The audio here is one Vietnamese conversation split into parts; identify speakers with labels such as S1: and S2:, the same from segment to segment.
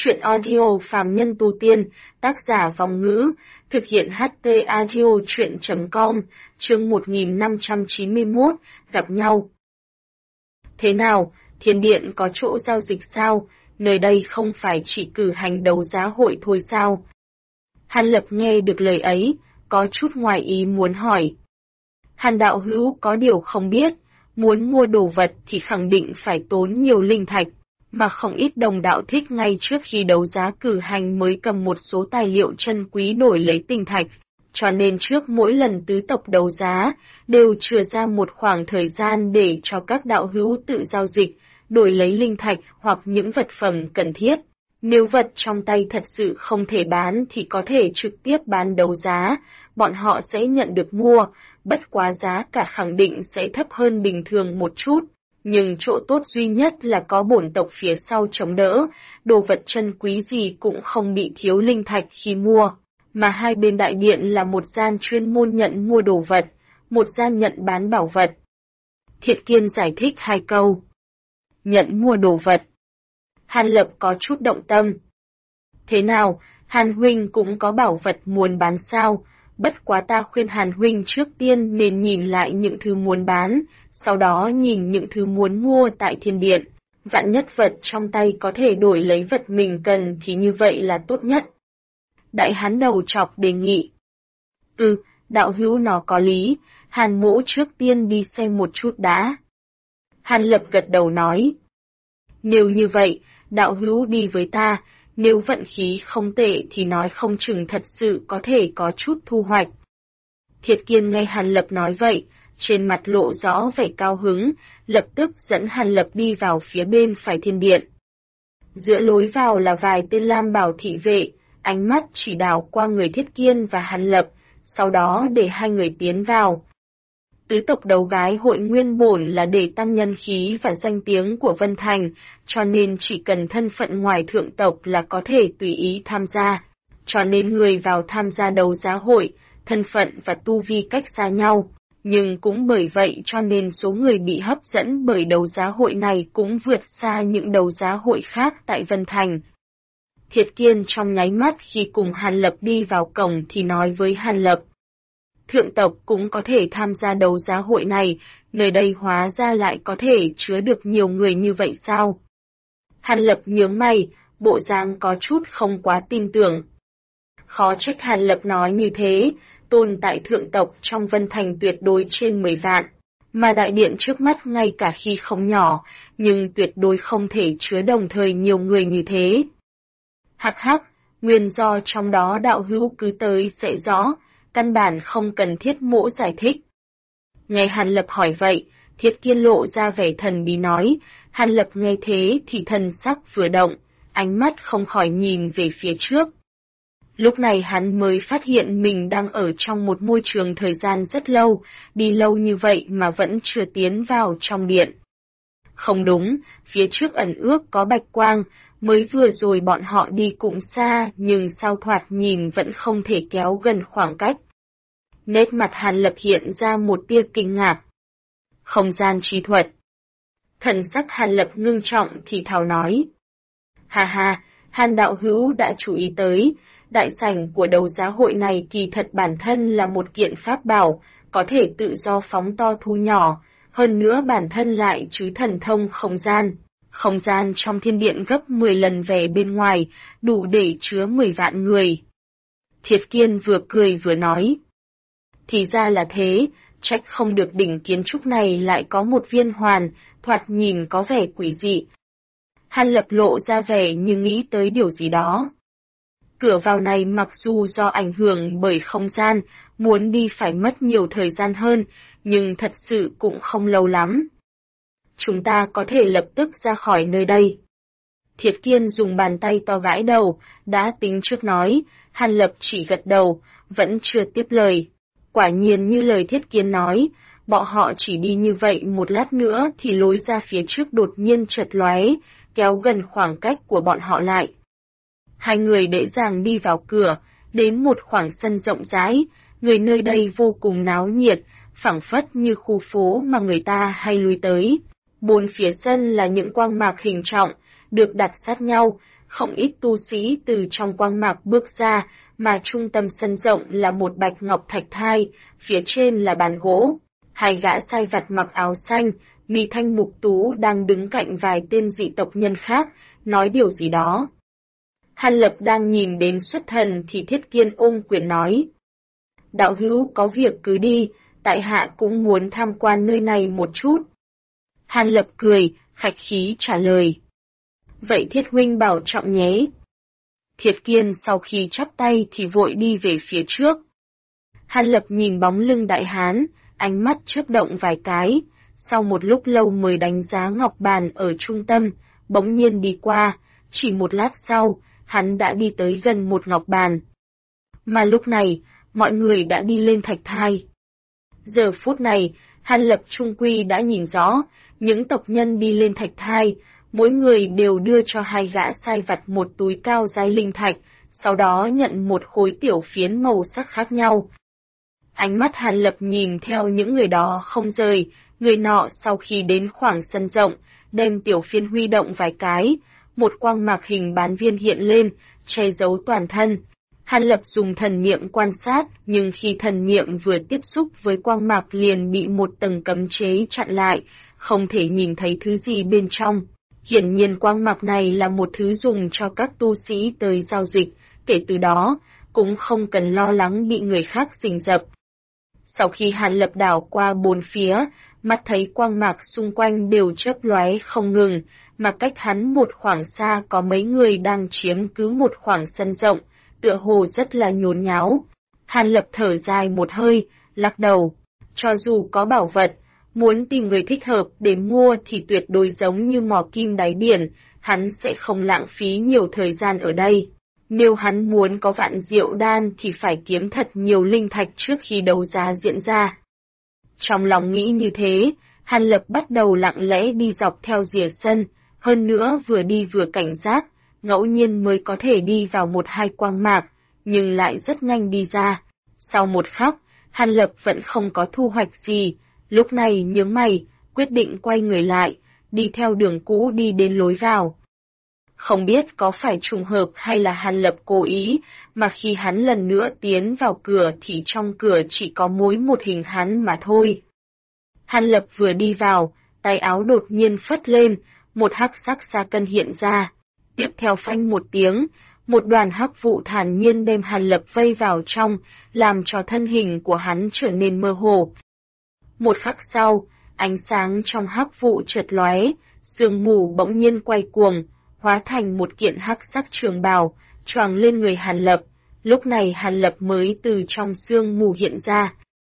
S1: Chuyện audio phàm nhân tu tiên, tác giả Vong Ngữ, thực hiện HT audio chuyện.com, chương 1591, gặp nhau. Thế nào, Thiên Điện có chỗ giao dịch sao? Nơi đây không phải chỉ cử hành đấu giá hội thôi sao? Hàn Lập nghe được lời ấy, có chút ngoài ý muốn hỏi. Hàn đạo hữu có điều không biết, muốn mua đồ vật thì khẳng định phải tốn nhiều linh thạch, mà không ít đồng đạo thích ngay trước khi đấu giá cử hành mới cầm một số tài liệu chân quý đổi lấy tinh thạch, cho nên trước mỗi lần tứ tộc đấu giá, đều chừa ra một khoảng thời gian để cho các đạo hữu tự giao dịch, đổi lấy linh thạch hoặc những vật phẩm cần thiết. Nếu vật trong tay thật sự không thể bán thì có thể trực tiếp bán đấu giá, bọn họ sẽ nhận được mua, bất quá giá cả khẳng định sẽ thấp hơn bình thường một chút. Nhưng chỗ tốt duy nhất là có bổn tộc phía sau chống đỡ, đồ vật chân quý gì cũng không bị thiếu linh thạch khi mua. Mà hai bên đại điện là một gian chuyên môn nhận mua đồ vật, một gian nhận bán bảo vật. Thiệt Kiên giải thích hai câu. Nhận mua đồ vật. Hàn Lập có chút động tâm. Thế nào, Hàn huynh cũng có bảo vật muốn bán sao? Bất quá ta khuyên Hàn huynh trước tiên nên nhìn lại những thứ muốn bán, sau đó nhìn những thứ muốn mua tại Thiên Điện. Vạn nhất vật trong tay có thể đổi lấy vật mình cần thì như vậy là tốt nhất. Đại hán đầu chọc đề nghị. Đạo hữu nó có lý, Hàn mỗ trước tiên đi xem một chút đã. Hàn Lập gật đầu nói. Nếu như vậy, đạo hữu đi với ta, nếu vận khí không tệ thì nói không chừng thật sự có thể có chút thu hoạch. Thiệt Kiên nghe Hàn Lập nói vậy, trên mặt lộ rõ vẻ cao hứng, lập tức dẫn Hàn Lập đi vào phía bên phải Thiên Điện. Giữa lối vào là vài tên lam bảo thị vệ, ánh mắt chỉ đảo qua người Thiết Kiên và Hàn Lập, sau đó để hai người tiến vào. Tứ tộc đấu gái hội nguyên bổn là để tăng nhân khí và danh tiếng của Vân Thành, cho nên chỉ cần thân phận ngoài thượng tộc là có thể tùy ý tham gia. Cho nên người vào tham gia đấu giá hội, thân phận và tu vi cách xa nhau. Nhưng cũng bởi vậy cho nên số người bị hấp dẫn bởi đấu giá hội này cũng vượt xa những đấu giá hội khác tại Vân Thành. Thiệt Kiên trong nháy mắt khi cùng Hàn Lập đi vào cổng thì nói với Hàn Lập. Thượng tộc cũng có thể tham gia đấu giá hội này, nơi đây hóa ra lại có thể chứa được nhiều người như vậy sao? Hàn Lập nhướng mày, bộ dáng có chút không quá tin tưởng. Khó trách Hàn Lập nói như thế, tồn tại thượng tộc trong Vân Thành tuyệt đối trên 10 vạn, mà đại điện trước mắt ngay cả khi không nhỏ, nhưng tuyệt đối không thể chứa đồng thời nhiều người như thế. Hắc hắc, nguyên do trong đó đạo hữu cứ tới sẽ rõ, căn bản không cần thiết mỗ giải thích. Nghe Hàn Lập hỏi vậy, Thiết Kiên lộ ra vẻ thần bí nói, Hàn Lập nghe thế thì thần sắc vừa động, ánh mắt không khỏi nhìn về phía trước. Lúc này hắn mới phát hiện mình đang ở trong một môi trường thời gian rất lâu, đi lâu như vậy mà vẫn chưa tiến vào trong điện. Không đúng, phía trước ẩn ước có bạch quang, mới vừa rồi bọn họ đi cũng xa nhưng sao thoạt nhìn vẫn không thể kéo gần khoảng cách. Nét mặt Hàn Lập hiện ra một tia kinh ngạc. Không gian chi thuật. Thần sắc Hàn Lập ngưng trọng thì thào nói. Ha, Hàn đạo hữu đã chú ý tới, đại sảnh của đấu giá hội này kỳ thật bản thân là một kiện pháp bảo, có thể tự do phóng to thu nhỏ, hơn nữa bản thân lại chứ thần thông không gian. Không gian trong Thiên Điện gấp 10 lần về bên ngoài, đủ để chứa 10 vạn người. Thiệt Kiên vừa cười vừa nói. Thì ra là thế, trách không được đỉnh kiến trúc này lại có một viên hoàn, thoạt nhìn có vẻ quỷ dị. Hàn Lập lộ ra vẻ như nghĩ tới điều gì đó. Cửa vào này mặc dù do ảnh hưởng bởi không gian, muốn đi phải mất nhiều thời gian hơn, nhưng thật sự cũng không lâu lắm. Chúng ta có thể lập tức ra khỏi nơi đây. Thiệt Kiên dùng bàn tay to gãi đầu, đã tính trước nói, Hàn Lập chỉ gật đầu, vẫn chưa tiếp lời. Quả nhiên như lời Thiết Kiên nói, bọn họ chỉ đi như vậy một lát nữa thì lối ra phía trước đột nhiên chợt lóe, kéo gần khoảng cách của bọn họ lại. Hai người dễ dàng đi vào cửa, đến một khoảng sân rộng rãi, người nơi đây vô cùng náo nhiệt, phảng phất như khu phố mà người ta hay lui tới. Bốn phía sân là những quang mạc hình trọng, được đặt sát nhau, không ít tu sĩ từ trong quang mạc bước ra, mà trung tâm sân rộng là một bạch ngọc thạch thai, phía trên là bàn gỗ. Hai gã sai vặt mặc áo xanh, mi thanh mục tú đang đứng cạnh vài tên dị tộc nhân khác, nói điều gì đó. Hàn Lập đang nhìn đến xuất thần thì Thiết Kiên ôm quyền nói. Đạo hữu có việc cứ đi, tại hạ cũng muốn tham quan nơi này một chút. Hàn Lập cười, khách khí trả lời. Vậy Thiết huynh bảo trọng nhé. Thiết Kiên sau khi chắp tay thì vội đi về phía trước. Hàn Lập nhìn bóng lưng đại hán, ánh mắt chớp động vài cái, sau một lúc lâu mới đánh giá ngọc bàn ở trung tâm, bỗng nhiên đi qua, chỉ một lát sau, hắn đã đi tới gần một ngọc bàn. Mà lúc này, mọi người đã đi lên thạch thai. Giờ phút này, Hàn Lập trung quy đã nhìn rõ, những tộc nhân đi lên thạch thai, mỗi người đều đưa cho hai gã sai vặt một túi cao giai linh thạch, sau đó nhận một khối tiểu phiến màu sắc khác nhau. Ánh mắt Hàn Lập nhìn theo những người đó không rời, người nọ sau khi đến khoảng sân rộng, đem tiểu phiến huy động vài cái, một quang mạc hình bán viên hiện lên, che giấu toàn thân. Hàn Lập dùng thần niệm quan sát, nhưng khi thần niệm vừa tiếp xúc với quang mạc liền bị một tầng cấm chế chặn lại, không thể nhìn thấy thứ gì bên trong. Hiển nhiên quang mạc này là một thứ dùng cho các tu sĩ tới giao dịch, kể từ đó, cũng không cần lo lắng bị người khác rình rập. Sau khi Hàn Lập đảo qua bốn phía, mắt thấy quang mạc xung quanh đều chớp lóe không ngừng, mà cách hắn một khoảng xa có mấy người đang chiếm cứ một khoảng sân rộng, tựa hồ rất là nhốn nháo. Hàn Lập thở dài một hơi, lắc đầu. Cho dù có bảo vật, muốn tìm người thích hợp để mua thì tuyệt đối giống như mò kim đáy biển, hắn sẽ không lãng phí nhiều thời gian ở đây. Nếu hắn muốn có vạn diệu đan thì phải kiếm thật nhiều linh thạch trước khi đấu giá diễn ra. Trong lòng nghĩ như thế, Hàn Lập bắt đầu lặng lẽ đi dọc theo rìa sân, hơn nữa vừa đi vừa cảnh giác, ngẫu nhiên mới có thể đi vào một hai quang mạc, nhưng lại rất nhanh đi ra. Sau một khắc, Hàn Lập vẫn không có thu hoạch gì, lúc này nhướng mày, quyết định quay người lại, đi theo đường cũ đi đến lối vào. Không biết có phải trùng hợp hay là Hàn Lập cố ý, mà khi hắn lần nữa tiến vào cửa thì trong cửa chỉ có mỗi một hình hắn mà thôi. Hàn Lập vừa đi vào, tay áo đột nhiên phất lên, một hắc sắc sa cân hiện ra. Tiếp theo phanh một tiếng, một đoàn hắc vụ thản nhiên đem Hàn Lập vây vào trong, làm cho thân hình của hắn trở nên mơ hồ. Một khắc sau, ánh sáng trong hắc vụ chợt lóe, sương mù bỗng nhiên quay cuồng, hóa thành một kiện hắc sắc trường bào, choàng lên người Hàn Lập. Lúc này Hàn Lập mới từ trong sương mù hiện ra.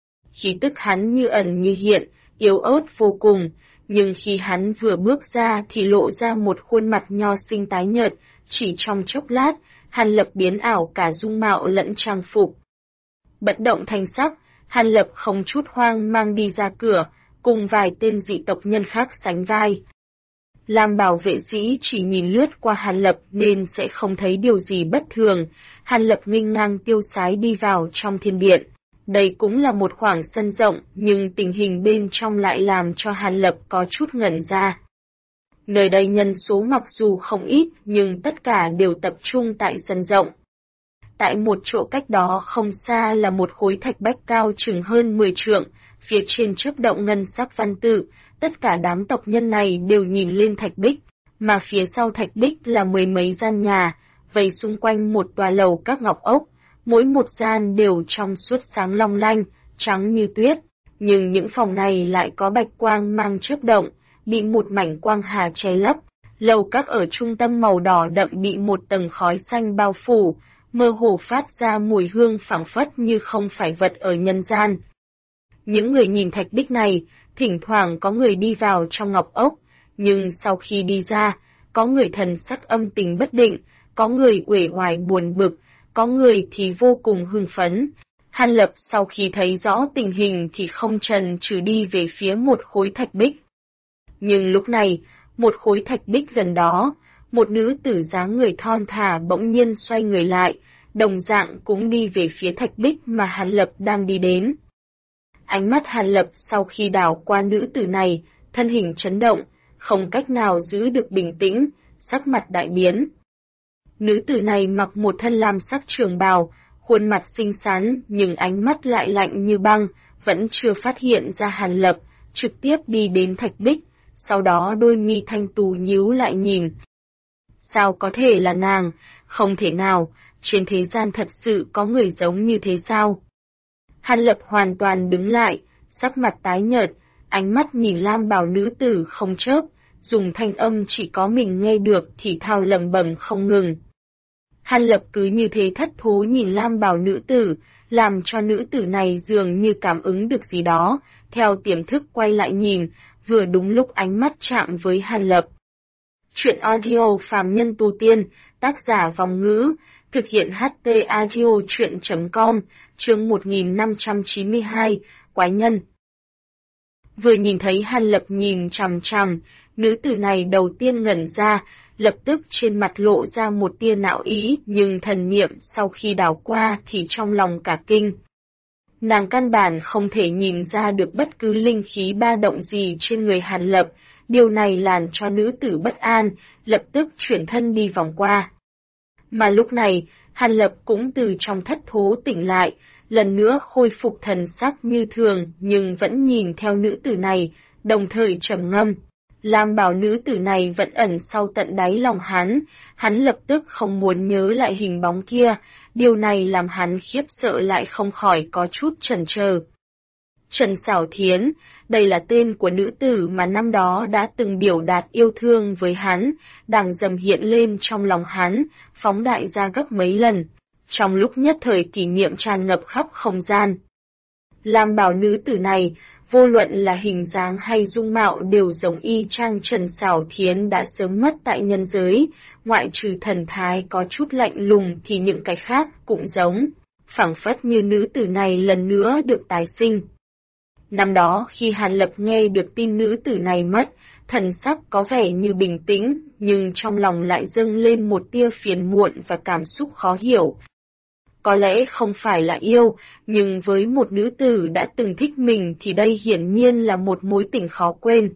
S1: Khí tức hắn như ẩn như hiện, yếu ớt vô cùng, nhưng khi hắn vừa bước ra thì lộ ra một khuôn mặt nho xinh tái nhợt, chỉ trong chốc lát, Hàn Lập biến ảo cả dung mạo lẫn trang phục. Bất động thanh sắc, Hàn Lập không chút hoang mang đi ra cửa, cùng vài tên dị tộc nhân khác sánh vai. Lam bảo vệ sĩ chỉ nhìn lướt qua Hàn Lập nên sẽ không thấy điều gì bất thường. Hàn Lập nghênh ngang tiêu sái đi vào trong thiên điện. Đây cũng là một khoảng sân rộng, nhưng tình hình bên trong lại làm cho Hàn Lập có chút ngẩn ra. Nơi đây nhân số mặc dù không ít, nhưng tất cả đều tập trung tại sân rộng. Tại một chỗ cách đó không xa là một khối thạch bách cao chừng hơn 10 trượng, phía trên chớp động ngân sắc văn tự, tất cả đám tộc nhân này đều nhìn lên thạch bích, mà phía sau thạch bích là mười mấy gian nhà, vây xung quanh một tòa lầu các ngọc ốc, mỗi một gian đều trong suốt sáng long lanh, trắng như tuyết, nhưng những phòng này lại có bạch quang mang chớp động, bị một mảnh quang hà che lấp. Lầu các ở trung tâm màu đỏ đậm bị một tầng khói xanh bao phủ, mơ hồ phát ra mùi hương phảng phất như không phải vật ở nhân gian. Những người nhìn thạch bích này, thỉnh thoảng có người đi vào trong ngọc ốc, nhưng sau khi đi ra, có người thần sắc âm tình bất định, có người uể oải buồn bực, có người thì vô cùng hưng phấn. Hàn Lập sau khi thấy rõ tình hình thì không chần chừ đi về phía một khối thạch bích. Nhưng lúc này, một khối thạch bích gần đó, một nữ tử dáng người thon thả bỗng nhiên xoay người lại, đồng dạng cũng đi về phía thạch bích mà Hàn Lập đang đi đến. Ánh mắt Hàn Lập sau khi đảo qua nữ tử này, thân hình chấn động, không cách nào giữ được bình tĩnh, sắc mặt đại biến. Nữ tử này mặc một thân lam sắc trường bào, khuôn mặt xinh xắn nhưng ánh mắt lại lạnh như băng, vẫn chưa phát hiện ra Hàn Lập, trực tiếp đi đến Thạch Bích, sau đó đôi mi thanh tú nhíu lại nhìn. Sao có thể là nàng? Không thể nào, trên thế gian thật sự có người giống như thế sao? Hàn Lập hoàn toàn đứng lại, sắc mặt tái nhợt, ánh mắt nhìn lam bào nữ tử không chớp, dùng thanh âm chỉ có mình nghe được thì thào lẩm bẩm không ngừng. Hàn Lập cứ như thế thất thố nhìn lam bào nữ tử, làm cho nữ tử này dường như cảm ứng được gì đó, theo tiềm thức quay lại nhìn, vừa đúng lúc ánh mắt chạm với Hàn Lập. Chuyện audio phàm nhân tu tiên, tác giả Vòng Ngữ, thực hiện HT audio chuyện.com, chương 1592, Quái nhân. Vừa nhìn thấy Hàn Lập nhìn chằm chằm, nữ tử này đầu tiên ngẩn ra, lập tức trên mặt lộ ra một tia nạo ý, nhưng thần niệm sau khi đảo qua thì trong lòng cả kinh. Nàng căn bản không thể nhìn ra được bất cứ linh khí ba động gì trên người Hàn Lập, điều này làm cho nữ tử bất an, lập tức chuyển thân đi vòng qua. Mà lúc này, Hàn Lập cũng từ trong thất thố tỉnh lại, lần nữa khôi phục thần sắc như thường nhưng vẫn nhìn theo nữ tử này, đồng thời trầm ngâm. Lam bảo nữ tử này vẫn ẩn sau tận đáy lòng hắn lập tức không muốn nhớ lại hình bóng kia, điều này làm hắn khiếp sợ lại không khỏi có chút chần chờ. Trần Xảo Thiến, đây là tên của nữ tử mà năm đó đã từng biểu đạt yêu thương với hắn, đang dần hiện lên trong lòng hắn, phóng đại ra gấp mấy lần, trong lúc nhất thời kỷ niệm tràn ngập khắp không gian. Lam bảo nữ tử này, vô luận là hình dáng hay dung mạo đều giống y chang Trần Xảo Thiến đã sớm mất tại nhân giới, ngoại trừ thần thái có chút lạnh lùng thì những cái khác cũng giống, phảng phất như nữ tử này lần nữa được tái sinh. Năm đó khi Hàn Lập nghe được tin nữ tử này mất, thần sắc có vẻ như bình tĩnh, nhưng trong lòng lại dâng lên một tia phiền muộn và cảm xúc khó hiểu. Có lẽ không phải là yêu, nhưng với một nữ tử đã từng thích mình thì đây hiển nhiên là một mối tình khó quên.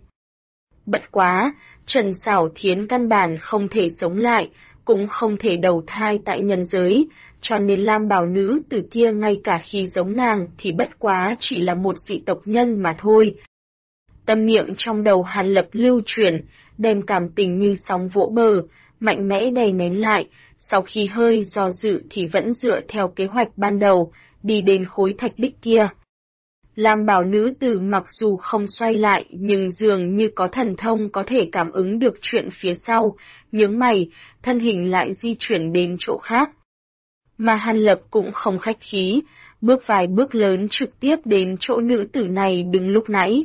S1: Bất quá, Trần Xảo Thiến căn bản không thể sống lại, cũng không thể đầu thai tại nhân giới, cho nên lam bào nữ tử kia ngay cả khi giống nàng thì bất quá chỉ là một dị tộc nhân mà thôi. Tâm niệm trong đầu Hàn Lập lưu chuyển, đem cảm tình như sóng vỗ bờ, mạnh mẽ đè nén lại, sau khi hơi do dự thì vẫn dựa theo kế hoạch ban đầu, đi đến khối thạch bích kia. Lam bảo nữ tử mặc dù không xoay lại nhưng dường như có thần thông có thể cảm ứng được chuyện phía sau, nhướng mày, thân hình lại di chuyển đến chỗ khác. Mà Hàn Lập cũng không khách khí, bước vài bước lớn trực tiếp đến chỗ nữ tử này đứng lúc nãy.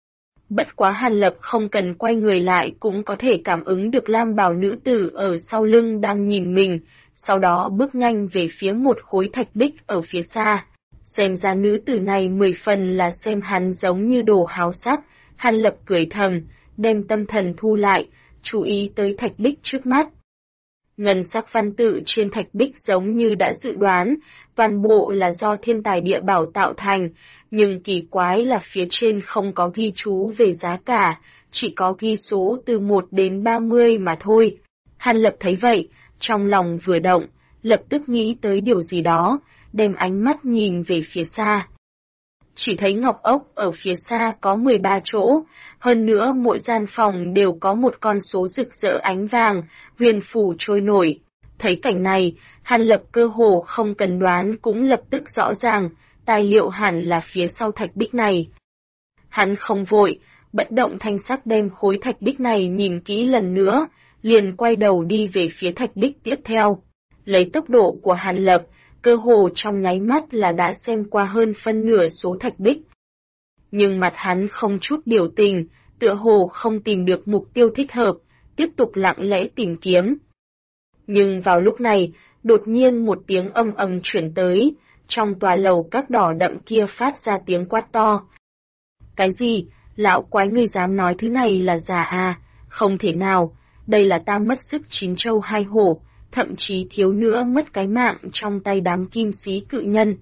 S1: Bất quá Hàn Lập không cần quay người lại cũng có thể cảm ứng được lam bào nữ tử ở sau lưng đang nhìn mình, sau đó bước nhanh về phía một khối thạch bích ở phía xa. Xem ra nữ tử này 10 phần là xem hắn giống như đồ háo sắc, Hàn Lập cười thầm, đem tâm thần thu lại, chú ý tới thạch bích trước mắt. Ngân sắc văn tự trên thạch bích giống như đã dự đoán, toàn bộ là do thiên tài địa bảo tạo thành, nhưng kỳ quái là phía trên không có ghi chú về giá cả, chỉ có ghi số từ 1 đến 30 mà thôi. Hàn Lập thấy vậy, trong lòng vừa động, lập tức nghĩ tới điều gì đó, đem ánh mắt nhìn về phía xa. Chỉ thấy ngọc ốc ở phía xa có 13 chỗ, hơn nữa mỗi gian phòng đều có một con số rực rỡ ánh vàng, huyền phù trôi nổi. Thấy cảnh này, Hàn Lập cơ hồ không cần đoán cũng lập tức rõ ràng, tài liệu hẳn là phía sau thạch bích này. Hắn không vội, bất động thanh sắc đem khối thạch bích này nhìn kỹ lần nữa, liền quay đầu đi về phía thạch bích tiếp theo. Lấy tốc độ của Hàn Lập, cơ hồ trong nháy mắt là đã xem qua hơn phân nửa số thạch bích. Nhưng mặt hắn không chút biểu tình, tựa hồ không tìm được mục tiêu thích hợp, tiếp tục lặng lẽ tìm kiếm. Nhưng vào lúc này, đột nhiên một tiếng âm ầm chuyển tới, trong tòa lầu các đỏ đậm kia phát ra tiếng quát to. Cái gì? Lão quái ngươi dám nói thứ này là giả à? Không thể nào, đây là ta mất sức chín trâu hai hổ, thậm chí thiếu nữa mất cái mạng trong tay đám kim sĩ cự nhân.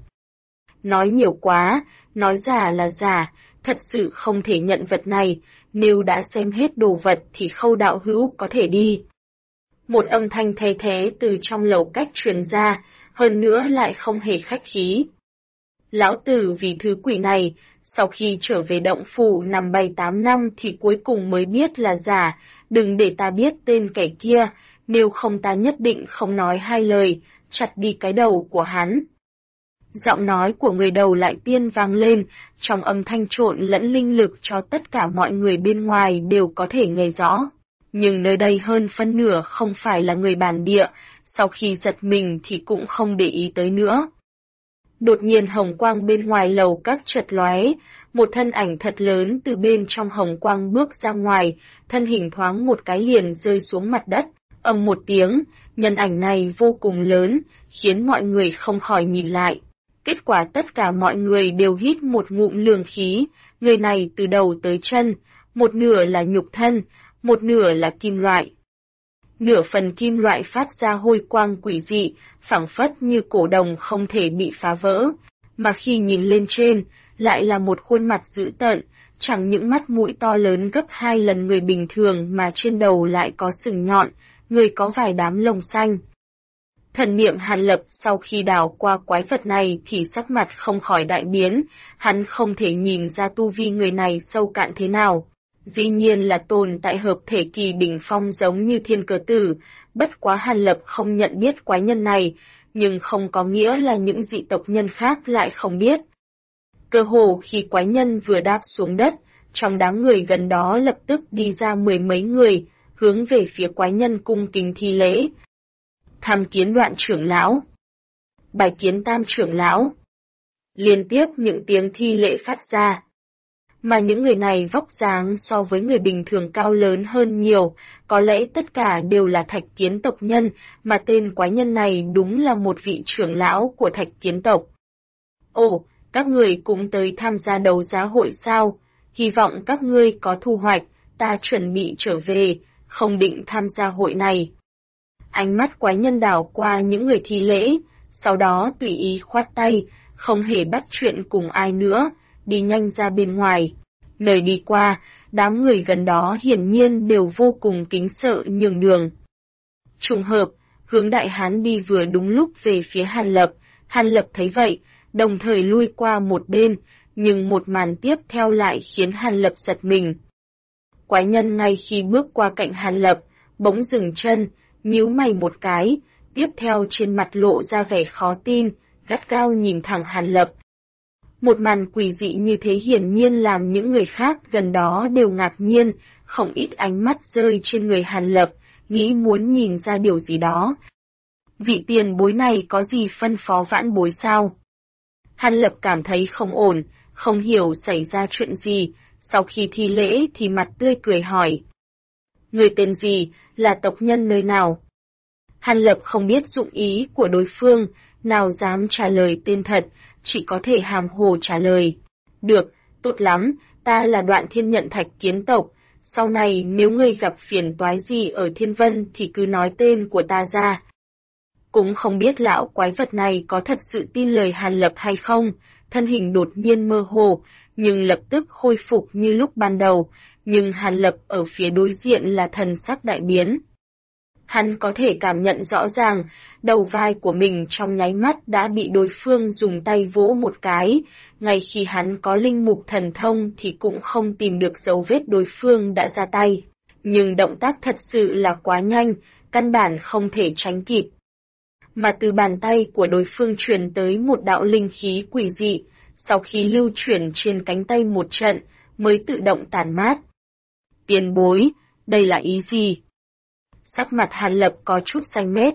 S1: Nói nhiều quá, nói giả là giả, thật sự không thể nhận vật này, nếu đã xem hết đồ vật thì Khâu đạo hữu có thể đi. Một âm thanh thay thế từ trong lầu cách truyền ra, hơn nữa lại không hề khách khí. Lão tử vì thứ quỷ này, sau khi trở về động phủ nằm 7-8 năm thì cuối cùng mới biết là giả, đừng để ta biết tên kẻ kia, nếu không ta nhất định không nói hai lời, chặt đi cái đầu của hắn. Giọng nói của người đầu lại tiên vang lên, trong âm thanh trộn lẫn linh lực cho tất cả mọi người bên ngoài đều có thể nghe rõ. Nhưng nơi đây hơn phân nửa không phải là người bản địa, sau khi giật mình thì cũng không để ý tới nữa. Đột nhiên hồng quang bên ngoài lầu các chợt lóe, một thân ảnh thật lớn từ bên trong hồng quang bước ra ngoài, thân hình thoáng một cái liền rơi xuống mặt đất, ầm một tiếng, nhân ảnh này vô cùng lớn, khiến mọi người không khỏi nhìn lại. Kết quả tất cả mọi người đều hít một ngụm lương khí, người này từ đầu tới chân, một nửa là nhục thân, một nửa là kim loại. Nửa phần kim loại phát ra hôi quang quỷ dị, phảng phất như cổ đồng không thể bị phá vỡ, mà khi nhìn lên trên, lại là một khuôn mặt dữ tợn, chẳng những mắt mũi to lớn gấp 2 lần người bình thường mà trên đầu lại có sừng nhọn, người có vài đám lông xanh. Thần niệm Hàn Lập sau khi đào qua quái vật này thì sắc mặt không khỏi đại biến, hắn không thể nhìn ra tu vi người này sâu cạn thế nào. Dĩ nhiên là tồn tại hợp thể kỳ đỉnh phong giống như Thiên Cơ Tử, bất quá Hàn Lập không nhận biết quái nhân này, nhưng không có nghĩa là những dị tộc nhân khác lại không biết. Cơ hồ khi quái nhân vừa đáp xuống đất, trong đám người gần đó lập tức đi ra 10 mấy người, hướng về phía quái nhân cung kính thi lễ. Tham kiến Đoạn trưởng lão. Bài kiến Tam trưởng lão. Liên tiếp những tiếng thi lễ phát ra. Mà những người này vóc dáng so với người bình thường cao lớn hơn nhiều, có lẽ tất cả đều là Thạch Kiến tộc nhân, mà tên quái nhân này đúng là một vị trưởng lão của Thạch Kiến tộc. Ồ, các người cũng tới tham gia đấu giá hội sao? Hy vọng các ngươi có thu hoạch, ta chuẩn bị trở về, không định tham gia hội này. Ánh mắt quái nhân đảo qua những người thi lễ, sau đó tùy ý khoát tay, không hề bắt chuyện cùng ai nữa, đi nhanh ra bên ngoài. Nơi đi qua, đám người gần đó hiển nhiên đều vô cùng kính sợ nhường đường. Trùng hợp, hướng đại hán đi vừa đúng lúc về phía Hàn Lập thấy vậy, đồng thời lui qua một bên, nhưng một màn tiếp theo lại khiến Hàn Lập giật mình. Quái nhân ngay khi bước qua cạnh Hàn Lập, bỗng dừng chân, nhíu mày một cái, tiếp theo trên mặt lộ ra vẻ khó tin, gắt gao nhìn thẳng Hàn Lập. Một màn quỷ dị như thế hiển nhiên làm những người khác gần đó đều ngạc nhiên, không ít ánh mắt rơi trên người Hàn Lập, nghĩ muốn nhìn ra điều gì đó. Vị tiền bối này có gì phân phó vãn bối sao? Hàn Lập cảm thấy không ổn, không hiểu xảy ra chuyện gì, sau khi thi lễ thì mặt tươi cười hỏi. Người tên gì, là tộc nhân nơi nào? Hàn Lập không biết dụng ý của đối phương, nào dám trả lời tên thật, chỉ có thể hàm hồ trả lời. Được, tốt lắm, ta là Đoạn Thiên Nhận Thạch Kiến tộc, sau này nếu ngươi gặp phiền toái gì ở Thiên Vân thì cứ nói tên của ta ra. Cũng không biết lão quái vật này có thật sự tin lời Hàn Lập hay không, thân hình đột nhiên mơ hồ, nhưng lập tức khôi phục như lúc ban đầu, nhưng Hàn Lập ở phía đối diện là thần sắc đại biến. Hắn có thể cảm nhận rõ ràng, đầu vai của mình trong nháy mắt đã bị đối phương dùng tay vỗ một cái, ngay khi hắn có linh mục thần thông thì cũng không tìm được dấu vết đối phương đã ra tay. Nhưng động tác thật sự là quá nhanh, căn bản không thể tránh kịp. Mà từ bàn tay của đối phương truyền tới một đạo linh khí quỷ dị, sau khi lưu chuyển trên cánh tay một trận, mới tự động tản mát. Tiền bối, đây là ý gì? Sắc mặt Hàn Lập có chút xanh mét.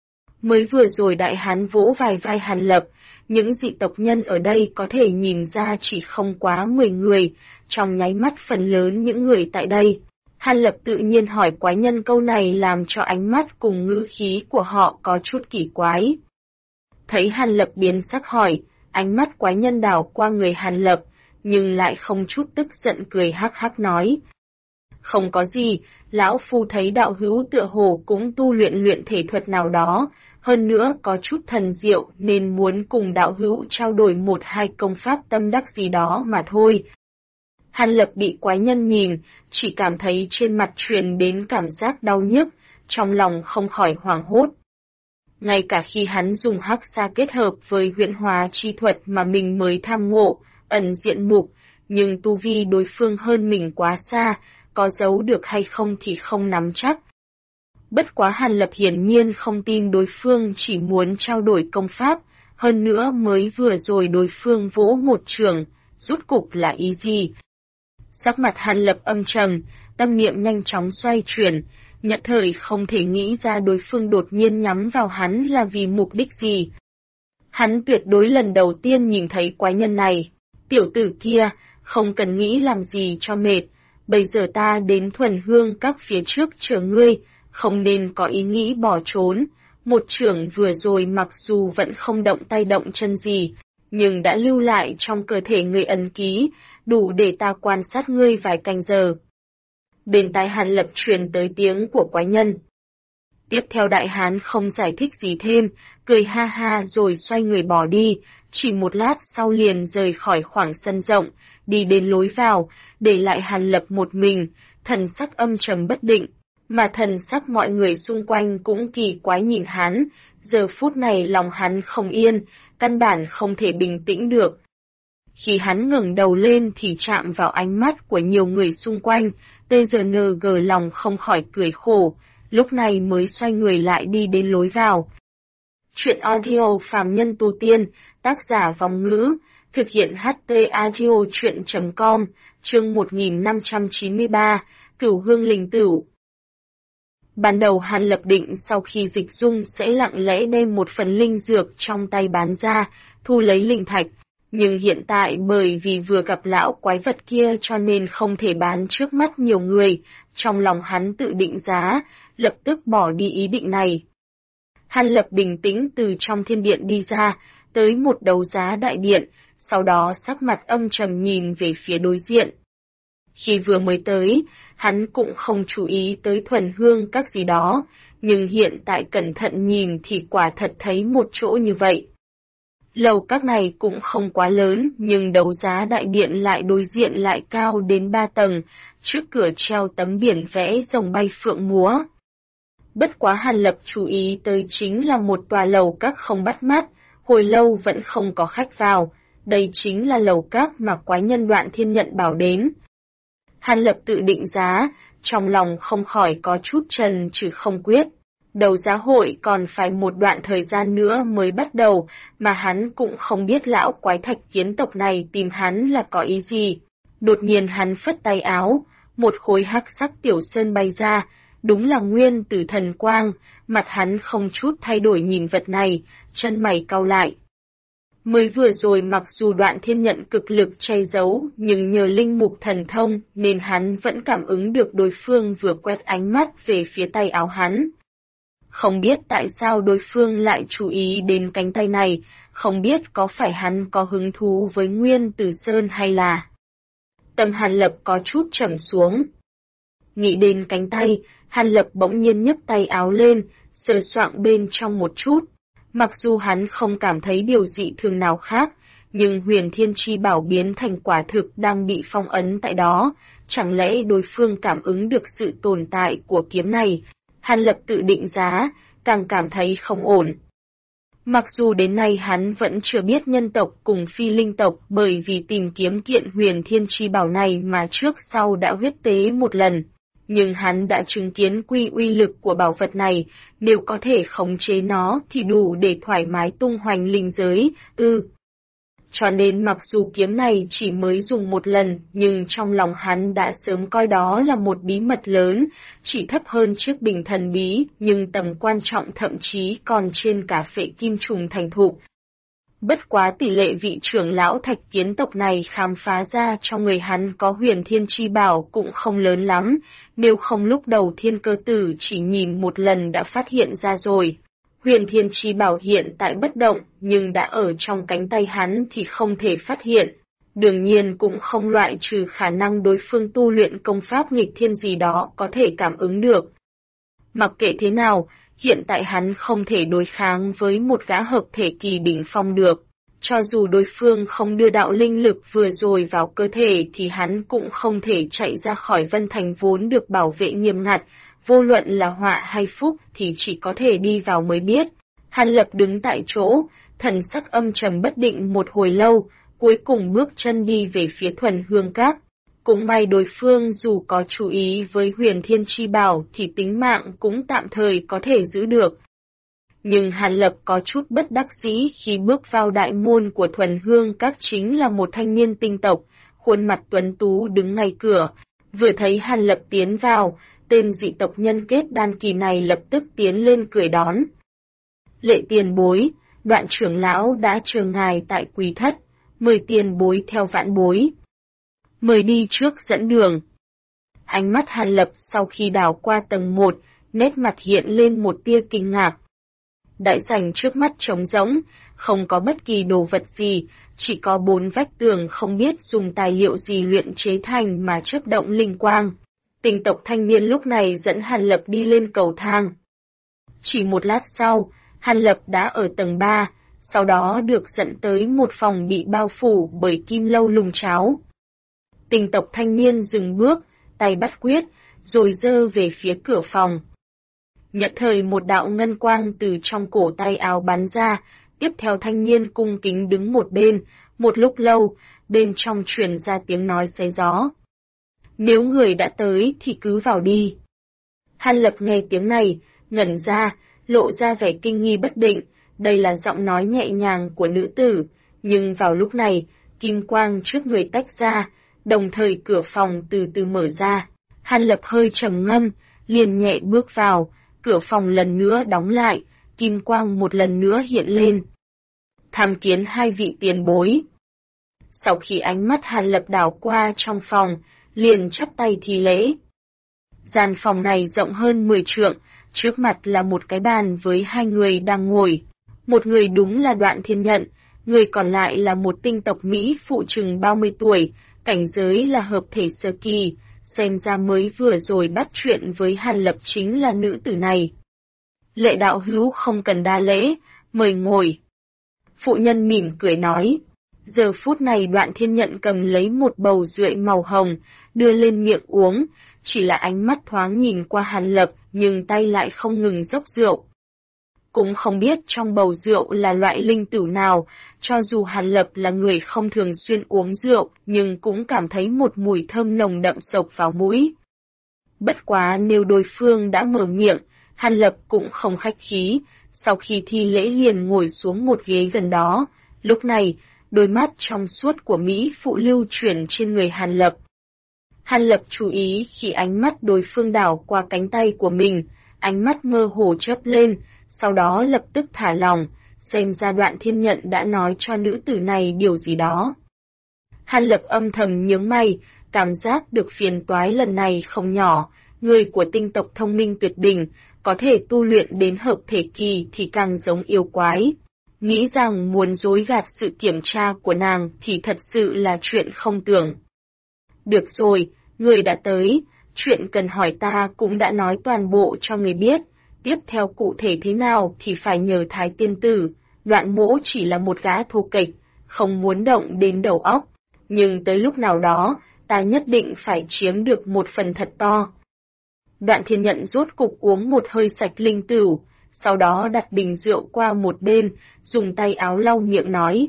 S1: Mới vừa rồi đại hán vỗ vài vai Hàn Lập, những dị tộc nhân ở đây có thể nhìn ra chỉ không quá 10 người, trong nháy mắt phần lớn những người tại đây. Hàn Lập tự nhiên hỏi quái nhân câu này làm cho ánh mắt cùng ngữ khí của họ có chút kỳ quái. Thấy Hàn Lập biến sắc hỏi, ánh mắt quái nhân đảo qua người Hàn Lập, nhưng lại không chút tức giận cười hắc hắc nói. Không có gì, lão phu thấy đạo hữu tựa hồ cũng tu luyện thể thuật nào đó, hơn nữa có chút thần diệu nên muốn cùng đạo hữu trao đổi một hai công pháp tâm đắc gì đó mà thôi. Hàn Lập bị quái nhân nhìn, chỉ cảm thấy trên mặt truyền đến cảm giác đau nhức, trong lòng không khỏi hoảng hốt. Ngay cả khi hắn dùng hắc sa kết hợp với huyễn hóa chi thuật mà mình mới tham ngộ, ẩn diện mục, nhưng tu vi đối phương hơn mình quá xa, có giấu được hay không thì không nắm chắc. Bất quá Hàn Lập hiển nhiên không tin đối phương chỉ muốn trao đổi công pháp, hơn nữa mới vừa rồi đối phương vỗ một trường, rút cục là ý gì? Sắc mặt Hàn Lập âm trầm, tâm niệm nhanh chóng xoay chuyển, nhất thời không thể nghĩ ra đối phương đột nhiên nhắm vào hắn là vì mục đích gì. Hắn tuyệt đối lần đầu tiên nhìn thấy quái nhân này. Tiểu tử kia, không cần nghĩ làm gì cho mệt, bây giờ ta đến Thuần Hương các phía trước chờ ngươi, không nên có ý nghĩ bỏ trốn. Một chưởng vừa rồi mặc dù vẫn không động tay động chân gì, nhưng đã lưu lại trong cơ thể ngươi ấn ký, đủ để ta quan sát ngươi vài canh giờ. Bên tai Hàn Lập truyền tới tiếng của quái nhân. Tiếp theo đại hán không giải thích gì thêm, cười ha ha rồi xoay người bỏ đi, chỉ một lát sau liền rời khỏi khoảng sân rộng, đi đến lối vào, để lại Hàn Lập một mình, thần sắc âm trầm bất định, mà thần sắc mọi người xung quanh cũng kỳ quái nhìn hắn, giờ phút này lòng hắn không yên, căn bản không thể bình tĩnh được. Khi hắn ngẩng đầu lên thì chạm vào ánh mắt của nhiều người xung quanh, TGNG lòng không khỏi cười khổ, lúc này mới xoay người lại đi đến lối vào. Chuyện audio phàm nhân tu tiên, tác giả Vong Ngữ, thực hiện HT audio chuyện.com, chương 1593, Cửu Hương Linh Tửu. Ban đầu Hàn Lập định sau khi dịch dung sẽ lặng lẽ đem một phần linh dược trong tay bán ra, thu lấy linh thạch. Nhưng hiện tại bởi vì vừa gặp lão quái vật kia cho nên không thể bán trước mắt nhiều người, trong lòng hắn tự định giá, lập tức bỏ đi ý định này. Hàn Lập bình tĩnh từ trong thiên điện đi ra, tới một đấu giá đại điện, sau đó sắc mặt âm trầm nhìn về phía đối diện. Khi vừa mới tới, hắn cũng không chú ý tới Thuần Hương các gì đó, nhưng hiện tại cẩn thận nhìn thì quả thật thấy một chỗ như vậy. Lầu các này cũng không quá lớn, nhưng đấu giá đại điện lại đối diện lại cao đến 3 tầng, trước cửa treo tấm biển vẽ rồng bay phượng múa. Bất quá Hàn Lập chú ý tới chính là một tòa lầu các không bắt mắt, hồi lâu vẫn không có khách vào, đây chính là lầu các mà quái nhân Đoạn Thiên Nhận bảo đến. Hàn Lập tự định giá, trong lòng không khỏi có chút trần trừ không quyết. Đấu giá hội còn phải một đoạn thời gian nữa mới bắt đầu, mà hắn cũng không biết lão quái thạch kiến tộc này tìm hắn là có ý gì. Đột nhiên hắn phất tay áo, một khối hắc sắc tiểu sơn bay ra, đúng là nguyên tử thần quang, mặt hắn không chút thay đổi nhìn vật này, chân mày cau lại. Mới vừa rồi mặc dù Đoạn Thiên Nhận cực lực che giấu, nhưng nhờ linh mục thần thông nên hắn vẫn cảm ứng được đối phương vừa quét ánh mắt về phía tay áo hắn. Không biết tại sao đối phương lại chú ý đến cánh tay này, không biết có phải hắn có hứng thú với Nguyên Tử Sơn hay là... Tâm Hàn Lập có chút trầm xuống. Nghĩ đến cánh tay, Hàn Lập bỗng nhiên nhấc tay áo lên, sờ soạng bên trong một chút. Mặc dù hắn không cảm thấy điều dị thường nào khác, nhưng Huyền Thiên Chi Bảo biến thành quả thực đang bị phong ấn tại đó, chẳng lẽ đối phương cảm ứng được sự tồn tại của kiếm này? Hàn Lập tự định giá, càng cảm thấy không ổn. Mặc dù đến nay hắn vẫn chưa biết nhân tộc cùng phi linh tộc bởi vì tìm kiếm kiện Huyền Thiên Chi Bảo này mà trước sau đã huyết tế một lần. Nhưng hắn đã chứng kiến uy lực của bảo vật này, nếu có thể khống chế nó thì đủ để thoải mái tung hoành linh giới, Cho nên mặc dù kiếm này chỉ mới dùng một lần, nhưng trong lòng hắn đã sớm coi đó là một bí mật lớn, chỉ thấp hơn chiếc bình thần bí, nhưng tầm quan trọng thậm chí còn trên cả phệ kim trùng thành thục. Bất quá tỷ lệ vị trưởng lão thạch kiến tộc này khám phá ra trong người hắn có Huyền Thiên Chi Bảo cũng không lớn lắm, nếu không lúc đầu Thiên Cơ Tử chỉ nhìn một lần đã phát hiện ra rồi. Huyền Thiên Chi Bảo hiện tại bất động, nhưng đã ở trong cánh tay hắn thì không thể phát hiện. Đương nhiên cũng không loại trừ khả năng đối phương tu luyện công pháp nghịch thiên gì đó có thể cảm ứng được. Mặc kệ thế nào, hiện tại hắn không thể đối kháng với một gã hợp thể kỳ đỉnh phong được. Cho dù đối phương không đưa đạo linh lực vừa rồi vào cơ thể thì hắn cũng không thể chạy ra khỏi Vân Thành vốn được bảo vệ nghiêm ngặt, vô luận là họa hay phúc thì chỉ có thể đi vào mới biết. Hàn Lập đứng tại chỗ, thần sắc âm trầm bất định một hồi lâu, cuối cùng bước chân đi về phía Thuần Hương Các. Cũng may đối phương dù có chú ý với Huyền Thiên Chi Bảo thì tính mạng cũng tạm thời có thể giữ được. Nhưng Hàn Lập có chút bất đắc dĩ khi bước vào đại môn của Thuần Hương Các chính là một thanh niên tinh tộc, khuôn mặt tuấn tú đứng ngay cửa. Vừa thấy Hàn Lập tiến vào, tên dị tộc nhân kết đan kỳ này lập tức tiến lên cười đón. Lệ tiền bối, Đoạn trưởng lão đã chờ ngài tại quý thất, mời tiền bối theo vãn bối. Mời đi trước dẫn đường. Ánh mắt Hàn Lập sau khi đảo qua tầng 1, nét mặt hiện lên một tia kinh ngạc. Đại sảnh trước mắt trống rỗng, không có bất kỳ đồ vật gì, chỉ có 4 vách tường không biết dùng tài liệu gì luyện chế thành mà chớp động linh quang. Tinh tộc thanh niên lúc này dẫn Hàn Lập đi lên cầu thang. Chỉ một lát sau, Hàn Lập đã ở tầng 3, sau đó được dẫn tới một phòng bị bao phủ bởi kim lâu lùng cháo. Tinh tộc thanh niên dừng bước, tay bắt quyết, rồi giơ về phía cửa phòng. Nhận thời một đạo ngân quang từ trong cổ tay áo bắn ra, tiếp theo thanh niên cung kính đứng một bên, một lúc lâu, bên trong truyền ra tiếng nói xé gió. Nếu người đã tới thì cứ vào đi. Hàn Lập nghe tiếng này, ngẩn ra, lộ ra vẻ kinh nghi bất định, đây là giọng nói nhẹ nhàng của nữ tử, nhưng vào lúc này, kim quang trước người tách ra, đồng thời cửa phòng từ từ mở ra. Hàn Lập hơi trầm ngâm, liền nhẹ bước vào, cửa phòng lần nữa đóng lại, kim quang một lần nữa hiện lên. Tham kiến hai vị tiền bối. Sau khi ánh mắt Hàn Lập đảo qua trong phòng, liền chắp tay thi lễ. Gian phòng này rộng hơn 10 trượng, trước mặt là một cái bàn với 2 người đang ngồi. Một người đúng là Đoạn Thiên Nhận, người còn lại là một tinh tộc Mỹ phụ chừng 30 tuổi, cảnh giới là hợp thể sơ kỳ, xem ra mới vừa rồi bắt chuyện với Hàn Lập chính là nữ tử này. Lệ đạo hữu không cần đa lễ, mời ngồi. Phụ nhân mỉm cười nói. Giờ phút này Đoạn Thiên Nhận cầm lấy một bầu rượu màu hồng, đưa lên miệng uống, chỉ là ánh mắt thoáng nhìn qua Hàn Lập, nhưng tay lại không ngừng dốc rượu. Cũng không biết trong bầu rượu là loại linh tửu nào, cho dù Hàn Lập là người không thường xuyên uống rượu, nhưng cũng cảm thấy một mùi thơm nồng đậm xộc vào mũi. Bất quá nếu đối phương đã mở miệng, Hàn Lập cũng không khách khí, sau khi thi lễ liền ngồi xuống một ghế gần đó. Lúc này, đôi mắt trong suốt của Mỹ phụ lưu chuyển trên người Hàn Lập. Hàn Lập chú ý khi ánh mắt đối phương đảo qua cánh tay của mình, ánh mắt mơ hồ chớp lên, sau đó lập tức thả lỏng, xem ra Đoạn Thiên Nhận đã nói cho nữ tử này điều gì đó. Hàn Lập âm thầm nhướng mày, cảm giác được phiền toái lần này không nhỏ, người của tinh tộc thông minh tuyệt đỉnh, có thể tu luyện đến hợp thể kỳ thì càng giống yêu quái. Nghĩ rằng muốn dối gạt sự kiểm tra của nàng thì thật sự là chuyện không tưởng. Được rồi, người đã tới, chuyện cần hỏi ta cũng đã nói toàn bộ cho người biết, tiếp theo cụ thể thế nào thì phải nhờ Thái tiên tử. Đoạn Mỗ chỉ là một gã thô kệch, không muốn động đến đầu óc, nhưng tới lúc nào đó, ta nhất định phải chiếm được một phần thật to. Đoạn Thiên Nhận rốt cục uống một hơi sạch linh tửu, sau đó đặt bình rượu qua một bên, dùng tay áo lau miệng nói.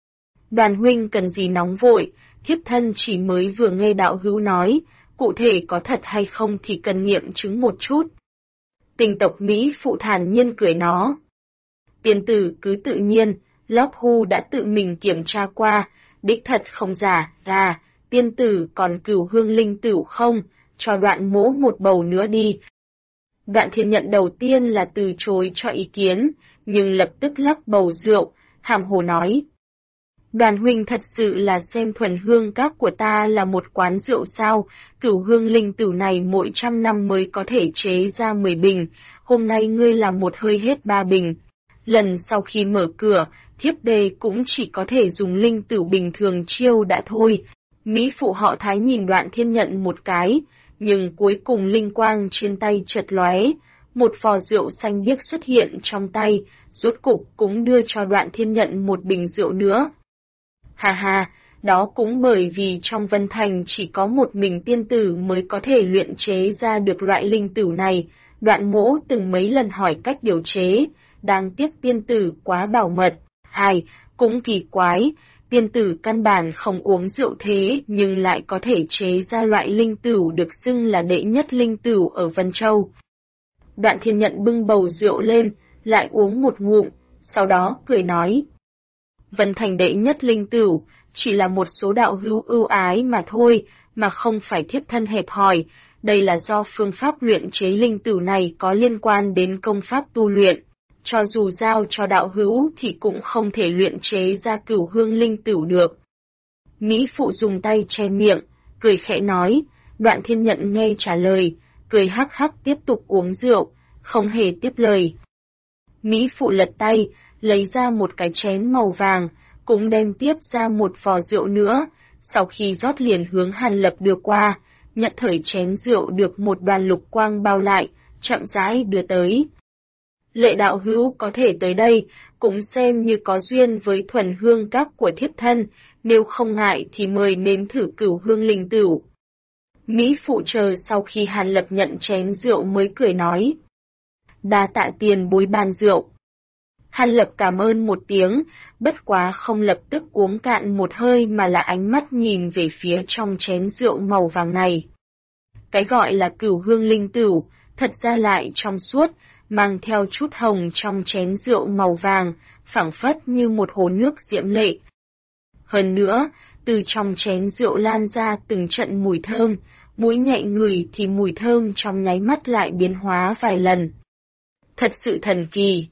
S1: Đoàn huynh cần gì nóng vội, thiếp thân chỉ mới vừa nghe đạo hữu nói, cụ thể có thật hay không thì cần nghiệm chứng một chút. Tinh tộc Mỹ phụ thản nhiên cười nó. Tiên tử cứ tự nhiên, Lop Hu đã tự mình kiểm tra qua, đích thật không giả, là, tiên tử còn cửu hương linh tửu không, cho Đoạn Mỗ một bầu nữa đi. Đoạn Thiên Nhận đầu tiên là từ chối cho ý kiến, nhưng lập tức lắc bầu rượu, hàm hồ nói. Đoàn huynh thật sự là xem Thuần Hương Các của ta là một quán rượu sao, cửu hương linh tửu này mỗi 100 năm mới có thể chế ra 10 bình, hôm nay ngươi làm một hơi hết 3 bình. Lần sau khi mở cửa, thiếp đề cũng chỉ có thể dùng linh tửu bình thường chiêu đã thôi. Mỹ phụ họ Thái nhìn Đoạn Thiên Nhận một cái, nhưng cuối cùng linh quang trên tay chợt lóe, một vò rượu xanh biếc xuất hiện trong tay, rốt cục cũng đưa cho Đoạn Thiên Nhận một bình rượu nữa. Hà hà, Đó cũng bởi vì trong Vân Thành chỉ có một mình tiên tử mới có thể luyện chế ra được loại linh tửu này. Đoạn Mỗ từng mấy lần hỏi cách điều chế, đáng tiếc tiên tử quá bảo mật. Cũng kỳ quái, tiên tử căn bản không uống rượu thế nhưng lại có thể chế ra loại linh tửu được xưng là đệ nhất linh tửu ở Vân Châu. Đoạn Thiên Nhận bưng bầu rượu lên, lại uống một ngụm, sau đó cười nói. Vân Thành đệ nhất linh tửu, chỉ là một số đạo hữu ưu ái mà thôi, mà không phải thiếp thân hẹp hòi, đây là do phương pháp luyện chế linh tửu này có liên quan đến công pháp tu luyện. Cho dù giao cho đạo hữu thì cũng không thể luyện chế ra cửu hương linh tửu được. Mỹ phụ dùng tay che miệng, cười khẽ nói, Đoạn Thiên Nhận nghe trả lời, cười hắc hắc tiếp tục uống rượu, không hề tiếp lời. Mỹ phụ lật tay, lấy ra một cái chén màu vàng, cũng đem tiếp ra một vò rượu nữa, sau khi rót liền hướng Hàn Lập đưa qua, nhận thời chén rượu được một đoàn lục quang bao lại, chậm rãi đưa tới. Lệ đạo hữu có thể tới đây, cũng xem như có duyên với thuần hương các của thiếp thân, nếu không ngại thì mời nếm thử cửu hương linh tửu. Mỹ phụ chờ sau khi Hàn Lập nhận chén rượu mới cười nói. Đa tạ tiền bối ban rượu. Hàn Lập cảm ơn một tiếng, bất quá không lập tức uống cạn một hơi mà là ánh mắt nhìn về phía trong chén rượu màu vàng này. Cái gọi là cửu hương linh tửu, thật ra lại trong suốt, mang theo chút hồng trong chén rượu màu vàng, phảng phất như một hồ nước diễm lệ. Hơn nữa, từ trong chén rượu lan ra từng trận mùi thơm, mũi nhạy ngửi thì mùi thơm trong nháy mắt lại biến hóa vài lần. Thật sự thần kỳ.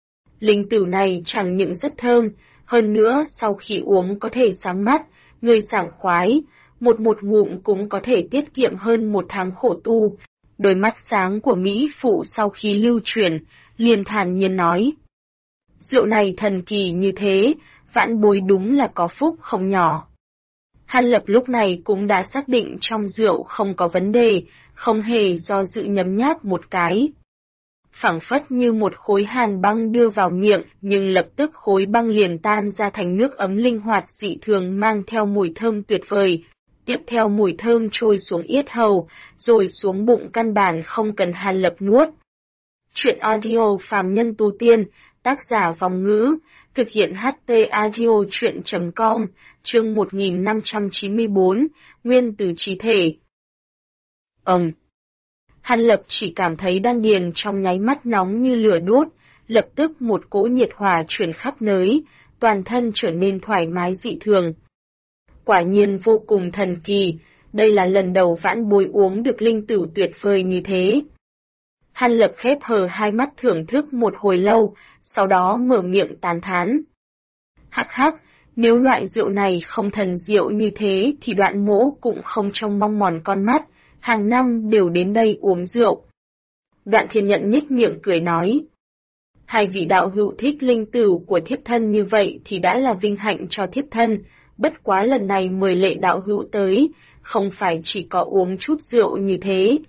S1: Linh tửu này chẳng những rất thơm, hơn nữa sau khi uống có thể sáng mắt, người sảng khoái, một ngụm cũng có thể tiết kiệm hơn một tháng khổ tu. Đôi mắt sáng của Mỹ phụ sau khi lưu truyền, liền thản nhiên nói. Rượu này thần kỳ như thế, vãn bối đúng là có phúc không nhỏ. Hàn Lập lúc này cũng đã xác định trong rượu không có vấn đề, không hề do dự nhấm nháp một cái. Phảng phất như một khối hàn băng đưa vào miệng, nhưng lập tức khối băng liền tan ra thành nước ấm linh hoạt dị thường mang theo mùi thơm tuyệt vời. Tiếp theo mùi thơm trôi xuống yết hầu, rồi xuống bụng căn bản không cần Hàn Lập nuốt. Chuyện audio phàm nhân tu tiên, tác giả Vòng Ngữ, thực hiện HT audio chuyện.com, chương 1594, Nguyên tử trí thể. Hàn Lập chỉ cảm thấy đan điền trong nháy mắt nóng như lửa đốt, lập tức một cỗ nhiệt hỏa chuyển khắp nơi, toàn thân trở nên thoải mái dị thường. Quả nhiên vô cùng thần kỳ, đây là lần đầu vãn bối uống được linh tửu tuyệt vời như thế. Hàn Lập khép hờ hai mắt thưởng thức một hồi lâu, sau đó mở miệng tán thán. Hắc hắc, nếu loại rượu này không thần diệu như thế thì Đoạn Mỗ cũng không trông mong mòn con mắt, hàng năm đều đến đây uống rượu. Đoạn Thiên Nhận nhếch miệng cười nói. Hai vị đạo hữu thích linh tửu của thiếp thân như vậy thì đã là vinh hạnh cho thiếp thân, bất quá lần này mời Lệ đạo hữu tới, không phải chỉ có uống chút rượu như thế.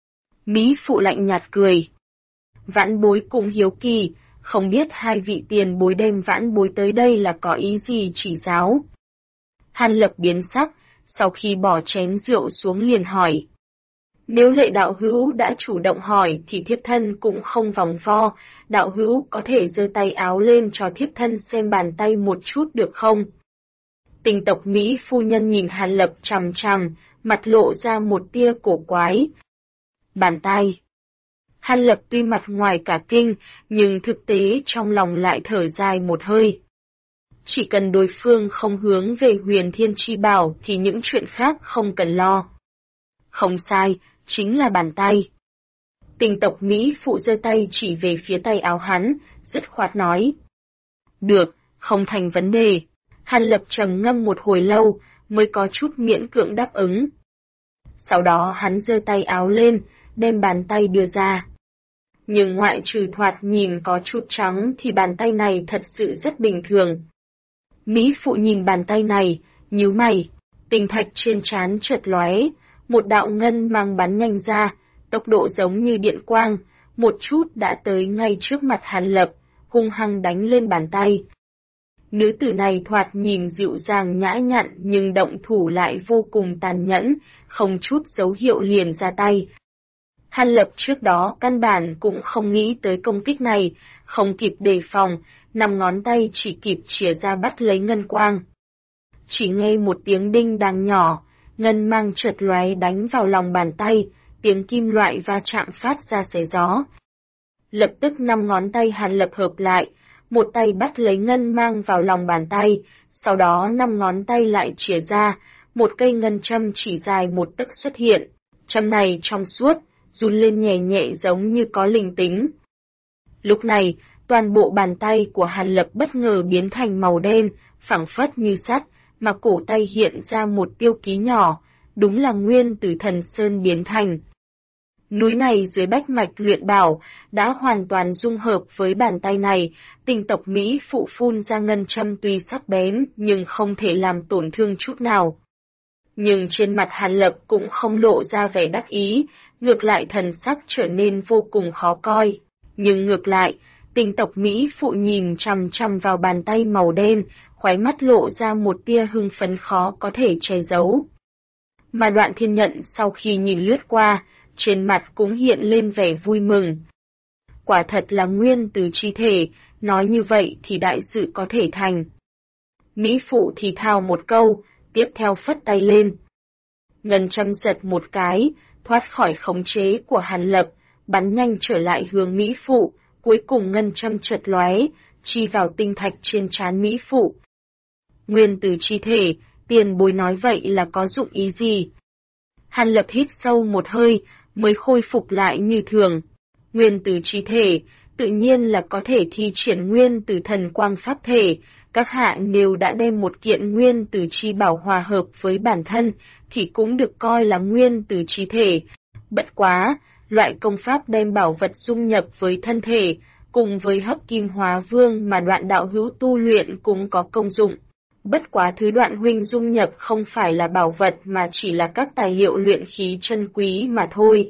S1: Mỹ phụ lạnh nhạt cười. Vãn bối cũng hiếu kỳ, không biết hai vị tiền bối đem vãn bối tới đây là có ý gì chỉ giáo. Hàn Lập biến sắc, sau khi bỏ chén rượu xuống liền hỏi. Nếu Lệ đạo hữu đã chủ động hỏi thì thiếp thân cũng không vòng vo, đạo hữu có thể giơ tay áo lên cho thiếp thân xem bàn tay một chút được không? Tình tộc Mỹ phu nhân nhìn Hàn Lập chằm chằm, mặt lộ ra một tia cổ quái. Bàn tay. Hàn Lập tuy mặt ngoài cả kinh, nhưng thực tế trong lòng lại thở dài một hơi. Chỉ cần đối phương không hướng về Huyền Thiên Chi Bảo thì những chuyện khác không cần lo. Không sai, chính là bàn tay. Tình tộc Mỹ phụ giơ tay chỉ về phía tay áo hắn, dứt khoát nói. Được, không thành vấn đề. Hàn Lập trầm ngâm một hồi lâu, mới có chút miễn cưỡng đáp ứng. Sau đó hắn giơ tay áo lên, đem bàn tay đưa ra. Nhưng ngoại trừ thoạt nhìn có chút trắng thì bàn tay này thật sự rất bình thường. Mỹ phụ nhìn bàn tay này, nhíu mày, tinh thạch trên trán chợt lóe, một đạo ngân mang bắn nhanh ra, tốc độ giống như điện quang, một chút đã tới ngay trước mặt Hàn Lập, hung hăng đánh lên bàn tay. Nữ tử này thoạt nhìn dịu dàng nhã nhặn nhưng động thủ lại vô cùng tàn nhẫn, không chút dấu hiệu liền ra tay. Hàn Lập trước đó căn bản cũng không nghĩ tới công kích này, không kịp đề phòng, 5 ngón tay chỉ kịp chìa ra bắt lấy ngân quang. Chỉ nghe một tiếng đinh đàng nhỏ, ngân mang chợt lóe đánh vào lòng bàn tay, tiếng kim loại va chạm phát ra xé gió. Lập tức 5 ngón tay Hàn Lập hợp lại, một tay bắt lấy ngân mang vào lòng bàn tay, sau đó 5 ngón tay lại chìa ra, một cây ngân châm chỉ dài 1 tấc xuất hiện. Châm này trong suốt, run lên nhẹ nhẹ giống như có linh tính. Lúc này, toàn bộ bàn tay của Hàn Lập bất ngờ biến thành màu đen, phẳng phất như sắt, mà cổ tay hiện ra một tiêu ký nhỏ, đúng là nguyên từ Thần Sơn biến thành. Núi này dưới bách mạch luyện bảo, đã hoàn toàn dung hợp với bàn tay này, tinh tộc Mỹ phụ phun ra ngân châm tuy sắc bén nhưng không thể làm tổn thương chút nào. Nhưng trên mặt Hàn Lập cũng không lộ ra vẻ đắc ý, ngược lại thần sắc trở nên vô cùng khó coi. Nhưng ngược lại, tinh tộc Mỹ phụ nhìn chằm chằm vào bàn tay màu đen, khóe mắt lộ ra một tia hưng phấn khó có thể che giấu. Mà Đoạn Thiên Nhận sau khi nhìn lướt qua, trên mặt cũng hiện lên vẻ vui mừng. Quả thật là nguyên từ chi thể, nói như vậy thì đại sự có thể thành. Mỹ phụ thì thào một câu, tiếp theo phất tay lên. Ngân châm giật một cái, thoát khỏi khống chế của Hàn Lập, bắn nhanh trở lại hướng Mỹ phụ, cuối cùng ngân châm chợt lóe, chi vào tinh thạch trên trán Mỹ phụ. Nguyên từ chi thể, tiền bối nói vậy là có dụng ý gì? Hàn Lập hít sâu một hơi, mới khôi phục lại như thường. Nguyên từ chi thể, tự nhiên là có thể thi triển nguyên từ thần quang pháp thể. Các hạ nếu đã đem một kiện nguyên từ chi bảo hòa hợp với bản thân, thì cũng được coi là nguyên từ chi thể. Bất quá, loại công pháp đem bảo vật dung nhập với thân thể, cùng với hấp kim hóa vương mà Đoạn đạo hữu tu luyện cũng có công dụng. Bất quá thứ Đoạn huynh dung nhập không phải là bảo vật mà chỉ là các tài liệu luyện khí chân quý mà thôi.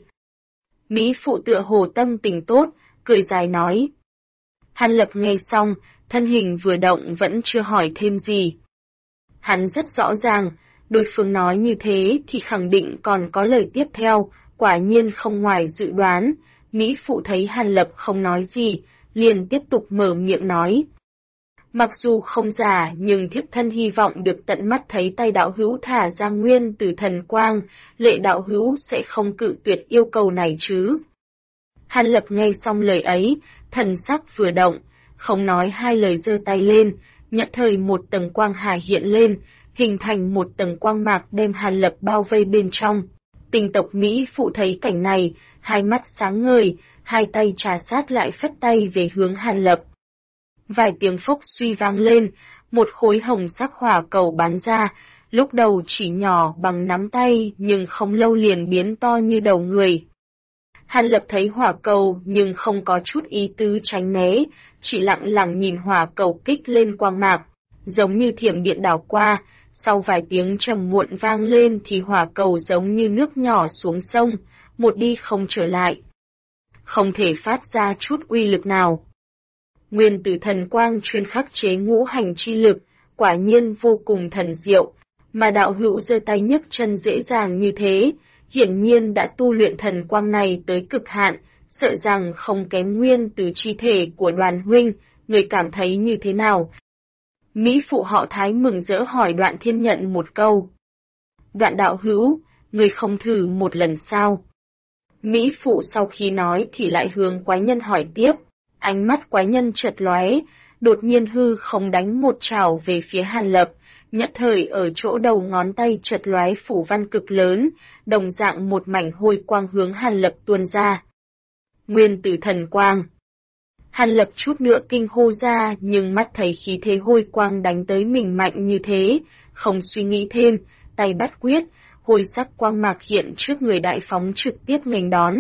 S1: Mỹ phụ tựa hồ tâm tình tốt, cười dài nói. Hàn Lập nghe xong, thân hình vừa động vẫn chưa hỏi thêm gì. Hắn rất rõ ràng, đối phương nói như thế thì khẳng định còn có lời tiếp theo, quả nhiên không ngoài dự đoán. Mỹ phụ thấy Hàn Lập không nói gì, liền tiếp tục mở miệng nói. Mặc dù không giả nhưng thiếp thân hy vọng được tận mắt thấy tay đạo hữu thả ra nguyên từ thần quang, Lệ đạo hữu sẽ không cự tuyệt yêu cầu này chứ. Hàn Lập nghe xong lời ấy, thần sắc vừa động, không nói hai lời giơ tay lên, nhất thời một tầng quang hà hiện lên, hình thành một tầng quang mạc đem Hàn Lập bao vây bên trong. Tinh tộc Mỹ phụ thấy cảnh này, hai mắt sáng ngời, hai tay trà sát lại phất tay về hướng Hàn Lập. Vài tiếng phốc suy vang lên, một khối hồng sắc hỏa cầu bắn ra, lúc đầu chỉ nhỏ bằng nắm tay nhưng không lâu liền biến to như đầu người. Hàn Lập thấy hỏa cầu nhưng không có chút ý tứ tránh né, chỉ lặng lặng nhìn hỏa cầu kích lên quang mạc, giống như thiểm điện đảo qua, sau vài tiếng trầm muộn vang lên thì hỏa cầu giống như nước nhỏ xuống sông, một đi không trở lại. Không thể phát ra chút uy lực nào. Nguyên tử thần quang chuyên khắc chế ngũ hành chi lực, quả nhiên vô cùng thần diệu, mà đạo hữu giơ tay nhấc chân dễ dàng như thế, hiển nhiên đã tu luyện thần quang này tới cực hạn, sợ rằng không kém nguyên từ chi thể của Đoàn huynh, người cảm thấy như thế nào? Mỹ phụ họ Thái mừng rỡ hỏi Đoạn Thiên Nhận một câu. Đoạn đạo hữu, người không thử một lần sao? Mỹ phụ sau khi nói thì lại hướng quái nhân hỏi tiếp, ánh mắt quái nhân chợt lóe, đột nhiên hư không đánh một trảo về phía Hàn Lập, nhất thời ở chỗ đầu ngón tay chợt lóe phủ văn cực lớn, đồng dạng một mảnh hôi quang hướng Hàn Lập tuôn ra. Nguyên tử thần quang. Hàn Lập chút nữa kinh hô ra nhưng mắt thấy khí thế hôi quang đánh tới mình mạnh như thế, không suy nghĩ thêm, tay bắt quyết, hôi sắc quang mạc hiện trước người đại phóng trực tiếp nghênh đón.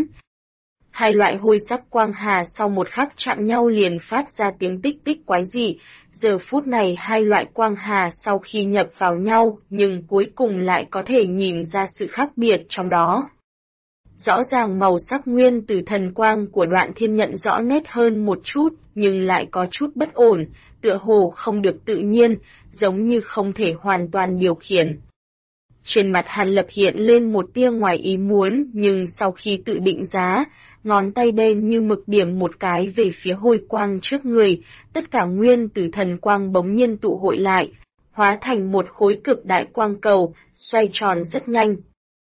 S1: Hai loại hôi sắc quang hà sau một khắc chạm nhau liền phát ra tiếng tích tích quái dị, giờ phút này hai loại quang hà sau khi nhập vào nhau nhưng cuối cùng lại có thể nhìn ra sự khác biệt trong đó. Rõ ràng màu sắc nguyên tử thần quang của Đoạn Thiên Nhận rõ nét hơn một chút, nhưng lại có chút bất ổn, tựa hồ không được tự nhiên, giống như không thể hoàn toàn điều khiển. Trên mặt Hàn Lập hiện lên một tia ngoài ý muốn, nhưng sau khi tự định giá, ngón tay đen như mực điểm một cái về phía hôi quang trước người, tất cả nguyên tử thần quang bỗng nhiên tụ hội lại, hóa thành một khối cực đại quang cầu, xoay tròn rất nhanh.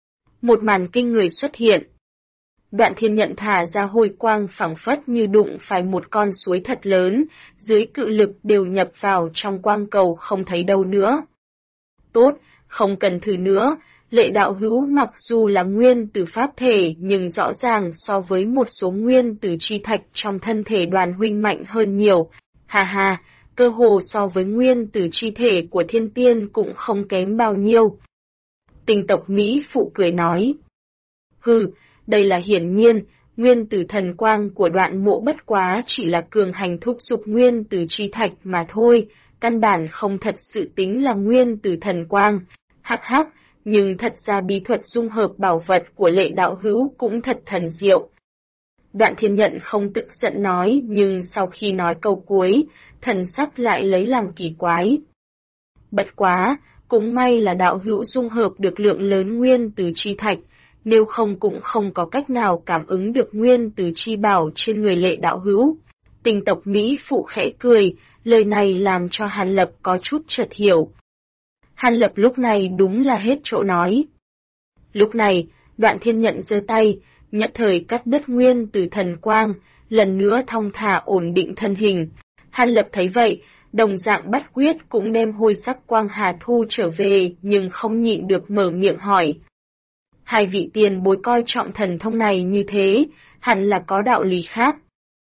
S1: Một màn kinh người xuất hiện. Đoạn Thiên Nhận thả ra hôi quang phảng phất như đụng phải một con suối thật lớn, dưới cự lực đều nhập vào trong quang cầu không thấy đâu nữa. Tốt, không cần thử nữa, Lệ đạo hữu mặc dù là nguyên tử pháp thể nhưng rõ ràng so với một số nguyên tử chi thạch trong thân thể Đoàn huynh mạnh hơn nhiều. Hà hà, cơ hồ so với nguyên tử chi thể của thiên tiên cũng không kém bao nhiêu. Tinh tộc Mỹ phụ cười nói. Hừ, đây là hiển nhiên, nguyên tử thần quang của Đoạn mộ bất quá chỉ là cường hành thúc giục nguyên tử chi thạch mà thôi, căn bản không thật sự tính là nguyên tử thần quang. Hắc hắc, nhưng thật ra bí thuật dung hợp bảo vật của Lệ đạo hữu cũng thật thần diệu. Đoạn Thiên Nhận không tức giận nói, nhưng sau khi nói câu cuối, thần sắc lại lấy làm kỳ quái. Bất quá, cũng may là đạo hữu dung hợp được lượng lớn nguyên tử chi thạch, nếu không cũng không có cách nào cảm ứng được nguyên tử chi bảo trên người Lệ đạo hữu. Tinh tộc Mỹ phụ khẽ cười, lời này làm cho Hàn Lập có chút chợt hiểu. Hàn Lập lúc này đúng là hết chỗ nói. Lúc này, Đoạn Thiên Nhận giơ tay, nhất thời cắt đứt nguyên tử thần quang, lần nữa thong thả ổn định thân hình. Hàn Lập thấy vậy, đồng dạng bắt quyết cũng đem hôi sắc quang hà thu trở về, nhưng không nhịn được mở miệng hỏi. Hai vị tiền bối coi trọng thần thông này như thế, hẳn là có đạo lý khác.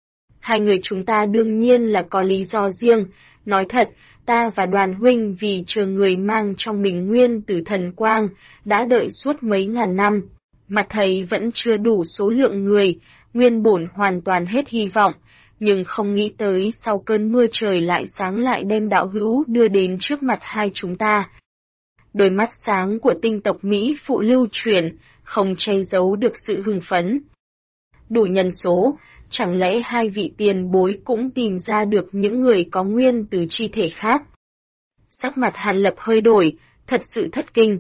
S1: Hai người chúng ta đương nhiên là có lý do riêng, nói thật, ta và Đoàn huynh vì chờ người mang trong mình nguyên tử thần quang, đã đợi suốt mấy ngàn năm. Mà thầy vẫn chưa đủ số lượng người, nguyên bổn hoàn toàn hết hy vọng, nhưng không nghĩ tới sau cơn mưa trời lại sáng lại đem đạo hữu đưa đến trước mặt hai chúng ta. Đôi mắt sáng của tinh tộc Mỹ phụ lưu truyền, không che giấu được sự hưng phấn. Đủ nhân số, chẳng lẽ hai vị tiền bối cũng tìm ra được những người có nguyên tử chi thể khác? Sắc mặt Hàn Lập hơi đổi, thật sự thất kinh.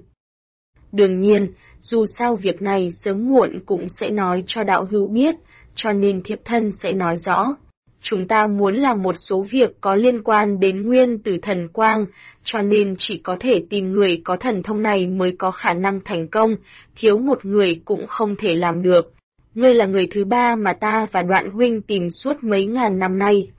S1: Đương nhiên, dù sao việc này sớm muộn cũng sẽ nói cho đạo hữu biết, cho nên thiếp thân sẽ nói rõ. Chúng ta muốn làm một số việc có liên quan đến nguyên tử thần quang, cho nên chỉ có thể tìm người có thần thông này mới có khả năng thành công, thiếu một người cũng không thể làm được. Ngươi là người thứ ba mà ta và Đoạn huynh tìm suốt mấy ngàn năm nay.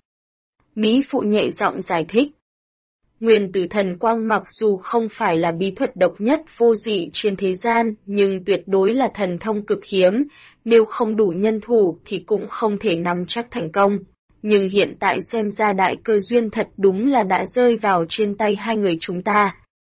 S1: Mỹ phụ nhẹ giọng giải thích. Nguyên tử thần quang mặc dù không phải là bí thuật độc nhất vô dị trên thế gian, nhưng tuyệt đối là thần thông cực hiếm, nếu không đủ nhân thủ thì cũng không thể nắm chắc thành công. Nhưng hiện tại xem ra đại cơ duyên thật đúng là đã rơi vào trên tay hai người chúng ta.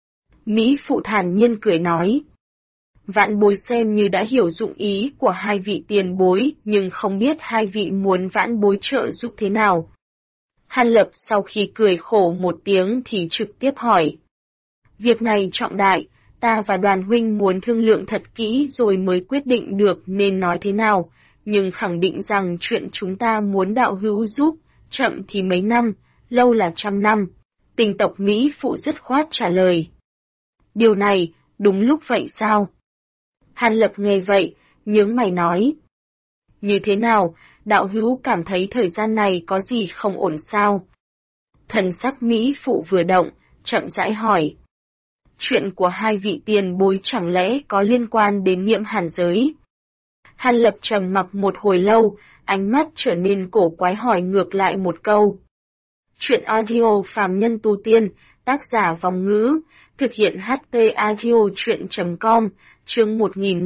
S1: Mỹ phụ thản nhiên cười nói. Vãn bối xem như đã hiểu dụng ý của hai vị tiền bối, nhưng không biết hai vị muốn vãn bối trợ giúp thế nào. Hàn Lập sau khi cười khổ một tiếng thì trực tiếp hỏi. Việc này trọng đại, ta và Đoàn huynh muốn thương lượng thật kỹ rồi mới quyết định được nên nói thế nào, nhưng khẳng định rằng chuyện chúng ta muốn đạo hữu giúp, chậm thì mấy năm, lâu là 100 năm. Tinh tộc Mỹ phụ dứt khoát trả lời. Điều này, đúng lúc vậy sao? Hàn Lập nghe vậy, nhướng mày nói. Như thế nào, đạo hữu cảm thấy thời gian này có gì không ổn sao? Thần sắc Mỹ phụ vừa động, chậm rãi hỏi. Chuyện của hai vị tiền bối chẳng lẽ có liên quan đến Nhiễm Hàn giới? Hàn Lập trầm mặc một hồi lâu, ánh mắt trở nên cổ quái hỏi ngược lại một câu. Chuyện audio phàm nhân tu tiên, tác giả Vòng Ngữ, thực hiện HT audio chuyện.com, chương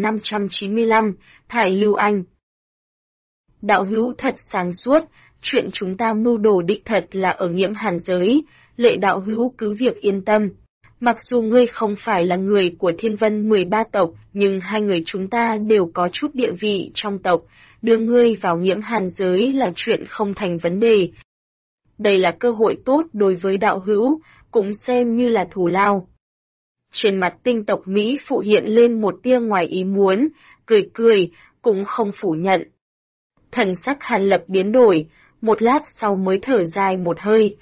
S1: 1595, Thải Lưu Anh. Đạo hữu thật sáng suốt, chuyện chúng ta mưu đồ đích thật là ở Nhiễm Hàn giới, Lệ đạo hữu cứ việc yên tâm. Mặc dù ngươi không phải là người của Thiên Vân 13 tộc, nhưng hai người chúng ta đều có chút địa vị trong tộc, đưa ngươi vào Nhiễm Hàn giới là chuyện không thành vấn đề. Đây là cơ hội tốt đối với đạo hữu, cũng xem như là thù lao. Trên mặt tinh tộc Mỹ phụ hiện lên một tia ngoài ý muốn, cười cười, cũng không phủ nhận. Thần sắc Hàn Lập biến đổi, một lát sau mới thở dài một hơi.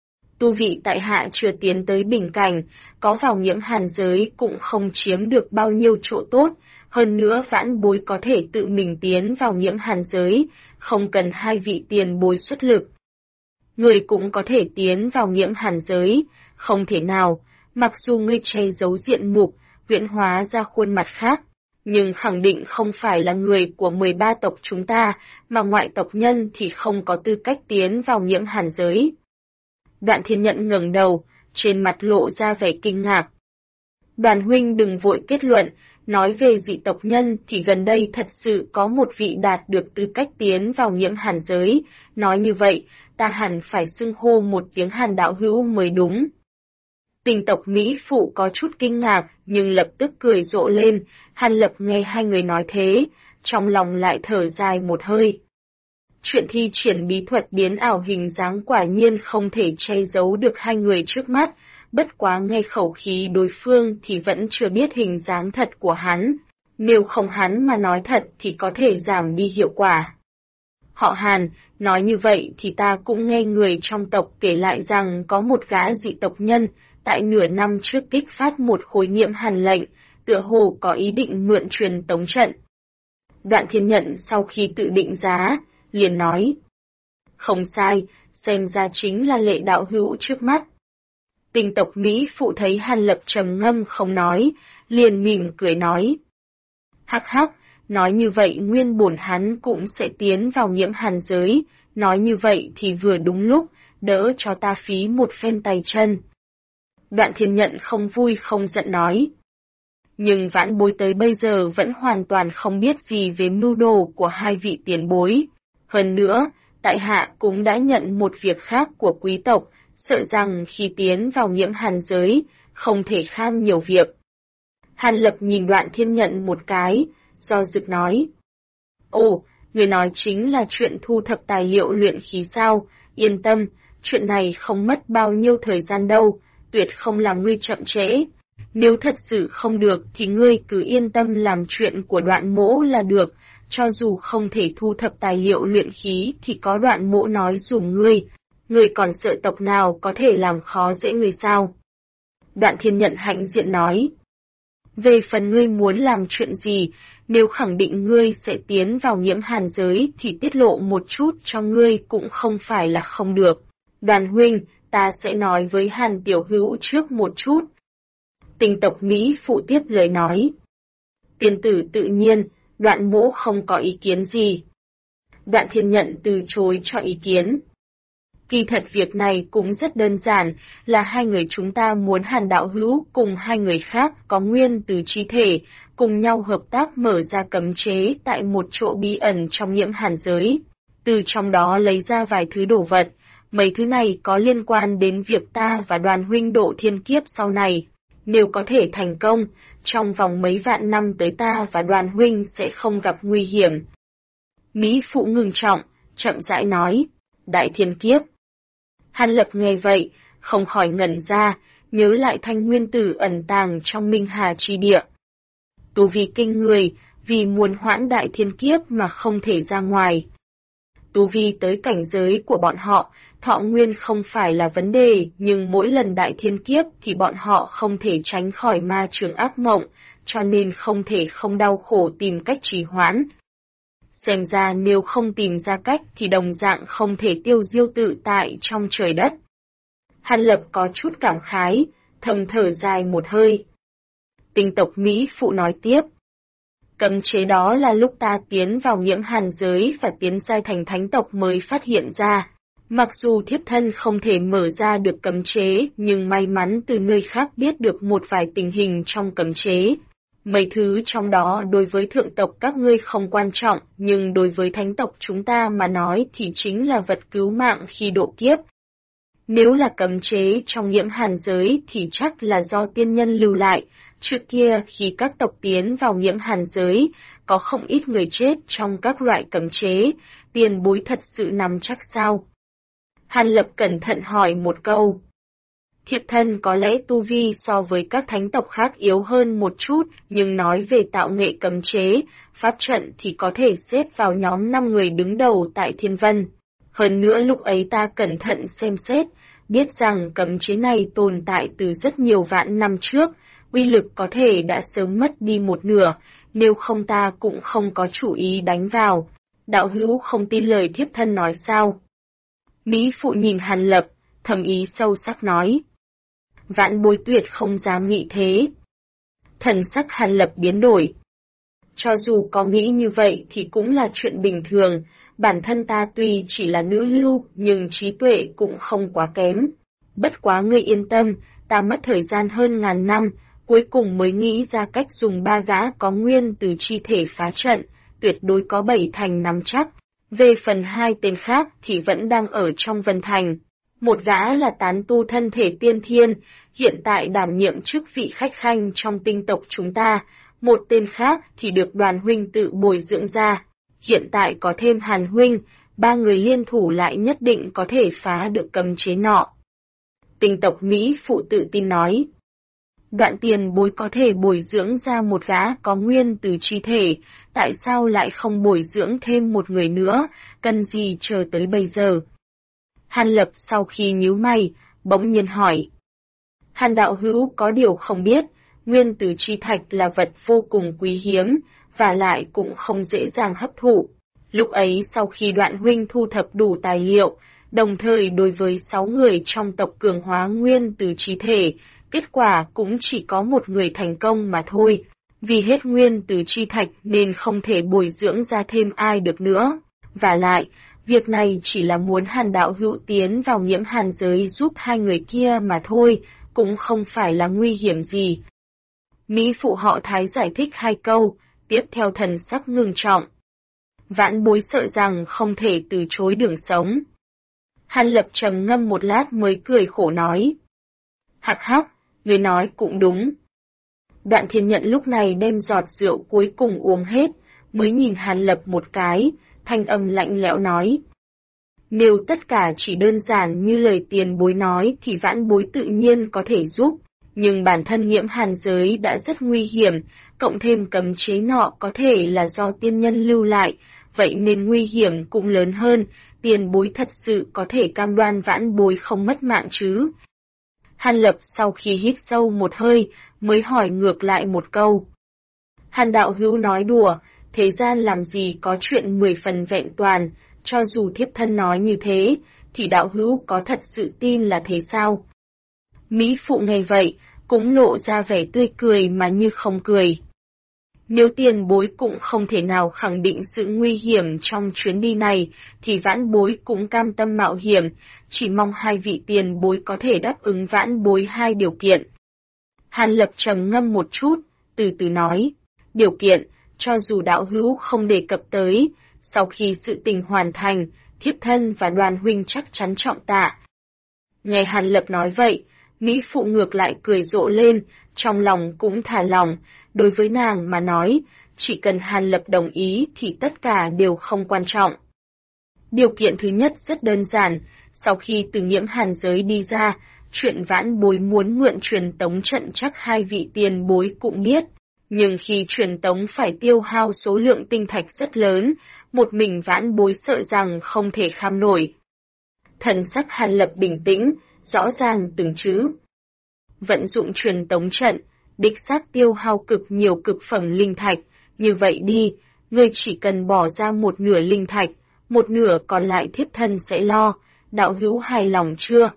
S1: Tu vị tại hạ chưa tiến tới bình cảnh, có vào nhiễm hàn giới cũng không chiếm được bao nhiêu chỗ tốt, hơn nữa vãn bối có thể tự mình tiến vào nhiễm hàn giới, không cần hai vị tiền bối xuất lực. Người cũng có thể tiến vào nhiễm hàn giới, không thể nào, mặc dù ngươi che giấu diện mục, huyễn hóa ra khuôn mặt khác, nhưng khẳng định không phải là người của 13 tộc chúng ta, mà ngoại tộc nhân thì không có tư cách tiến vào nhiễm hàn giới. Đoạn Thiên Nhận ngẩng đầu, trên mặt lộ ra vẻ kinh ngạc. Đoàn huynh đừng vội kết luận, nói về dị tộc nhân thì gần đây thật sự có một vị đạt được tư cách tiến vào nhiễm hàn giới, nói như vậy, ta hẳn phải xưng hô một tiếng Hàn đạo hữu mới đúng. Tình tộc Mỹ Phụ có chút kinh ngạc, nhưng lập tức cười rộ lên, Hàn Lập nghe hai người nói thế, trong lòng lại thở dài một hơi. Chuyện thi triển bí thuật biến ảo hình dáng quả nhiên không thể che giấu được hai người trước mắt, bất quá nghe khẩu khí đối phương thì vẫn chưa biết hình dáng thật của hắn, nếu không hắn mà nói thật thì có thể giảm đi hiệu quả. Họ Hàn, nói như vậy thì ta cũng nghe người trong tộc kể lại rằng có một gã dị tộc nhân, tại nửa năm trước kích phát một khối nhiễm hàn lệnh, tựa hồ có ý định mượn truyền tống trận. Đoạn Thiên Nhận sau khi tự định giá, liền nói. Không sai, xem ra chính là Lệ đạo hữu trước mắt. Tình tộc Mỹ Phụ thấy Hàn Lập trầm ngâm không nói, liền mỉm cười nói. Hắc hắc, nói như vậy nguyên bổn hắn cũng sẽ tiến vào nhiễm hàn giới, nói như vậy thì vừa đúng lúc, đỡ cho ta phí một phen tay chân. Đoạn Thiên Nhận không vui không giận nói. Nhưng vãn bối tới bây giờ vẫn hoàn toàn không biết gì về mưu đồ của hai vị tiền bối. Hơn nữa, tại hạ cũng đã nhận một việc khác của quý tộc, sợ rằng khi tiến vào nhiễm hàn giới, không thể kham nhiều việc. Hàn Lập nhìn Đoạn Thiên Nhận một cái, do dự nói. Ồ, người nói chính là chuyện thu thập tài liệu luyện khí sao, yên tâm, chuyện này không mất bao nhiêu thời gian đâu, tuyệt không làm ngươi chậm trễ. Nếu thật sự không được thì ngươi cứ yên tâm làm chuyện của Đoạn mỗ là được, cho dù không thể thu thập tài liệu luyện khí thì có Đoạn mỗ nói dùm ngươi còn sợ tộc nào có thể làm khó dễ ngươi sao? Đoạn Thiên Nhận hãnh diện nói. Về phần ngươi muốn làm chuyện gì, nếu khẳng định ngươi sẽ tiến vào nhiễm hàn giới thì tiết lộ một chút cho ngươi cũng không phải là không được. Đoàn huynh, ta sẽ nói với Hàn tiểu hữu trước một chút. Tình tộc Mỹ Phụ tiếp lời nói. Tiên tử tự nhiên, Đoạn mỗ không có ý kiến gì. Đoạn Thiên Nhận từ chối cho ý kiến. Kỳ thật việc này cũng rất đơn giản, là hai người chúng ta muốn Hàn đạo hữu cùng hai người khác có nguyên từ chi thể, cùng nhau hợp tác mở ra cấm chế tại một chỗ bí ẩn trong nhiễm hàn giới. Từ trong đó lấy ra vài thứ đồ vật, mấy thứ này có liên quan đến việc ta và Đoàn huynh độ thiên kiếp sau này. Nếu có thể thành công, trong vòng mấy vạn năm tới ta và Đoàn huynh sẽ không gặp nguy hiểm. Mỹ Phụ ngừng trọng, chậm rãi nói, đại thiên kiếp. Hàn Lập nghe vậy, không khỏi ngẩn ra, nhớ lại thanh nguyên tử ẩn tàng trong Minh Hà chi địa. Tu vi kinh người, vì muốn hoãn đại thiên kiếp mà không thể ra ngoài. Tu vi tới cảnh giới của bọn họ, thọ nguyên không phải là vấn đề, nhưng mỗi lần đại thiên kiếp thì bọn họ không thể tránh khỏi ma trường ác mộng, cho nên không thể không đau khổ tìm cách trì hoãn. Xem ra nếu không tìm ra cách thì đồng dạng không thể tiêu diêu tự tại trong trời đất. Hàn Lập có chút cảm khái, thầm thở dài một hơi. Tình tộc Mỹ Phụ nói tiếp. Cấm chế đó là lúc ta tiến vào nhiễm hàn giới và tiến giai thành thánh tộc mới phát hiện ra. Mặc dù thiếp thân không thể mở ra được cấm chế, nhưng may mắn từ nơi khác biết được một vài tình hình trong cấm chế. Mấy thứ trong đó đối với thượng tộc các ngươi không quan trọng, nhưng đối với thánh tộc chúng ta mà nói thì chính là vật cứu mạng khi độ kiếp. Nếu là cấm chế trong nhiễm hàn giới thì chắc là do tiên nhân lưu lại. Trước kia khi các tộc tiến vào nhiễm hàn giới, có không ít người chết trong các loại cấm chế, tiền bối thật sự nắm chắc sao? Hàn Lập cẩn thận hỏi một câu. Thiếp thân có lẽ tu vi so với các thánh tộc khác yếu hơn một chút, nhưng nói về tạo nghệ cấm chế, pháp trận thì có thể xếp vào nhóm 5 người đứng đầu tại Thiên Vân. Hơn nữa lúc ấy ta cẩn thận xem xét, biết rằng cấm chế này tồn tại từ rất nhiều vạn năm trước, uy lực có thể đã sớm mất đi một nửa, nếu không ta cũng không có chủ ý đánh vào. Đạo hữu không tin lời thiếp thân nói sao? Mỹ phụ nhìn Hàn Lập, thầm ý sâu sắc nói. Vãn bối tuyệt không dám nghĩ thế. Thần sắc Hàn Lập biến đổi. Cho dù có nghĩ như vậy thì cũng là chuyện bình thường, bản thân ta tuy chỉ là nữ lưu nhưng trí tuệ cũng không quá kém. Bất quá ngươi yên tâm, ta mất thời gian hơn ngàn năm, cuối cùng mới nghĩ ra cách dùng 3 gã có nguyên từ chi thể phá trận, tuyệt đối có 7 thành nắm chắc. Về phần 2 tên khác thì vẫn đang ở trong Vân Thành. Một gã là tán tu thân thể tiên thiên, hiện tại đảm nhiệm chức vị khách khanh trong tinh tộc chúng ta, một tên khác thì được Đoàn huynh tự bồi dưỡng ra. Hiện tại có thêm Hàn huynh, 3 người liên thủ lại nhất định có thể phá được cấm chế nọ. Tinh tộc Mỹ phụ tự tin nói. Đoạn tiền bối có thể bồi dưỡng ra một gã có nguyên từ chi thể, tại sao lại không bồi dưỡng thêm một người nữa, cần gì chờ tới bây giờ? Hàn Lập sau khi nhíu mày, bỗng nhiên hỏi. Hàn đạo hữu có điều không biết, nguyên từ chi thạch là vật vô cùng quý hiếm, và lại cũng không dễ dàng hấp thụ. Lúc ấy sau khi Đoạn huynh thu thập đủ tài liệu, đồng thời đối với 6 người trong tộc cường hóa nguyên từ chi thể, kết quả cũng chỉ có một người thành công mà thôi. Vì hết nguyên từ chi thạch nên không thể bồi dưỡng ra thêm ai được nữa. Và lại, việc này chỉ là muốn Hàn đạo hữu tiến vào nhiễm hàn giới giúp 2 người kia mà thôi, cũng không phải là nguy hiểm gì. Mỹ phụ họ Thái giải thích 2 câu, tiếp theo thần sắc ngưng trọng. Vãn bối sợ rằng không thể từ chối đường sống. Hàn Lập trầm ngâm một lát mới cười khổ nói. Hắc hắc, người nói cũng đúng. Đoạn Thiên Nhận lúc này đem giọt rượu cuối cùng uống hết, mới nhìn Hàn Lập một cái, thanh âm lạnh lẽo nói. Nếu tất cả chỉ đơn giản như lời tiền bối nói thì vãn bối tự nhiên có thể giúp, nhưng bản thân nhiễm hàn giới đã rất nguy hiểm, cộng thêm cấm chế nọ có thể là do tiên nhân lưu lại, vậy nên nguy hiểm cũng lớn hơn, tiền bối thật sự có thể cam đoan vãn bối không mất mạng chứ? Hàn Lập sau khi hít sâu một hơi, mới hỏi ngược lại một câu. Hàn đạo hữu nói đùa, thế gian làm gì có chuyện 10 phần vẹn toàn, cho dù thiếp thân nói như thế, thì đạo hữu có thật sự tin là thế sao? Mỹ phụ nghe vậy, cũng lộ ra vẻ tươi cười mà như không cười. Nếu tiền bối cũng không thể nào khẳng định sự nguy hiểm trong chuyến đi này, thì vãn bối cũng cam tâm mạo hiểm, chỉ mong 2 vị tiền bối có thể đáp ứng vãn bối 2 điều kiện. Hàn Lập trầm ngâm một chút, từ từ nói, điều kiện, cho dù đạo hữu không đề cập tới, sau khi sự tình hoàn thành, thiếp thân và Đoàn huynh chắc chắn trọng tạ. Nghe Hàn Lập nói vậy, Mỹ phụ ngược lại cười rộ lên, trong lòng cũng thả lòng, đối với nàng mà nói, chỉ cần Hàn Lập đồng ý thì tất cả đều không quan trọng. Điều kiện thứ nhất rất đơn giản, sau khi từ nhiễm hàn giới đi ra, chuyện vãn bối muốn mượn truyền tống trận chắc 2 vị tiền bối cũng biết, nhưng khi truyền tống phải tiêu hao số lượng tinh thạch rất lớn, một mình vãn bối sợ rằng không thể kham nổi. Thần sắc Hàn Lập bình tĩnh, rõ ràng từng chữ. Vận dụng truyền tống trận, đích xác tiêu hao cực nhiều cực phẩm linh thạch, như vậy đi, ngươi chỉ cần bỏ ra 1/2 linh thạch, 1/2 còn lại thiếp thân sẽ lo, đạo hữu hài lòng chưa?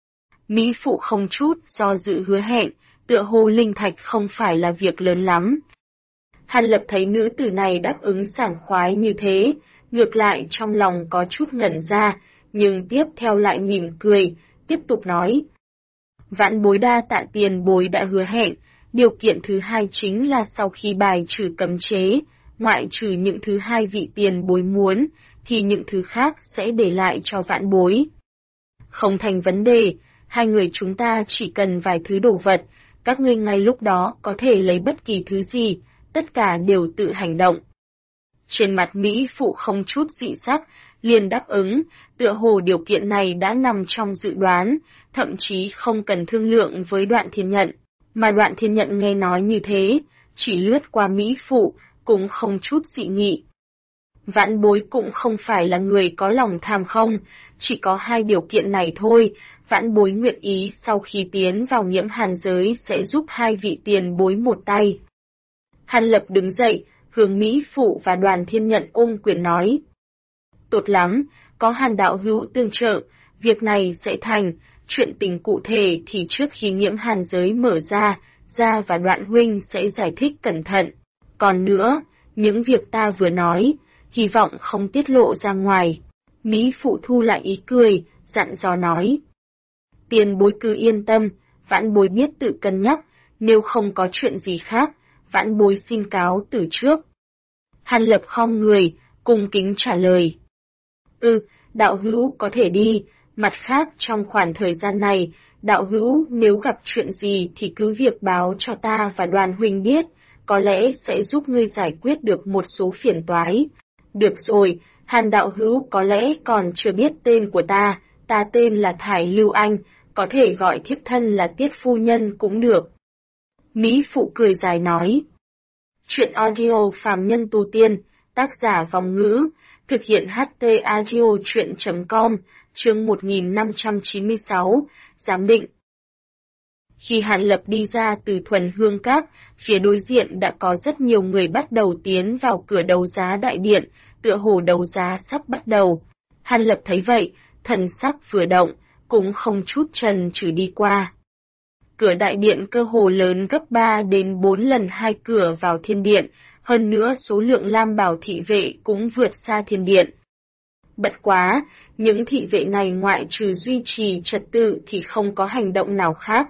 S1: Mỹ phụ không chút do dự hứa hẹn, tựa hồ linh thạch không phải là việc lớn lắm. Hàn Lập thấy nữ tử này đáp ứng sảng khoái như thế, ngược lại trong lòng có chút ngẩn ra, nhưng tiếp theo lại mỉm cười, tiếp tục nói. Vãn bối đa tạ tiền bối đã hứa hẹn, điều kiện thứ 2 chính là sau khi bài trừ cấm chế, ngoại trừ những thứ 2 vị tiền bối muốn, thì những thứ khác sẽ để lại cho vãn bối. Không thành vấn đề, 2 người chúng ta chỉ cần vài thứ đồ vật, các ngươi ngay lúc đó có thể lấy bất kỳ thứ gì, tất cả đều tự hành động. Trên mặt Mỹ Phụ không chút dị sắc, liền đáp ứng, tựa hồ điều kiện này đã nằm trong dự đoán, thậm chí không cần thương lượng với Đoạn Thiên Nhận. Mà Đoạn Thiên Nhận nghe nói như thế, chỉ lướt qua Mỹ Phụ, cũng không chút dị nghị. Vãn Bối cũng không phải là người có lòng tham không, chỉ có hai điều kiện này thôi. Vãn Bối nguyện ý sau khi tiến vào Nhiễm Hàn giới sẽ giúp hai vị tiền bối một tay. Hàn Lập đứng dậy, hướng Mỹ Phụ và Đoàn Thiên Nhận ôm quyền nói. Tốt lắm, có Hàn đạo hữu tương trợ, việc này sẽ thành, chuyện tình cụ thể thì trước khi Nhiễm Hàn giới mở ra, Gia và Đoạn huynh sẽ giải thích cẩn thận. Còn nữa, những việc ta vừa nói, hy vọng không tiết lộ ra ngoài. Mỹ Phụ thu lại ý cười, dặn dò nói. Tiền bối cứ yên tâm, vãn bối biết tự cân nhắc, nếu không có chuyện gì khác, vãn bối xin cáo từ trước. Hàn Lập khom người, cung kính trả lời. Đạo hữu có thể đi, mặt khác trong khoảng thời gian này, đạo hữu nếu gặp chuyện gì thì cứ việc báo cho ta và Đoàn huynh biết, có lẽ sẽ giúp ngươi giải quyết được một số phiền toái. Được rồi, Hàn đạo hữu có lẽ còn chưa biết tên của ta tên là Thải Lưu Anh, có thể gọi thiếp thân là Tiết phu nhân cũng được. Mỹ Phụ cười dài nói. Chuyện audio phàm nhân tu tiên, tác giả Vòng Ngữ, thực hiện HT audio chuyện.com, chương 1596, giám định. Khi Hàn Lập đi ra từ Thuần Hương Các, phía đối diện đã có rất nhiều người bắt đầu tiến vào cửa đấu giá đại điện, tựa hồ đấu giá sắp bắt đầu. Hàn Lập thấy vậy, thần sắc vừa động, cũng không chút chần chừ đi qua. Cửa đại điện cơ hồ lớn gấp 3 đến 4 lần hai cửa vào thiên điện, hơn nữa số lượng lam bảo thị vệ cũng vượt xa thiên điện. Bất quá, những thị vệ này ngoại trừ duy trì trật tự thì không có hành động nào khác.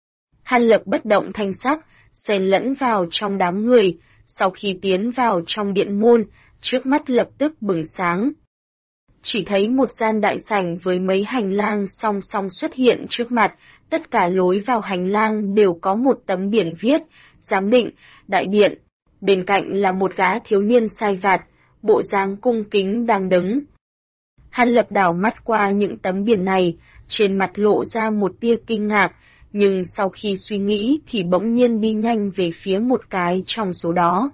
S1: Hàn Lập bất động thanh sắc, xen lẫn vào trong đám người, sau khi tiến vào trong điện môn, trước mắt lập tức bừng sáng. Chỉ thấy một gian đại sảnh với mấy hành lang song song xuất hiện trước mặt, tất cả lối vào hành lang đều có một tấm biển viết, giám định, đại điện. Bên cạnh là một gã thiếu niên sai vặt, bộ dáng cung kính đang đứng. Hàn Lập đảo mắt qua những tấm biển này, trên mặt lộ ra một tia kinh ngạc, nhưng sau khi suy nghĩ thì bỗng nhiên đi nhanh về phía một cái trong số đó.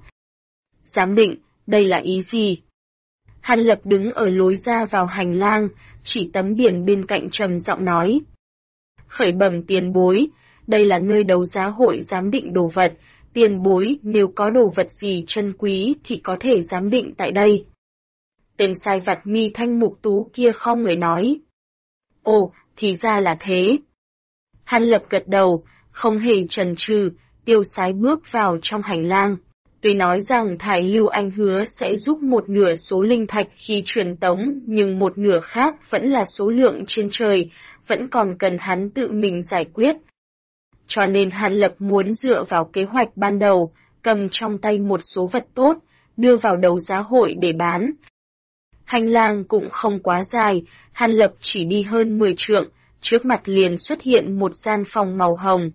S1: Giám định, đây là ý gì? Hàn Lập đứng ở lối ra vào hành lang, chỉ tấm biển bên cạnh trầm giọng nói. Khởi bẩm tiền bối, đây là nơi đấu giá hội giám định đồ vật, tiền bối nếu có đồ vật gì chân quý thì có thể giám định tại đây. Tên sai vặt mi thanh mục tú kia khom người nói. Ồ, thì ra là thế. Hàn Lập gật đầu, không hề chần chừ, tiêu sái bước vào trong hành lang. Tuy nói rằng Thải Lưu Anh hứa sẽ giúp một nửa số linh thạch khi truyền tống, nhưng một nửa khác vẫn là số lượng trên trời, vẫn còn cần hắn tự mình giải quyết. Cho nên Hàn Lập muốn dựa vào kế hoạch ban đầu, cầm trong tay một số vật tốt, đưa vào đấu giá hội để bán. Hành lang cũng không quá dài, Hàn Lập chỉ đi hơn 10 trượng, trước mặt liền xuất hiện một gian phòng màu hồng.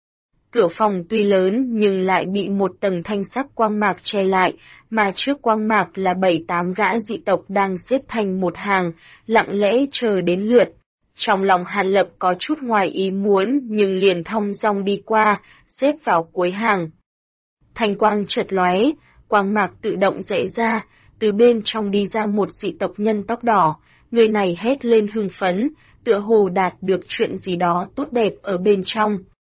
S1: Cửa phòng tuy lớn nhưng lại bị một tầng thanh sắc quang mạc che lại, mà trước quang mạc là 7-8 gã dị tộc đang xếp thành một hàng, lặng lẽ chờ đến lượt. Trong lòng Hàn Lập có chút ngoài ý muốn nhưng liền thong dong đi qua, xếp vào cuối hàng. Thanh quang chợt lóe, quang mạc tự động rẽ ra, từ bên trong đi ra một dị tộc nhân tóc đỏ, người này hét lên hưng phấn, tựa hồ đạt được chuyện gì đó tốt đẹp ở bên trong.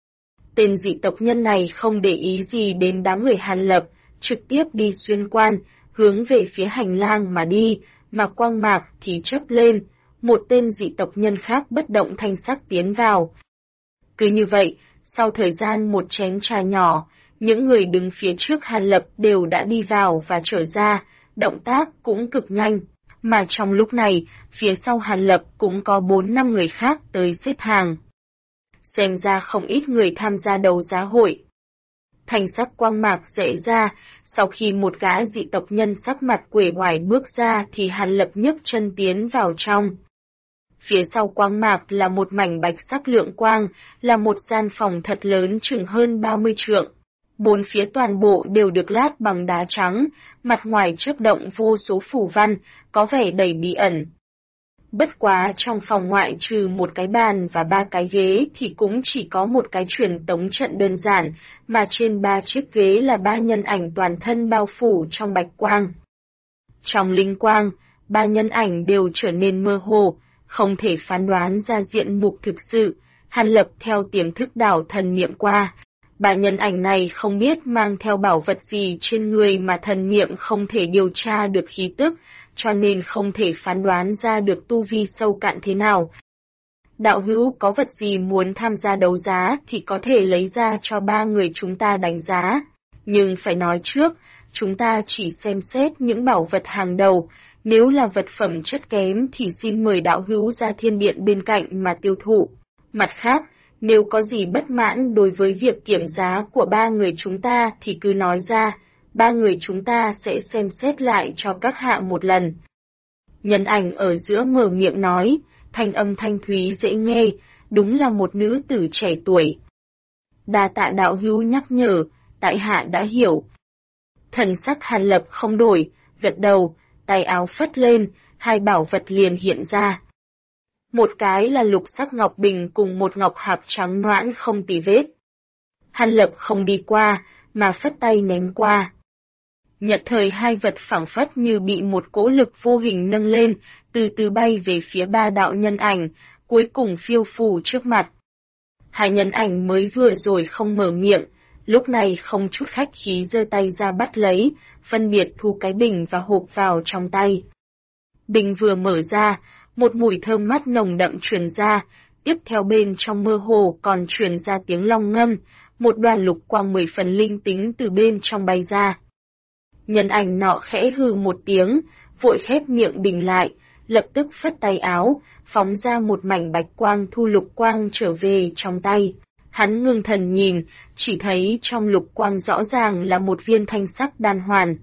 S1: Tên dị tộc nhân này không để ý gì đến đám người Hàn Lập, trực tiếp đi xuyên quan, hướng về phía hành lang mà đi, mà quang mạc thì chớp lên, một tên dị tộc nhân khác bất động thanh sắc tiến vào. Cứ như vậy, sau thời gian một chén trà nhỏ, những người đứng phía trước Hàn Lập đều đã đi vào và trở ra, động tác cũng cực nhanh, mà trong lúc này, phía sau Hàn Lập cũng có 4-5 người khác tới xếp hàng. Xem ra không ít người tham gia đấu giá hội. Thanh sắc quang mạc rẽ ra, sau khi một gã dị tộc nhân sắc mặt uể oải bước ra thì Hàn Lập nhấc chân tiến vào trong. Phía sau quang mạc là một mảnh bạch sắc lượng quang, là một gian phòng thật lớn chừng hơn 30 trượng. Bốn phía toàn bộ đều được lát bằng đá trắng, mặt ngoài chớp động vô số phù văn, có vẻ đầy bí ẩn. Bất quá trong phòng ngoại trừ một cái bàn và 3 cái ghế thì cũng chỉ có một cái truyền tống trận đơn giản, mà trên 3 chiếc ghế là 3 nhân ảnh toàn thân bao phủ trong bạch quang. Trong linh quang, 3 nhân ảnh đều trở nên mơ hồ, không thể phán đoán ra diện mục thực sự. Hàn Lập theo tiềm thức đảo thần niệm qua. 3 nhân ảnh này không biết mang theo bảo vật gì trên người mà thần niệm không thể điều tra được khí tức, cho nên không thể phán đoán ra được tu vi sâu cạn thế nào. Đạo hữu có vật gì muốn tham gia đấu giá thì có thể lấy ra cho 3 người chúng ta đánh giá. Nhưng phải nói trước, chúng ta chỉ xem xét những bảo vật hàng đầu, nếu là vật phẩm chất kém thì xin mời đạo hữu ra thiên điện bên cạnh mà tiêu thụ. Mặt khác, nếu có gì bất mãn đối với việc kiểm giá của 3 người chúng ta thì cứ nói ra, 3 người chúng ta sẽ xem xét lại cho các hạ một lần. Nhân ảnh ở giữa mở miệng nói, thanh âm thanh thúy dễ nghe, đúng là một nữ tử trẻ tuổi. Đa tạ đạo hữu nhắc nhở, tại hạ đã hiểu. Thần sắc Hàn Lập không đổi, gật đầu, tay áo phất lên, 2 bảo vật liền hiện ra. Một cái là lục sắc ngọc bình cùng một ngọc hạp trắng noãn không tì vết. Hàn Lập không đi qua, mà phất tay ném qua. Nhất thời 2 vật phảng phất như bị một cỗ lực vô hình nâng lên, từ từ bay về phía 3 đạo nhân ảnh, cuối cùng phiêu phù trước mặt. 2 nhân ảnh mới vừa rồi không mở miệng, lúc này không chút khách khí giơ tay ra bắt lấy, phân biệt thu cái bình và hộp vào trong tay. Bình vừa mở ra, một mùi thơm mát nồng đậm truyền ra, tiếp theo bên trong mơ hồ còn truyền ra tiếng long ngâm, một đoàn lục quang 10 phần linh tính từ bên trong bay ra. Nhân ảnh nọ khẽ hừ một tiếng, vội khép miệng bình lại, lập tức phất tay áo, phóng ra một mảnh bạch quang thu lục quang trở về trong tay. Hắn ngưng thần nhìn, chỉ thấy trong lục quang rõ ràng là một viên thanh sắc đan hoàn.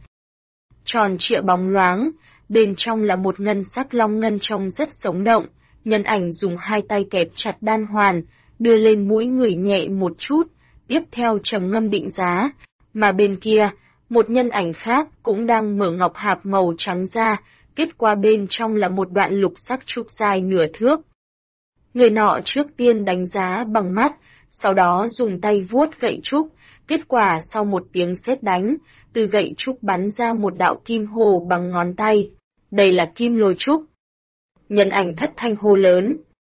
S1: Tròn trịa bóng loáng, bên trong là một ngân sắc long ngân trông rất sống động, nhân ảnh dùng 2 tay kẹp chặt đan hoàn, đưa lên mũi ngửi nhẹ một chút, tiếp theo trầm ngâm định giá, mà bên kia, một nhân ảnh khác cũng đang mở ngọc hạp màu trắng ra, kết quả bên trong là một đoạn lục sắc trúc dài nửa thước. Người nọ trước tiên đánh giá bằng mắt, sau đó dùng tay vuốt gậy trúc, kết quả sau một tiếng sét đánh, từ gậy trúc bắn ra một đạo kim hồ bằng ngón tay. Đây là kim lôi trúc. Nhân ảnh thất thanh hô lớn.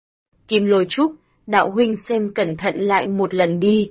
S1: Kim lôi trúc, đạo huynh xem cẩn thận lại một lần đi.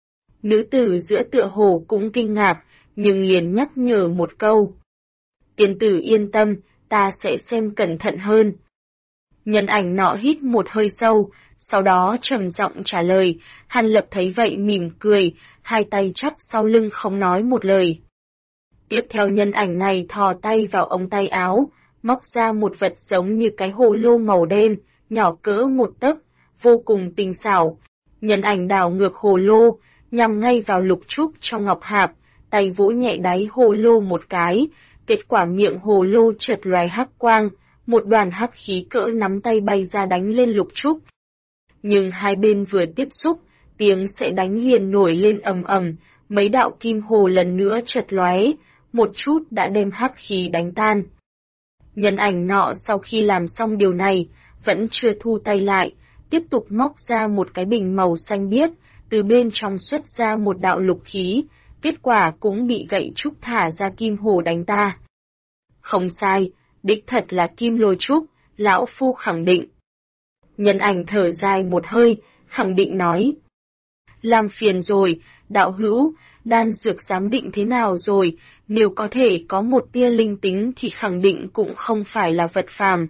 S1: Nữ tử giữa tựa hồ cũng kinh ngạc, nhưng liền nhắc nhở một câu. Tiên tử yên tâm, ta sẽ xem cẩn thận hơn. Nhân ảnh nọ hít một hơi sâu, sau đó trầm giọng trả lời. Hàn Lập thấy vậy mỉm cười, 2 tay chắp sau lưng không nói một lời. Tiếp theo nhân ảnh này thò tay vào ống tay áo, móc ra một vật giống như cái hồ lô màu đen, nhỏ cỡ 1 tấc, vô cùng tinh xảo. Nhân ảnh đảo ngược hồ lô, nhằm ngay vào lục trúc trong ngọc hạp, tay vỗ nhẹ đáy hồ lô một cái, kết quả miệng hồ lô chợt loài hắc quang, một đoàn hắc khí cỡ nắm tay bay ra đánh lên lục trúc. Nhưng hai bên vừa tiếp xúc, tiếng sẽ đánh liền nổi lên ầm ầm, mấy đạo kim hồ lần nữa chợt lóe, một chút đã đem hắc khí đánh tan. Nhân ảnh nọ sau khi làm xong điều này, vẫn chưa thu tay lại, tiếp tục móc ra một cái bình màu xanh biếc, từ bên trong xuất ra một đạo lục khí, kết quả cũng bị gậy trúc thả ra kim hồ đánh ta. Không sai, đích thật là kim lôi trúc, lão phu khẳng định. Nhân ảnh thở dài một hơi, khẳng định nói. Làm phiền rồi, đạo hữu, đan dược giám định thế nào rồi, nếu có thể có một tia linh tính thì khẳng định cũng không phải là vật phàm.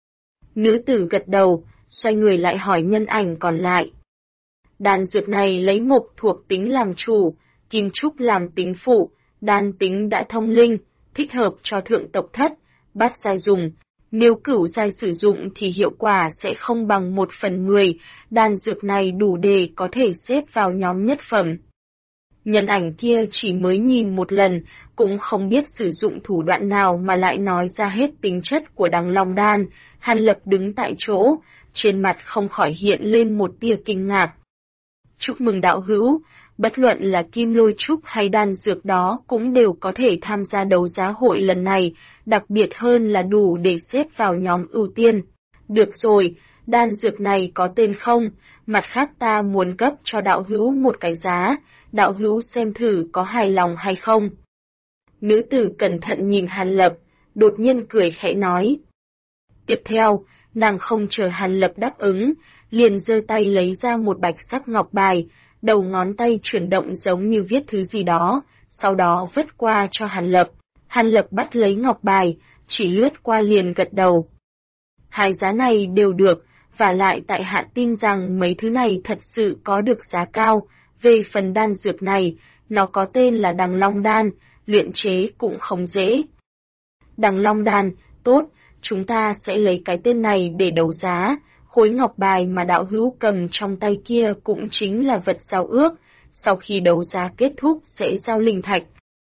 S1: Nữ tử gật đầu, xoay người lại hỏi nhân ảnh còn lại. Đan dược này lấy mộc thuộc tính làm chủ, kim trúc làm tính phụ, đan tính đã thông linh, thích hợp cho thượng tộc thất, bát giai dùng. Nếu cửu giai sử dụng thì hiệu quả sẽ không bằng 1/10, đan dược này đủ để có thể xếp vào nhóm nhất phẩm. Nhân ảnh kia chỉ mới nhìn một lần, cũng không biết sử dụng thủ đoạn nào mà lại nói ra hết tính chất của đằng long đan. Hàn Lập đứng tại chỗ, trên mặt không khỏi hiện lên một tia kinh ngạc. Chúc mừng đạo hữu, bất luận là kim lôi trúc hay đan dược đó cũng đều có thể tham gia đấu giá hội lần này, đặc biệt hơn là đủ để xếp vào nhóm ưu tiên. Được rồi, đan dược này có tên không? Mặt khác ta muốn cấp cho đạo hữu một cái giá, đạo hữu xem thử có hài lòng hay không. Nữ tử cẩn thận nhìn Hàn Lập, đột nhiên cười khẽ nói. Tiếp theo, nàng không chờ Hàn Lập đáp ứng, liền giơ tay lấy ra một bạch sắc ngọc bài, đầu ngón tay chuyển động giống như viết thứ gì đó, sau đó vứt qua cho Hàn Lập. Hàn Lập bắt lấy ngọc bài, chỉ lướt qua liền gật đầu. Hai giá này đều được, và lại tại hạ tin rằng mấy thứ này thật sự có được giá cao. Về phần đan dược này, nó có tên là Đằng Long Đan, luyện chế cũng không dễ. Đằng Long Đan, tốt, chúng ta sẽ lấy cái tên này để đấu giá. Khối ngọc bài mà đạo hữu cầm trong tay kia cũng chính là vật giao ước, sau khi đấu giá kết thúc sẽ giao linh thạch.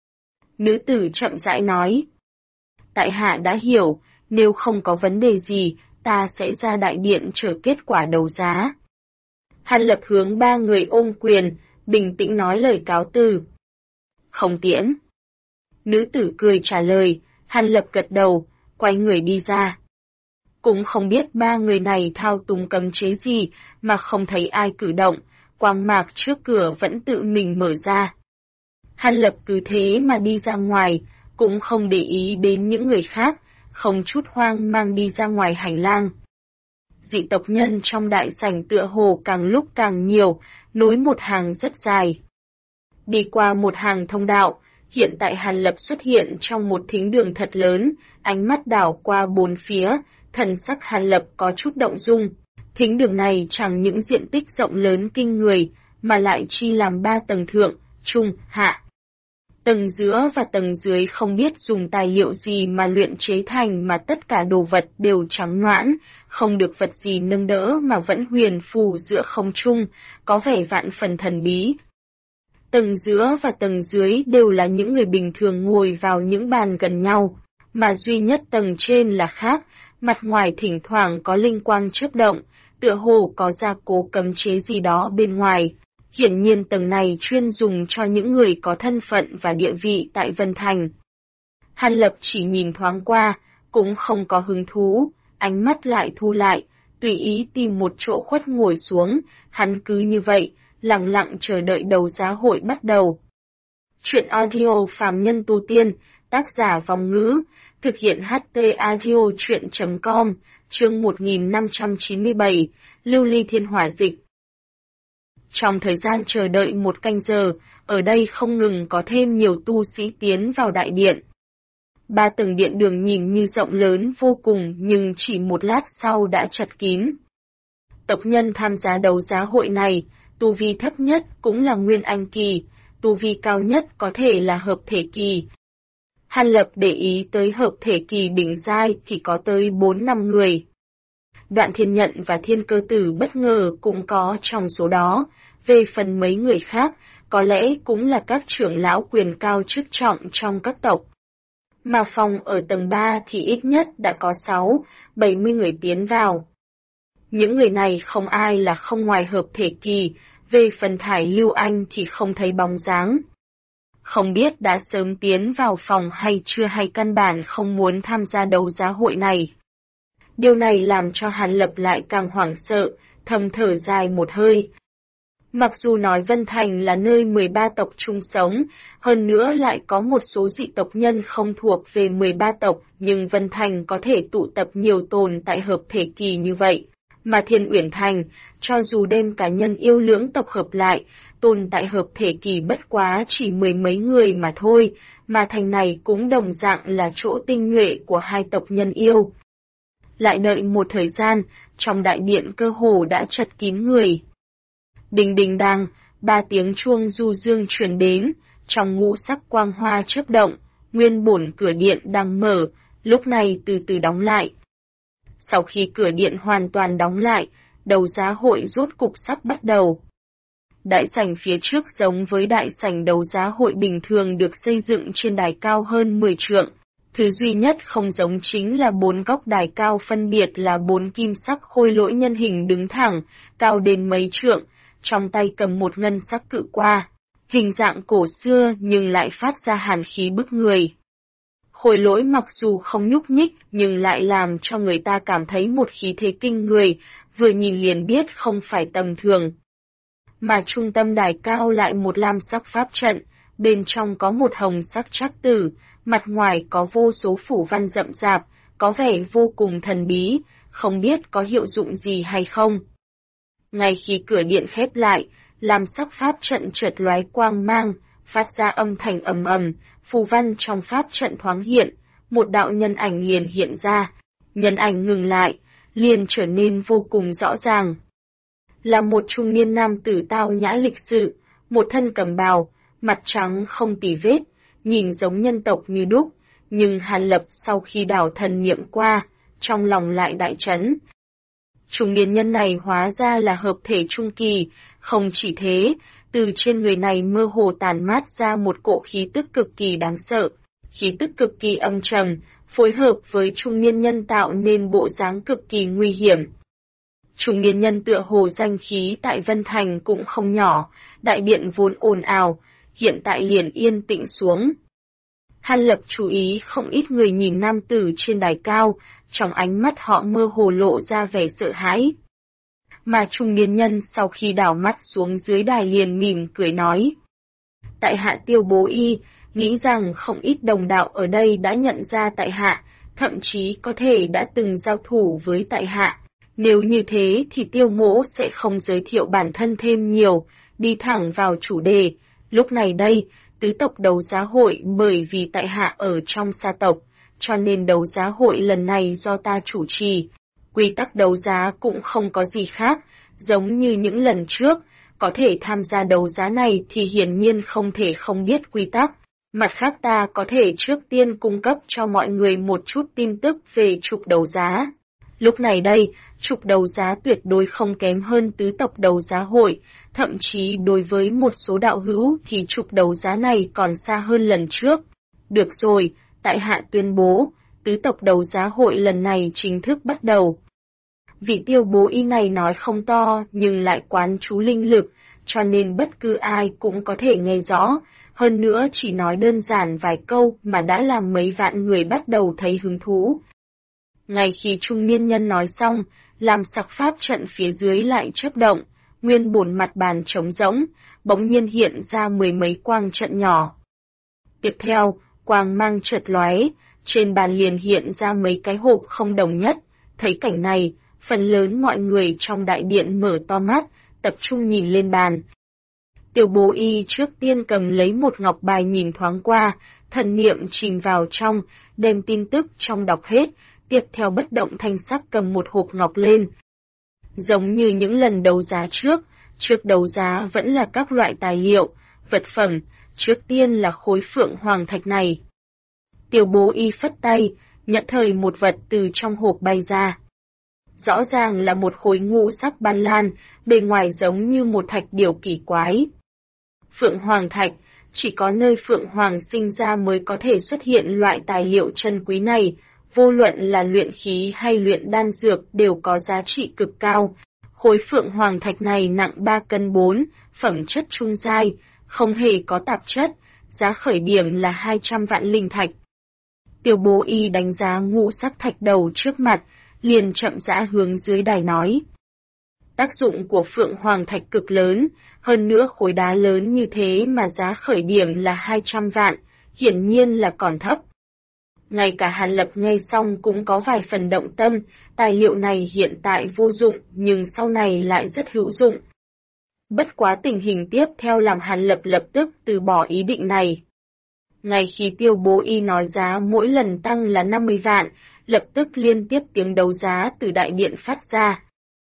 S1: Nữ tử chậm rãi nói. Tại hạ đã hiểu, nếu không có vấn đề gì, ta sẽ ra đại điện chờ kết quả đấu giá. Hàn Lập hướng ba người ôm quyền, bình tĩnh nói lời cáo từ. Không tiễn. Nữ tử cười trả lời, Hàn Lập gật đầu, quay người đi ra. Cũng không biết ba người này thao túng cấm chế gì mà không thấy ai cử động, quang mạc trước cửa vẫn tự mình mở ra. Hàn Lập cứ thế mà đi ra ngoài, cũng không để ý đến những người khác, không chút hoang mang đi ra ngoài hành lang. Dị tộc nhân trong đại sảnh tựa hồ càng lúc càng nhiều, nối một hàng rất dài. Đi qua một hàng thông đạo, hiện tại Hàn Lập xuất hiện trong một thính đường thật lớn, ánh mắt đảo qua bốn phía, thần sắc Hàn Lập có chút động dung. Thính đường này chẳng những diện tích rộng lớn kinh người, mà lại chi làm 3 tầng thượng, trung, hạ. Tầng giữa và tầng dưới không biết dùng tài liệu gì mà luyện chế thành mà tất cả đồ vật đều trắng noãn, không được vật gì nâng đỡ mà vẫn huyền phù giữa không trung, có vẻ vạn phần thần bí. Tầng giữa và tầng dưới đều là những người bình thường ngồi vào những bàn gần nhau, mà duy nhất tầng trên là khác, mặt ngoài thỉnh thoảng có linh quang chớp động, tựa hồ có gia cố cấm chế gì đó bên ngoài. Hiển nhiên tầng này chuyên dùng cho những người có thân phận và địa vị tại Vân Thành. Hàn Lập chỉ nhìn thoáng qua, cũng không có hứng thú, ánh mắt lại thu lại, tùy ý tìm một chỗ khuất ngồi xuống, hắn cứ như vậy, lặng lặng chờ đợi đấu giá hội bắt đầu. Chuyện audio phàm nhân tu tiên, tác giả Vong Ngữ, thực hiện HT audio chuyện.com, chương 1597, Lưu Ly Thiên Hỏa Dịch. Trong thời gian chờ đợi một canh giờ, ở đây không ngừng có thêm nhiều tu sĩ tiến vào đại điện. 3 tầng điện đường nhìn như rộng lớn vô cùng nhưng chỉ một lát sau đã chật kín. Tộc nhân tham gia đấu giá hội này, tu vi thấp nhất cũng là Nguyên Anh Kỳ, tu vi cao nhất có thể là Hợp Thể Kỳ. Hàn Lập để ý tới Hợp Thể Kỳ đỉnh giai thì có tới 4-5 người. Đoạn Thiên Nhận và Thiên Cơ Tử bất ngờ cũng có trong số đó, về phần mấy người khác, có lẽ cũng là các trưởng lão quyền cao chức trọng trong các tộc. Mà phòng ở tầng 3 thì ít nhất đã có 6-70 người tiến vào. Những người này không ai là không ngoài Hợp Thể Kỳ, về phần Thải Lưu Anh thì không thấy bóng dáng. Không biết đã sớm tiến vào phòng hay chưa hay căn bản không muốn tham gia đấu giá hội này. Điều này làm cho Hàn Lập lại càng hoảng sợ, thầm thở dài một hơi. Mặc dù nói Vân Thành là nơi 13 tộc chung sống, hơn nữa lại có một số dị tộc nhân không thuộc về 13 tộc, nhưng Vân Thành có thể tụ tập nhiều tồn tại Hợp Thể Kỳ như vậy. Mà Thiên Uyển Thành, cho dù đem cả nhân yêu lưỡng tộc hợp lại, tồn tại Hợp Thể Kỳ bất quá chỉ 10 mấy người mà thôi, mà thành này cũng đồng dạng là chỗ tinh nhuệ của hai tộc nhân yêu. Lại đợi một thời gian, trong đại điện cơ hồ đã chật kín người. Đình đình đàng, 3 tiếng chuông du dương truyền đến, trong ngũ sắc quang hoa chớp động, nguyên bổn cửa điện đang mở, lúc này từ từ đóng lại. Sau khi cửa điện hoàn toàn đóng lại, đấu giá hội rốt cục sắp bắt đầu. Đại sảnh phía trước giống với đại sảnh đấu giá hội bình thường được xây dựng trên đài cao hơn 10 trượng. Thứ duy nhất không giống chính là 4 góc đài cao phân biệt là 4 kim sắc khôi lỗi nhân hình đứng thẳng, cao đến mấy trượng, trong tay cầm một ngân sắc cự qua, hình dạng cổ xưa nhưng lại phát ra hàn khí bức người. Khôi Lỗi mặc dù không nhúc nhích nhưng lại làm cho người ta cảm thấy một khí thế kinh người, vừa nhìn liền biết không phải tầm thường. Mà trung tâm đài cao lại một lam sắc pháp trận, bên trong có một hồng sắc trắc tử, mặt ngoài có vô số phủ văn rậm rạp, có vẻ vô cùng thần bí, không biết có hiệu dụng gì hay không. Ngay khi cửa điện khép lại, lam sắc pháp trận chợt lóe quang mang, phát ra âm thanh ầm ầm, phù văn trong pháp trận thoáng hiện, một đạo nhân ảnh liền hiện ra, nhân ảnh ngừng lại, liền trở nên vô cùng rõ ràng. Là một trung niên nam tử tao nhã lịch sự, một thân cẩm bào, mặt trắng không tì vết, nhìn giống nhân tộc như đúc, nhưng Hàn Lập sau khi đảo thần niệm qua, trong lòng lại đại chấn. Trung niên nhân này hóa ra là hợp thể trung kỳ, không chỉ thế, từ trên người này mơ hồ tàn mát ra một cỗ khí tức cực kỳ đáng sợ, khí tức cực kỳ âm trầm, phối hợp với trung niên nhân tạo nên bộ dáng cực kỳ nguy hiểm. Trung niên nhân tựa hồ danh khí tại Vân Thành cũng không nhỏ, đại điện vốn ồn ào, hiện tại liền yên tĩnh xuống. Hàn Lập chú ý không ít người nhìn nam tử trên đài cao, trong ánh mắt họ mơ hồ lộ ra vẻ sợ hãi. Mà trung niên nhân sau khi đảo mắt xuống dưới đài liền mỉm cười nói. Tại hạ Tiêu Bố Y, nghĩ rằng không ít đồng đạo ở đây đã nhận ra tại hạ, thậm chí có thể đã từng giao thủ với tại hạ. Nếu như thế thì Tiêu Mỗ sẽ không giới thiệu bản thân thêm nhiều, đi thẳng vào chủ đề. Lúc này đây, tứ tộc đấu giá hội bởi vì tại hạ ở trong sa tộc, cho nên đấu giá hội lần này do ta chủ trì. Quy tắc đấu giá cũng không có gì khác, giống như những lần trước, có thể tham gia đấu giá này thì hiển nhiên không thể không biết quy tắc. Mặt khác ta có thể trước tiên cung cấp cho mọi người một chút tin tức về trục đấu giá. Lúc này đây, trục đấu giá tuyệt đối không kém hơn tứ tộc đấu giá hội, thậm chí đối với một số đạo hữu thì trục đấu giá này còn xa hơn lần trước. Được rồi, tại hạ tuyên bố, tứ tộc đấu giá hội lần này chính thức bắt đầu. Vị Tiêu Bố Y này nói không to nhưng lại quán chú linh lực, cho nên bất cứ ai cũng có thể nghe rõ, hơn nữa chỉ nói đơn giản vài câu mà đã làm mấy vạn người bắt đầu thấy hứng thú. Ngay khi trung niên nhân nói xong, làm sặc pháp trận phía dưới lại chớp động, nguyên bổn mặt bàn trống rỗng, bỗng nhiên hiện ra mười mấy quang trận nhỏ. Tiếp theo, quang mang chợt lóe, trên bàn liền hiện ra mấy cái hộp không đồng nhất, thấy cảnh này, phần lớn mọi người trong đại điện mở to mắt, tập trung nhìn lên bàn. Tiểu Bố Y trước tiên cầm lấy một ngọc bài nhìn thoáng qua, thần niệm chìm vào trong, đem tin tức trong đọc hết, tiếp theo bất động thanh sắc cầm một hộp ngọc lên. Giống như những lần đấu giá trước đấu giá vẫn là các loại tài liệu, vật phẩm, trước tiên là khối phượng hoàng thạch này. Tiểu Bố Y phất tay, nhận thời một vật từ trong hộp bay ra. Rõ ràng là một khối ngũ sắc ban lan, bề ngoài giống như một thạch điểu kỳ quái. Phượng hoàng thạch, chỉ có nơi phượng hoàng sinh ra mới có thể xuất hiện loại tài liệu chân quý này, vô luận là luyện khí hay luyện đan dược đều có giá trị cực cao. Khối phượng hoàng thạch này nặng 3 cân 4, phẩm chất trung giai, không hề có tạp chất, giá khởi điểm là 200 vạn linh thạch. Tiểu Bố Y đánh giá ngũ sắc thạch đầu trước mặt, liền chậm rãi hướng dưới đài nói. Tác dụng của phượng hoàng thạch cực lớn, hơn nữa khối đá lớn như thế mà giá khởi điểm là 200 vạn, hiển nhiên là còn thấp. Ngay cả Hàn Lập nghe xong cũng có vài phần động tâm, tài liệu này hiện tại vô dụng nhưng sau này lại rất hữu dụng. Bất quá tình hình tiếp theo làm Hàn Lập lập tức từ bỏ ý định này. Ngay khi Tiêu Bố Y nói giá mỗi lần tăng là 50 vạn, lập tức liên tiếp tiếng đấu giá từ đại điện phát ra.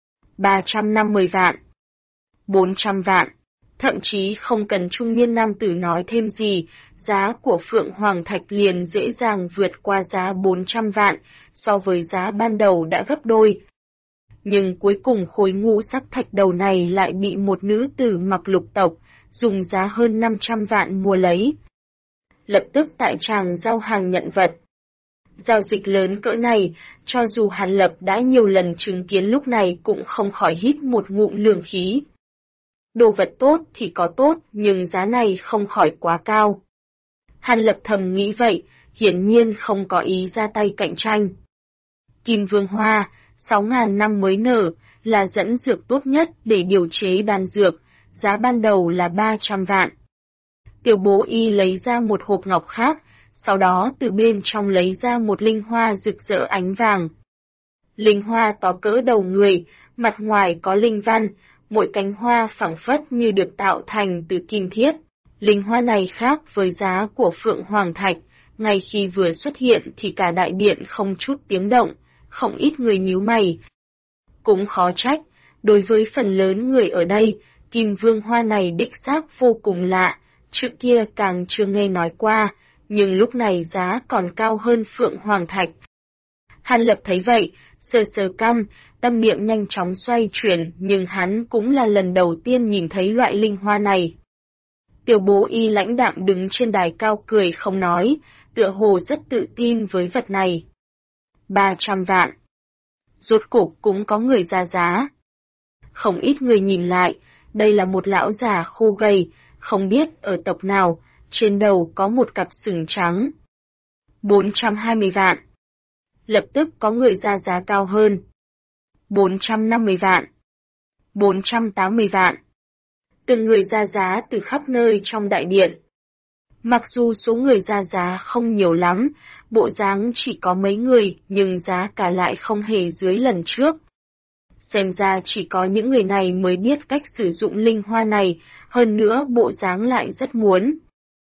S1: 350 vạn, 400 vạn, thậm chí không cần trung niên nam tử nói thêm gì, giá của Phượng Hoàng Thạch liền dễ dàng vượt qua giá 400 vạn, so với giá ban đầu đã gấp đôi. Nhưng cuối cùng khối ngũ sắc thạch đầu này lại bị một nữ tử mặc lục tộc, dùng giá hơn 500 vạn mua lấy. Lập tức tại tràng giao hàng nhận vật. Giao dịch lớn cỡ này, cho dù Hàn Lập đã nhiều lần chứng kiến lúc này cũng không khỏi hít một ngụm lương khí. Đồ vật tốt thì có tốt, nhưng giá này không khỏi quá cao. Hàn Lập thầm nghĩ vậy, hiển nhiên không có ý ra tay cạnh tranh. Kim Vương Hoa, 6.000 năm mới nở, là dẫn dược tốt nhất để điều chế đan dược, giá ban đầu là 300 vạn. Tiểu Bố Y lấy ra một hộp ngọc khác, sau đó từ bên trong lấy ra một linh hoa rực rỡ ánh vàng. Linh hoa to cỡ đầu người, mặt ngoài có linh văn, mỗi cánh hoa phẳng phất như được tạo thành từ kim thiết. Linh hoa này khác với giá của Phượng Hoàng Thạch, ngay khi vừa xuất hiện thì cả đại điện không chút tiếng động, không ít người nhíu mày. Cũng khó trách, đối với phần lớn người ở đây, Kim Vương Hoa này đích xác vô cùng lạ, trước kia càng chưa nghe nói qua, nhưng lúc này giá còn cao hơn Phượng Hoàng Thạch. Hàn Lập thấy vậy, sờ sờ cằm, tâm niệm nhanh chóng xoay chuyển, nhưng hắn cũng là lần đầu tiên nhìn thấy loại linh hoa này. Tiểu Bố Y lãnh đạm đứng trên đài cao cười không nói, tựa hồ rất tự tin với vật này. 300 vạn. Rốt cục cũng có người ra giá. Không ít người nhìn lại, đây là một lão già khô gầy, không biết ở tộc nào, trên đầu có một cặp sừng trắng. 420 vạn. Lập tức có người ra giá cao hơn. 450 vạn. 480 vạn. Từng người ra giá từ khắp nơi trong đại điện. Mặc dù số người ra giá không nhiều lắm, bộ dáng chỉ có mấy người, nhưng giá cả lại không hề dưới lần trước. Xem ra chỉ có những người này mới biết cách sử dụng linh hoa này, hơn nữa bộ dáng lại rất muốn.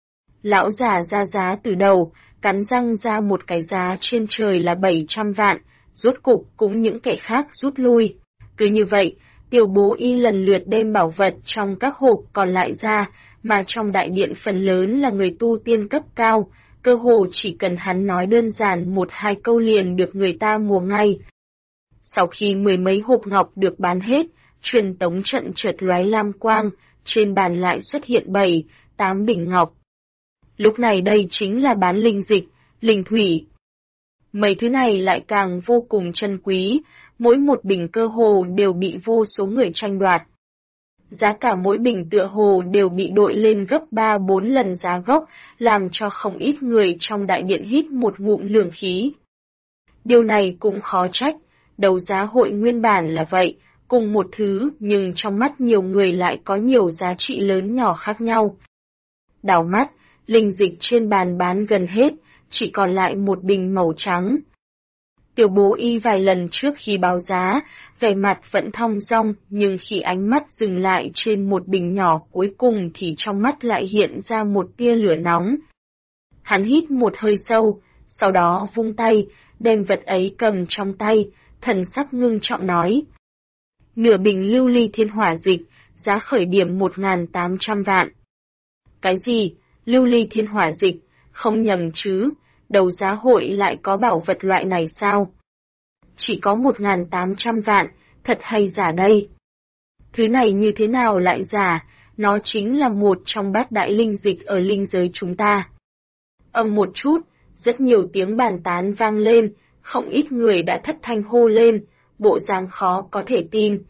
S1: Lão già ra giá từ đầu, cắn răng ra một cái giá trên trời là 700 vạn, rốt cục cũng những kẻ khác rút lui. Cứ như vậy, Tiểu Bố Y lần lượt đem bảo vật trong các hộp còn lại ra, mà trong đại điện phần lớn là người tu tiên cấp cao, cơ hồ chỉ cần hắn nói đơn giản một hai câu liền được người ta mua ngay. Sau khi mười mấy hộp ngọc được bán hết, truyền tống trận chợt lóe lam quang, trên bàn lại xuất hiện 7-8 bình ngọc. Lúc này đây chính là bán linh dịch, linh thủy. Mấy thứ này lại càng vô cùng chân quý, mỗi một bình cơ hồ đều bị vô số người tranh đoạt. Giá cả mỗi bình tựa hồ đều bị đội lên gấp 3-4 lần giá gốc, làm cho không ít người trong đại điện hít một ngụm lường khí. Điều này cũng khó trách, đấu giá hội nguyên bản là vậy, cùng một thứ nhưng trong mắt nhiều người lại có nhiều giá trị lớn nhỏ khác nhau. Đảo mắt, linh dịch trên bàn bán gần hết, chỉ còn lại một bình màu trắng. Tiểu Bố Y vài lần trước khi báo giá, vẻ mặt vẫn thong dong, nhưng khi ánh mắt dừng lại trên một bình nhỏ cuối cùng thì trong mắt lại hiện ra một tia lửa nóng. Hắn hít một hơi sâu, sau đó vung tay, đem vật ấy cầm trong tay, thần sắc ngưng trọng nói. Nửa bình lưu ly thiên hỏa dịch, giá khởi điểm 1.800 vạn. Cái gì? Lưu ly thiên hỏa dịch, không nhầm chứ, đấu giá hội lại có bảo vật loại này sao? Chỉ có 1.800 vạn, thật hay giả đây? Thứ này như thế nào lại giả, nó chính là một trong bát đại linh dịch ở linh giới chúng ta. Âm một chút, rất nhiều tiếng bàn tán vang lên, không ít người đã thất thanh hô lên, bộ dáng khó có thể tin.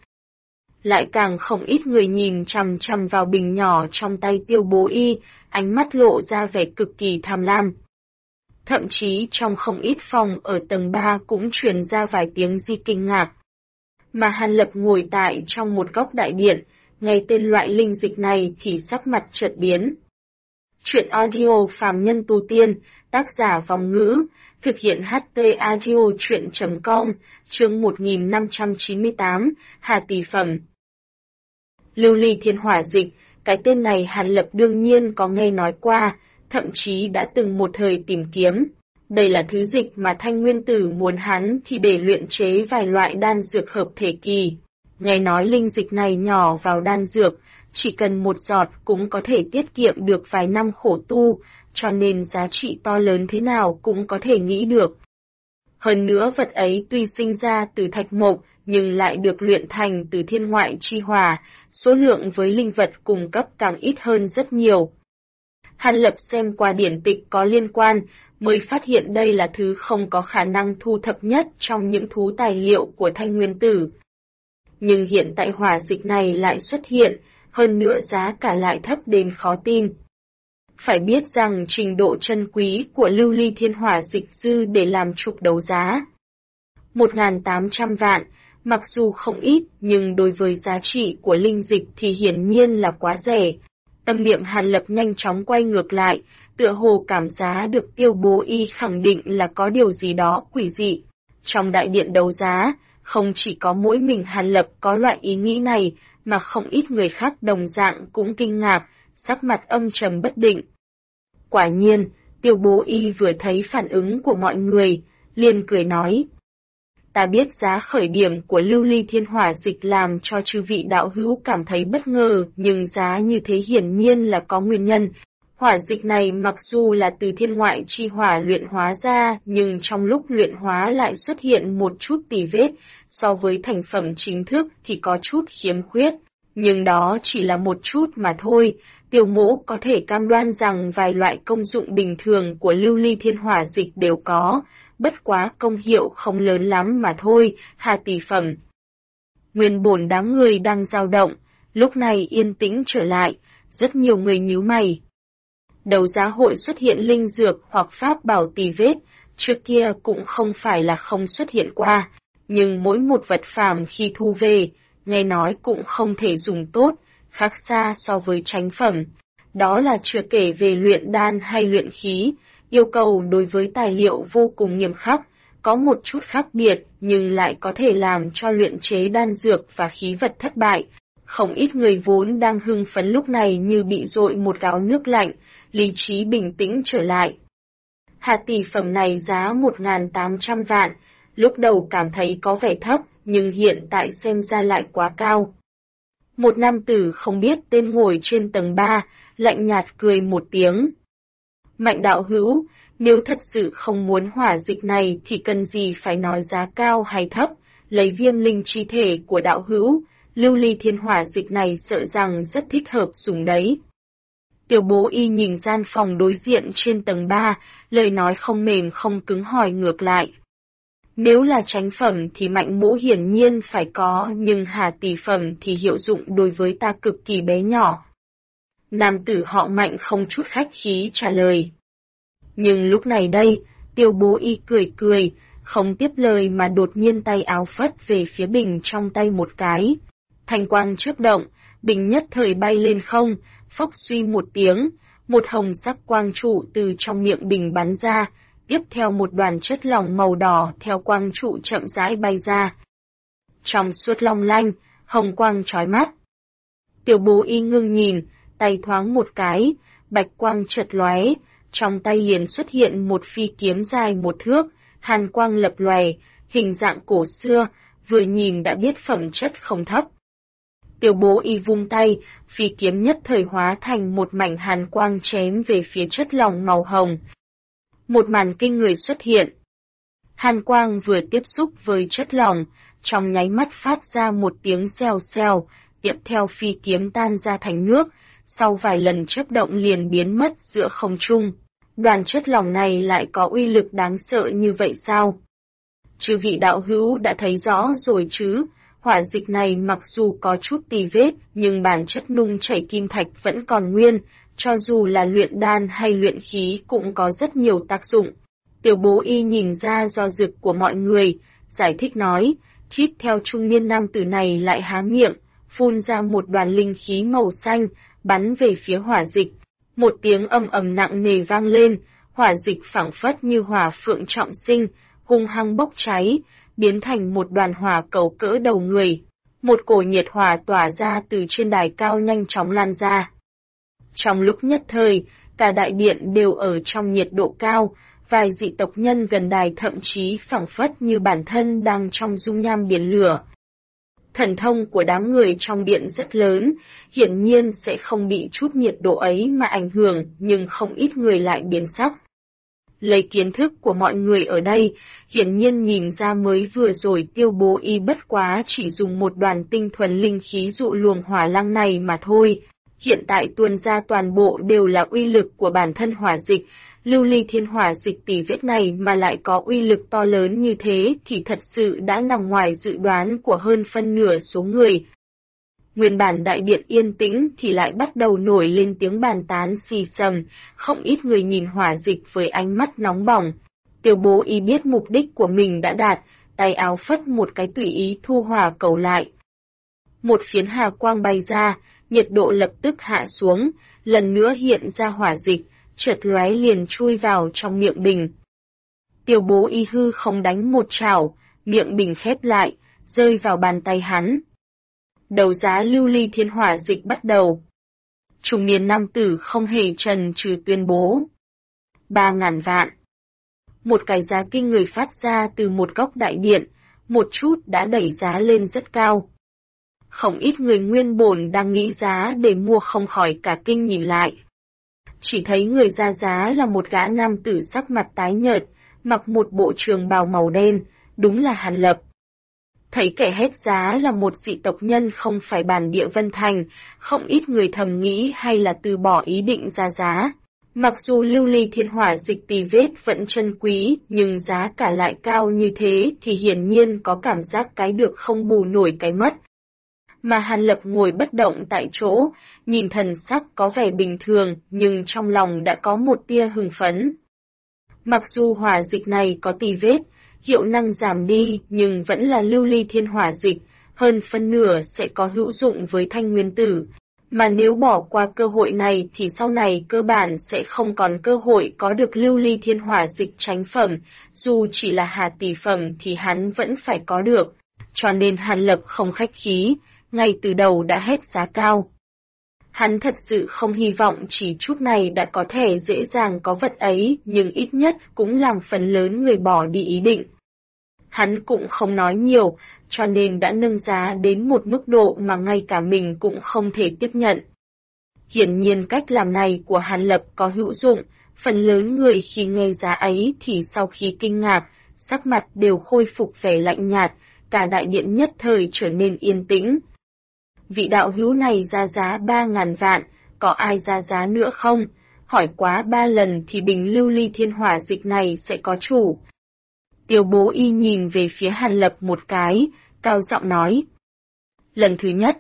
S1: Lại càng không ít người nhìn chằm chằm vào bình nhỏ trong tay Tiểu Bố Y, ánh mắt lộ ra vẻ cực kỳ tham lam. Thậm chí trong không ít phòng ở tầng 3 cũng truyền ra vài tiếng di kinh ngạc. Mà Hàn Lập ngồi tại trong một góc đại điện, nghe tên loại linh dịch này thì sắc mặt chợt biến. Chuyện audio phàm nhân tu tiên, tác giả Vòng Ngữ, thực hiện HT audio chuyện.com, chương 1598, Hà Tỷ Phẩm. Lưu ly thiên hỏa dịch, cái tên này Hàn Lập đương nhiên có nghe nói qua, thậm chí đã từng một thời tìm kiếm. Đây là thứ dịch mà Thanh Nguyên Tử muốn hắn thì để luyện chế vài loại đan dược hợp thể kỳ. Nghe nói linh dịch này nhỏ vào đan dược, chỉ cần một giọt cũng có thể tiết kiệm được vài năm khổ tu, cho nên giá trị to lớn thế nào cũng có thể nghĩ được. Hơn nữa vật ấy tuy sinh ra từ thạch mộc, nhưng lại được luyện thành từ thiên ngoại chi hỏa, số lượng với linh vật cung cấp càng ít hơn rất nhiều. Hàn Lập xem qua điển tịch có liên quan, mới phát hiện đây là thứ không có khả năng thu thập nhất trong những thú tài liệu của Thanh Nguyên Tử. Nhưng hiện tại hỏa dịch này lại xuất hiện, hơn nữa giá cả lại thấp đến khó tin. Phải biết rằng trình độ chân quý của lưu ly thiên hỏa dịch dư để làm trục đấu giá 1.800 vạn, mặc dù không ít nhưng đối với giá trị của linh dịch thì hiển nhiên là quá rẻ. Tâm niệm Hàn Lập nhanh chóng quay ngược lại, tựa hồ cảm giá được Tiêu Bố Y khẳng định là có điều gì đó quỷ dị. Trong đại điện đấu giá, không chỉ có mỗi mình Hàn Lập có loại ý nghĩ này, mà không ít người khác đồng dạng cũng kinh ngạc, sắc mặt âm trầm bất định. Quả nhiên, Tiêu Bố Y vừa thấy phản ứng của mọi người, liền cười nói. Ta biết giá khởi điểm của lưu ly thiên hỏa dịch làm cho chư vị đạo hữu cảm thấy bất ngờ, nhưng giá như thế hiển nhiên là có nguyên nhân. Hỏa dịch này mặc dù là từ thiên ngoại chi hỏa luyện hóa ra, nhưng trong lúc luyện hóa lại xuất hiện một chút tì vết, so với thành phẩm chính thức thì có chút khiếm khuyết. Nhưng đó chỉ là một chút mà thôi, Tiêu Mỗ có thể cam đoan rằng vài loại công dụng bình thường của lưu ly thiên hỏa dịch đều có, bất quá công hiệu không lớn lắm mà thôi, hà tỷ phẩm. Nguyên bổn đám người đang dao động, lúc này yên tĩnh trở lại, rất nhiều người nhíu mày. Đấu giá hội xuất hiện linh dược hoặc pháp bảo tì vết, trước kia cũng không phải là không xuất hiện qua, nhưng mỗi một vật phàm khi thu về, nghe nói cũng không thể dùng tốt, khác xa so với chánh phẩm. Đó là chưa kể về luyện đan hay luyện khí, yêu cầu đối với tài liệu vô cùng nghiêm khắc, có một chút khác biệt nhưng lại có thể làm cho luyện chế đan dược và khí vật thất bại. Không ít người vốn đang hưng phấn lúc này như bị dội một gáo nước lạnh, lý trí bình tĩnh trở lại. Hà tỷ phẩm này giá 1.800 vạn, lúc đầu cảm thấy có vẻ thấp, nhưng hiện tại xem ra lại quá cao. Một nam tử không biết tên ngồi trên tầng 3, lạnh nhạt cười một tiếng. Mạnh đạo hữu, nếu thật sự không muốn hỏa dịch này thì cần gì phải nói giá cao hay thấp, lấy viêm linh chi thể của đạo hữu, lưu ly thiên hỏa dịch này sợ rằng rất thích hợp dùng đấy. Tiểu Bố Y nhìn gian phòng đối diện trên tầng 3, lời nói không mềm không cứng hỏi ngược lại. Nếu là chánh phẩm thì Mạnh Mỗ hiển nhiên phải có, nhưng hà tỷ phẩm thì hiệu dụng đối với ta cực kỳ bé nhỏ. Nam tử họ Mạnh không chút khách khí trả lời. Nhưng lúc này đây, Tiêu Bố Y cười cười, không tiếp lời mà đột nhiên tay áo phất về phía bình trong tay một cái. Thanh quang chớp động, bình nhất thời bay lên không, phốc suy một tiếng, một hồng sắc quang trụ từ trong miệng bình bắn ra, tiếp theo một đoàn chất lỏng màu đỏ theo quang trụ chậm rãi bay ra. Trong suốt long lanh, hồng quang chói mắt. Tiểu Bố Y ngưng nhìn, tay thoáng một cái, bạch quang chợt lóe, trong tay liền xuất hiện một phi kiếm dài 1 thước, hàn quang lập lòe, hình dạng cổ xưa, vừa nhìn đã biết phẩm chất không thấp. Tiểu Bố Y vung tay, phi kiếm nhất thời hóa thành một mảnh hàn quang chém về phía chất lỏng màu hồng. Một màn kinh người xuất hiện. Hàn quang vừa tiếp xúc với chất lỏng, trong nháy mắt phát ra một tiếng xèo xèo, tiếp theo phi kiếm tan ra thành nước, sau vài lần chớp động liền biến mất giữa không trung. Đoàn chất lỏng này lại có uy lực đáng sợ như vậy sao? Chư vị đạo hữu đã thấy rõ rồi chứ, hỏa dịch này mặc dù có chút tì vết, nhưng bản chất nung chảy kim thạch vẫn còn nguyên, cho dù là luyện đan hay luyện khí cũng có rất nhiều tác dụng. Tiểu Bố Y nhìn ra do dự của mọi người, giải thích nói, tiếp theo trung niên nam tử này lại há miệng, phun ra một đoàn linh khí màu xanh, bắn về phía hỏa dịch. Một tiếng ầm ầm nặng nề vang lên, hỏa dịch phảng phất như hỏa phượng trọng sinh, hung hăng bốc cháy, biến thành một đoàn hỏa cầu cỡ đầu người. Một cổ nhiệt hỏa tỏa ra từ trên đài cao nhanh chóng lan ra. Trong lúc nhất thời, cả đại điện đều ở trong nhiệt độ cao, vài dị tộc nhân gần đài thậm chí phảng phất như bản thân đang trong dung nham biển lửa. Thần thông của đám người trong điện rất lớn, hiển nhiên sẽ không bị chút nhiệt độ ấy mà ảnh hưởng, nhưng không ít người lại biến sắc. Lấy kiến thức của mọi người ở đây, hiển nhiên nhìn ra mới vừa rồi Tiêu Bố Y bất quá chỉ dùng một đoàn tinh thuần linh khí dụ luồng hỏa lăng này mà thôi. Hiện tại tuôn ra toàn bộ đều là uy lực của bản thân hỏa dịch, lưu ly thiên hỏa dịch tỉ vết này mà lại có uy lực to lớn như thế thì thật sự đã nằm ngoài dự đoán của hơn phân nửa số người. Nguyên bản đại điện yên tĩnh thì lại bắt đầu nổi lên tiếng bàn tán xì xầm, không ít người nhìn hỏa dịch với ánh mắt nóng bỏng. Tiêu Bố Y biết mục đích của mình đã đạt, tay áo phất một cái tùy ý thu hỏa cầu lại. Một phiến hà quang bay ra, nhiệt độ lập tức hạ xuống, lần nữa hiện ra hỏa dịch, chợt lóe liền chui vào trong miệng bình. Tiêu Bố Y hư không đánh một chảo, miệng bình khép lại, rơi vào bàn tay hắn. Đấu giá lưu ly thiên hỏa dịch bắt đầu. Trung niên nam tử không hề chần chừ tuyên bố. 3.000 vạn. Một cái giá kinh người phát ra từ một góc đại điện, một chút đã đẩy giá lên rất cao. Không ít người nguyên bổn đang nghĩ giá để mua không khỏi cả kinh nhìn lại. Chỉ thấy người ra giá là một gã nam tử sắc mặt tái nhợt, mặc một bộ trường bào màu đen, đúng là Hàn Lập. Thấy kẻ hét giá là một dị tộc nhân không phải bản địa Vân Thành, không ít người thầm nghĩ hay là từ bỏ ý định ra giá. Mặc dù lưu ly thiên hỏa dịch tì vết vẫn chân quý, nhưng giá cả lại cao như thế thì hiển nhiên có cảm giác cái được không bù nổi cái mất. Mà Hàn Lập ngồi bất động tại chỗ, nhìn thần sắc có vẻ bình thường nhưng trong lòng đã có một tia hưng phấn. Mặc dù hỏa dịch này có tì vết, hiệu năng giảm đi nhưng vẫn là lưu ly thiên hỏa dịch, hơn phân nửa sẽ có hữu dụng với thanh nguyên tử. Mà nếu bỏ qua cơ hội này thì sau này cơ bản sẽ không còn cơ hội có được lưu ly thiên hỏa dịch chánh phẩm, dù chỉ là hà tỷ phẩm thì hắn vẫn phải có được. Cho nên Hàn Lập không khách khí, ngay từ đầu đã hét giá cao. Hắn thật sự không hy vọng chỉ chút này đã có thể dễ dàng có vật ấy, nhưng ít nhất cũng làm phần lớn người bỏ đi ý định. Hắn cũng không nói nhiều, cho nên đã nâng giá đến một mức độ mà ngay cả mình cũng không thể tiếp nhận. Hiển nhiên cách làm này của Hàn Lập có hữu dụng, phần lớn người khi nghe giá ấy thì sau khi kinh ngạc, sắc mặt đều khôi phục vẻ lạnh nhạt, cả đại điện nhất thời trở nên yên tĩnh. Vị đạo hữu này ra giá 3.000 vạn, có ai ra giá nữa không? Hỏi quá 3 lần thì bình lưu ly thiên hỏa dịch này sẽ có chủ. Tiêu Bố Y nhìn về phía Hàn Lập một cái, cao giọng nói. Lần thứ nhất,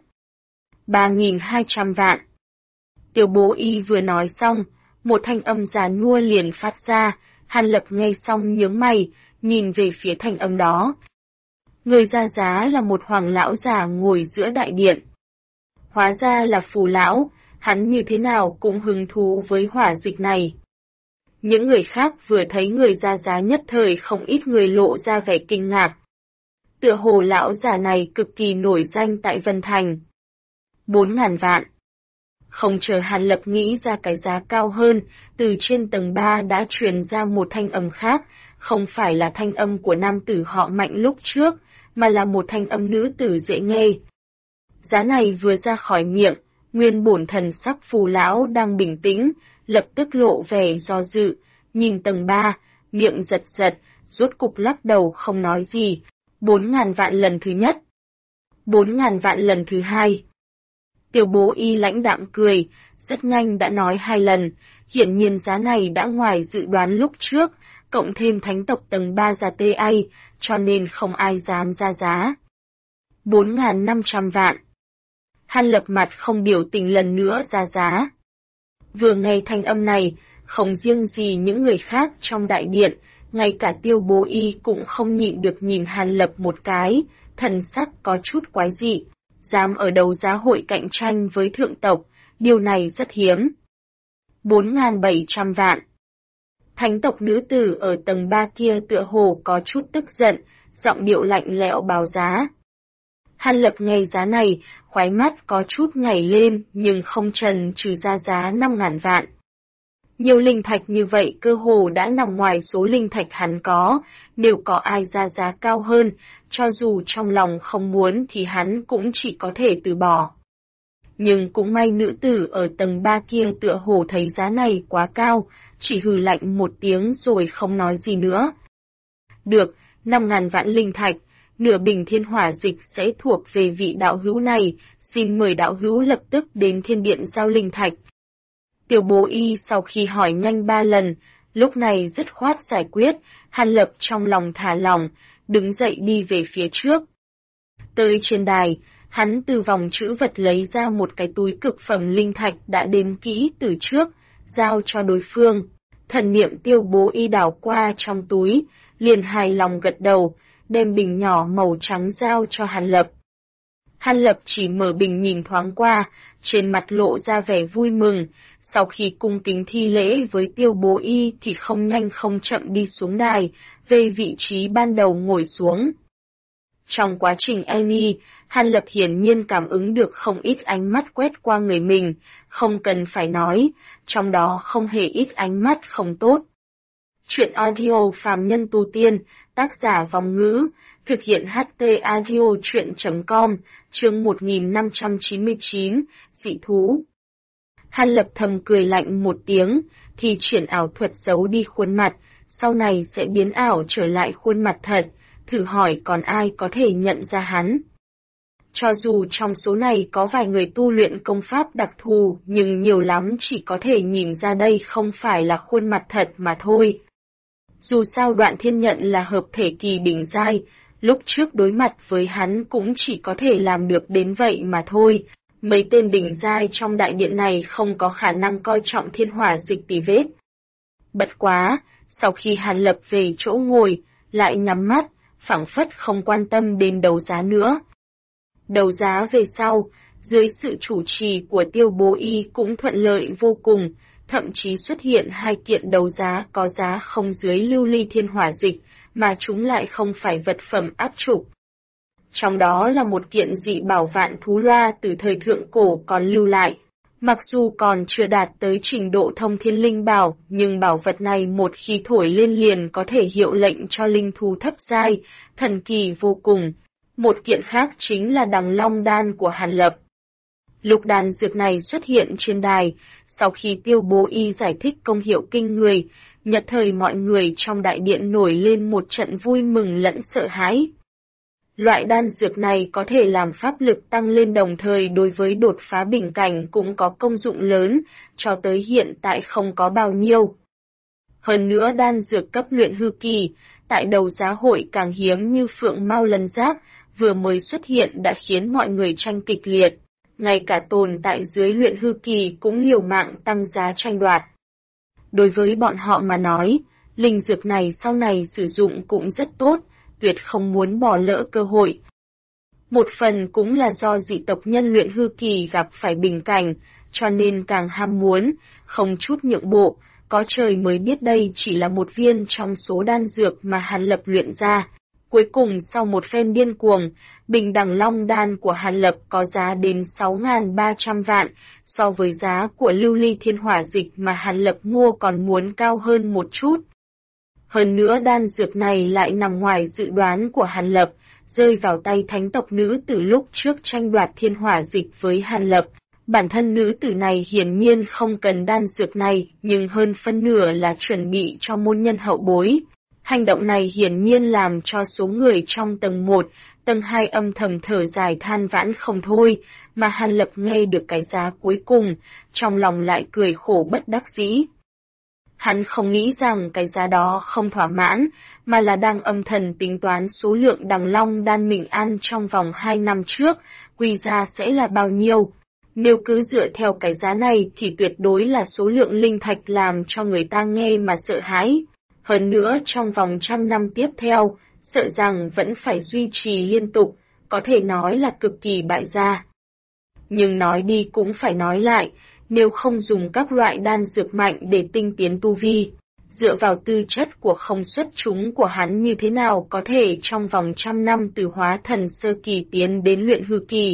S1: 3.200 vạn. Tiêu Bố Y vừa nói xong, một thanh âm già nua liền phát ra, Hàn Lập nghe xong nhướng mày, nhìn về phía thanh âm đó. Người ra giá là một hoàng lão già ngồi giữa đại điện. Hóa ra là Phù lão, hắn như thế nào cũng hứng thú với hỏa dịch này. Những người khác vừa thấy người ra giá nhất thời không ít người lộ ra vẻ kinh ngạc. Tựa hồ lão già này cực kỳ nổi danh tại Vân Thành. 4.000 vạn. Không chờ Hàn Lập nghĩ ra cái giá cao hơn, từ trên tầng 3 đã truyền ra một thanh âm khác, không phải là thanh âm của nam tử họ Mạnh lúc trước, mà là một thanh âm nữ tử dễ nghe. Giá này vừa ra khỏi miệng, nguyên bổn thần sắc Phù lão đang bình tĩnh, lập tức lộ vẻ do dự, nhìn tầng 3, miệng giật giật, rốt cục lắc đầu không nói gì. 4.000 vạn lần thứ nhất. 4.000 vạn lần thứ hai. Tiêu Bố Y lãnh đạm cười, rất nhanh đã nói 2 lần, hiển nhiên giá này đã ngoài dự đoán lúc trước, cộng thêm thánh tộc tầng 3 ra TA, cho nên không ai dám ra giá. 4.500 vạn. Hàn Lập mặt không biểu tình lần nữa ra giá. Vừa nghe thanh âm này, không riêng gì những người khác trong đại điện, ngay cả Tiêu Bố Y cũng không nhịn được nhìn Hàn Lập một cái, thần sắc có chút quái dị, dám ở đấu giá hội cạnh tranh với thượng tộc, điều này rất hiếm. 4.700 vạn. Thánh tộc nữ tử ở tầng 3 kia tựa hồ có chút tức giận, giọng điệu lạnh lẽo báo giá. Hàn Lập nghe giá này, khóe mắt có chút nhảy lên nhưng không chần chừ ra giá 5.000 vạn. Nhiều linh thạch như vậy cơ hồ đã nằm ngoài số linh thạch hắn có, nếu có ai ra giá cao hơn, cho dù trong lòng không muốn thì hắn cũng chỉ có thể từ bỏ. Nhưng cũng may nữ tử ở tầng 3 kia tựa hồ thấy giá này quá cao, chỉ hừ lạnh một tiếng rồi không nói gì nữa. Được, 5.000 vạn linh thạch, nửa bình thiên hỏa dịch sẽ thuộc về vị đạo hữu này, xin mời đạo hữu lập tức đến thiên điện giao linh thạch. Tiêu Bố Y sau khi hỏi nhanh 3 lần, lúc này dứt khoát giải quyết, Hàn Lập trong lòng thả lỏng, đứng dậy đi về phía trước. Tới trên đài, Hắn từ vòng trữ vật lấy ra một cái túi cực phẩm linh thạch đã đếm kỹ từ trước, giao cho đối phương. Thần niệm Tiêu Bố Y đảo qua trong túi, liền hài lòng gật đầu, đem bình nhỏ màu trắng giao cho Hàn Lập. Hàn Lập chỉ mở bình nhìn thoáng qua, trên mặt lộ ra vẻ vui mừng, sau khi cung kính thi lễ với Tiêu Bố Y thì không nhanh không chậm đi xuống đài, về vị trí ban đầu ngồi xuống. Trong quá trình Annie, Hàn Lập hiển nhiên cảm ứng được không ít ánh mắt quét qua người mình, không cần phải nói, trong đó không hề ít ánh mắt không tốt. Chuyện audio phàm nhân tu tiên, tác giả Vòng Ngữ, thực hiện HT audio chuyện.com, chương 1599, dị thú. Hàn Lập thầm cười lạnh một tiếng, thì triển ảo thuật giấu đi khuôn mặt, sau này sẽ biến ảo trở lại khuôn mặt thật, thử hỏi còn ai có thể nhận ra hắn. Cho dù trong số này có vài người tu luyện công pháp đặc thù, nhưng nhiều lắm chỉ có thể nhìn ra đây không phải là khuôn mặt thật mà thôi. Dù sao Đoạn Thiên Nhận là hợp thể kỳ đỉnh giai, lúc trước đối mặt với hắn cũng chỉ có thể làm được đến vậy mà thôi. Mấy tên đỉnh giai trong đại điện này không có khả năng coi trọng thiên hỏa dịch tì vết. Bất quá, sau khi Hàn Lập về chỗ ngồi, lại nhắm mắt, phảng phất không quan tâm đến đấu giá nữa. Đấu giá về sau, dưới sự chủ trì của Tiêu Bố Y cũng thuận lợi vô cùng, thậm chí xuất hiện 2 kiện đấu giá có giá không dưới lưu ly thiên hỏa dịch, mà chúng lại không phải vật phẩm áp trục. Trong đó là một kiện dị bảo vạn thú loa từ thời thượng cổ còn lưu lại. Mặc dù còn chưa đạt tới trình độ thông thiên linh bảo, nhưng bảo vật này một khi thổi lên liền có thể hiệu lệnh cho linh thú thấp giai, thần kỳ vô cùng. Một kiện khác chính là Đằng Long Đan của Hàn Lập. Lúc đan dược này xuất hiện trên đài, sau khi Tiêu Bố Y giải thích công hiệu kinh người, nhất thời mọi người trong đại điện nổi lên một trận vui mừng lẫn sợ hãi. Loại đan dược này có thể làm pháp lực tăng lên, đồng thời đối với đột phá bình cảnh cũng có công dụng lớn, cho tới hiện tại không có bao nhiêu. Hơn nữa đan dược cấp luyện hư kỳ, tại đầu giá hội càng hiếm như phượng mao lân giáp, vừa mới xuất hiện đã khiến mọi người tranh kịch liệt. Ngay cả tồn tại dưới luyện hư kỳ cũng liều mạng tăng giá tranh đoạt. Đối với bọn họ mà nói, linh dược này sau này sử dụng cũng rất tốt, tuyệt không muốn bỏ lỡ cơ hội. Một phần cũng là do dị tộc nhân luyện hư kỳ gặp phải bình cảnh, cho nên càng ham muốn, không chút nhượng bộ, có trời mới biết đây chỉ là một viên trong số đan dược mà Hàn Lập luyện ra. Cuối cùng sau một phen điên cuồng, bình Đằng Long Đan của Hàn Lập có giá đến 6.300 vạn, so với giá của lưu ly thiên hỏa dịch mà Hàn Lập mua còn muốn cao hơn một chút. Hơn nữa đan dược này lại nằm ngoài dự đoán của Hàn Lập, rơi vào tay thánh tộc nữ từ lúc trước tranh đoạt thiên hỏa dịch với Hàn Lập. Bản thân nữ tử này hiển nhiên không cần đan dược này, nhưng hơn phân nửa là chuẩn bị cho môn nhân hậu bối. Hành động này hiển nhiên làm cho số người trong tầng 1, tầng 2 âm thầm thở dài than vãn không thôi, mà Hàn Lập nghe được cái giá cuối cùng, trong lòng lại cười khổ bất đắc dĩ. Hắn không nghĩ rằng cái giá đó không thỏa mãn, mà là đang âm thầm tính toán số lượng Đằng Long Đan mình ăn trong vòng 2 năm trước, quy ra sẽ là bao nhiêu. Nếu cứ dựa theo cái giá này thì tuyệt đối là số lượng linh thạch làm cho người ta nghe mà sợ hãi. Hơn nữa trong vòng 100 năm tiếp theo, sợ rằng vẫn phải duy trì liên tục, có thể nói là cực kỳ bại gia. Nhưng nói đi cũng phải nói lại, nếu không dùng các loại đan dược mạnh để tinh tiến tu vi, dựa vào tư chất của không xuất chúng của hắn như thế nào có thể trong vòng 100 năm từ hóa thần sơ kỳ tiến đến luyện hư kỳ.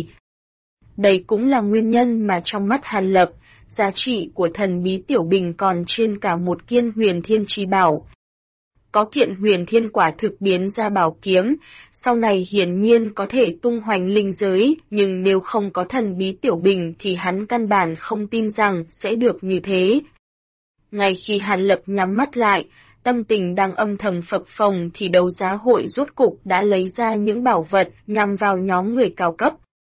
S1: Đây cũng là nguyên nhân mà trong mắt Hàn Lập, giá trị của thần bí tiểu bình còn trên cả một kiện huyền thiên chi bảo. Có kiện huyền thiên quả thực biến ra bảo kiếm, sau này hiển nhiên có thể tung hoành linh giới, nhưng nếu không có thần bí tiểu bình thì hắn căn bản không tin rằng sẽ được như thế. Ngay khi Hàn Lập nhắm mắt lại, tâm tình đang âm thầm phập phồng thì đấu giá hội rốt cục đã lấy ra những bảo vật nhằm vào nhóm người cao cấp.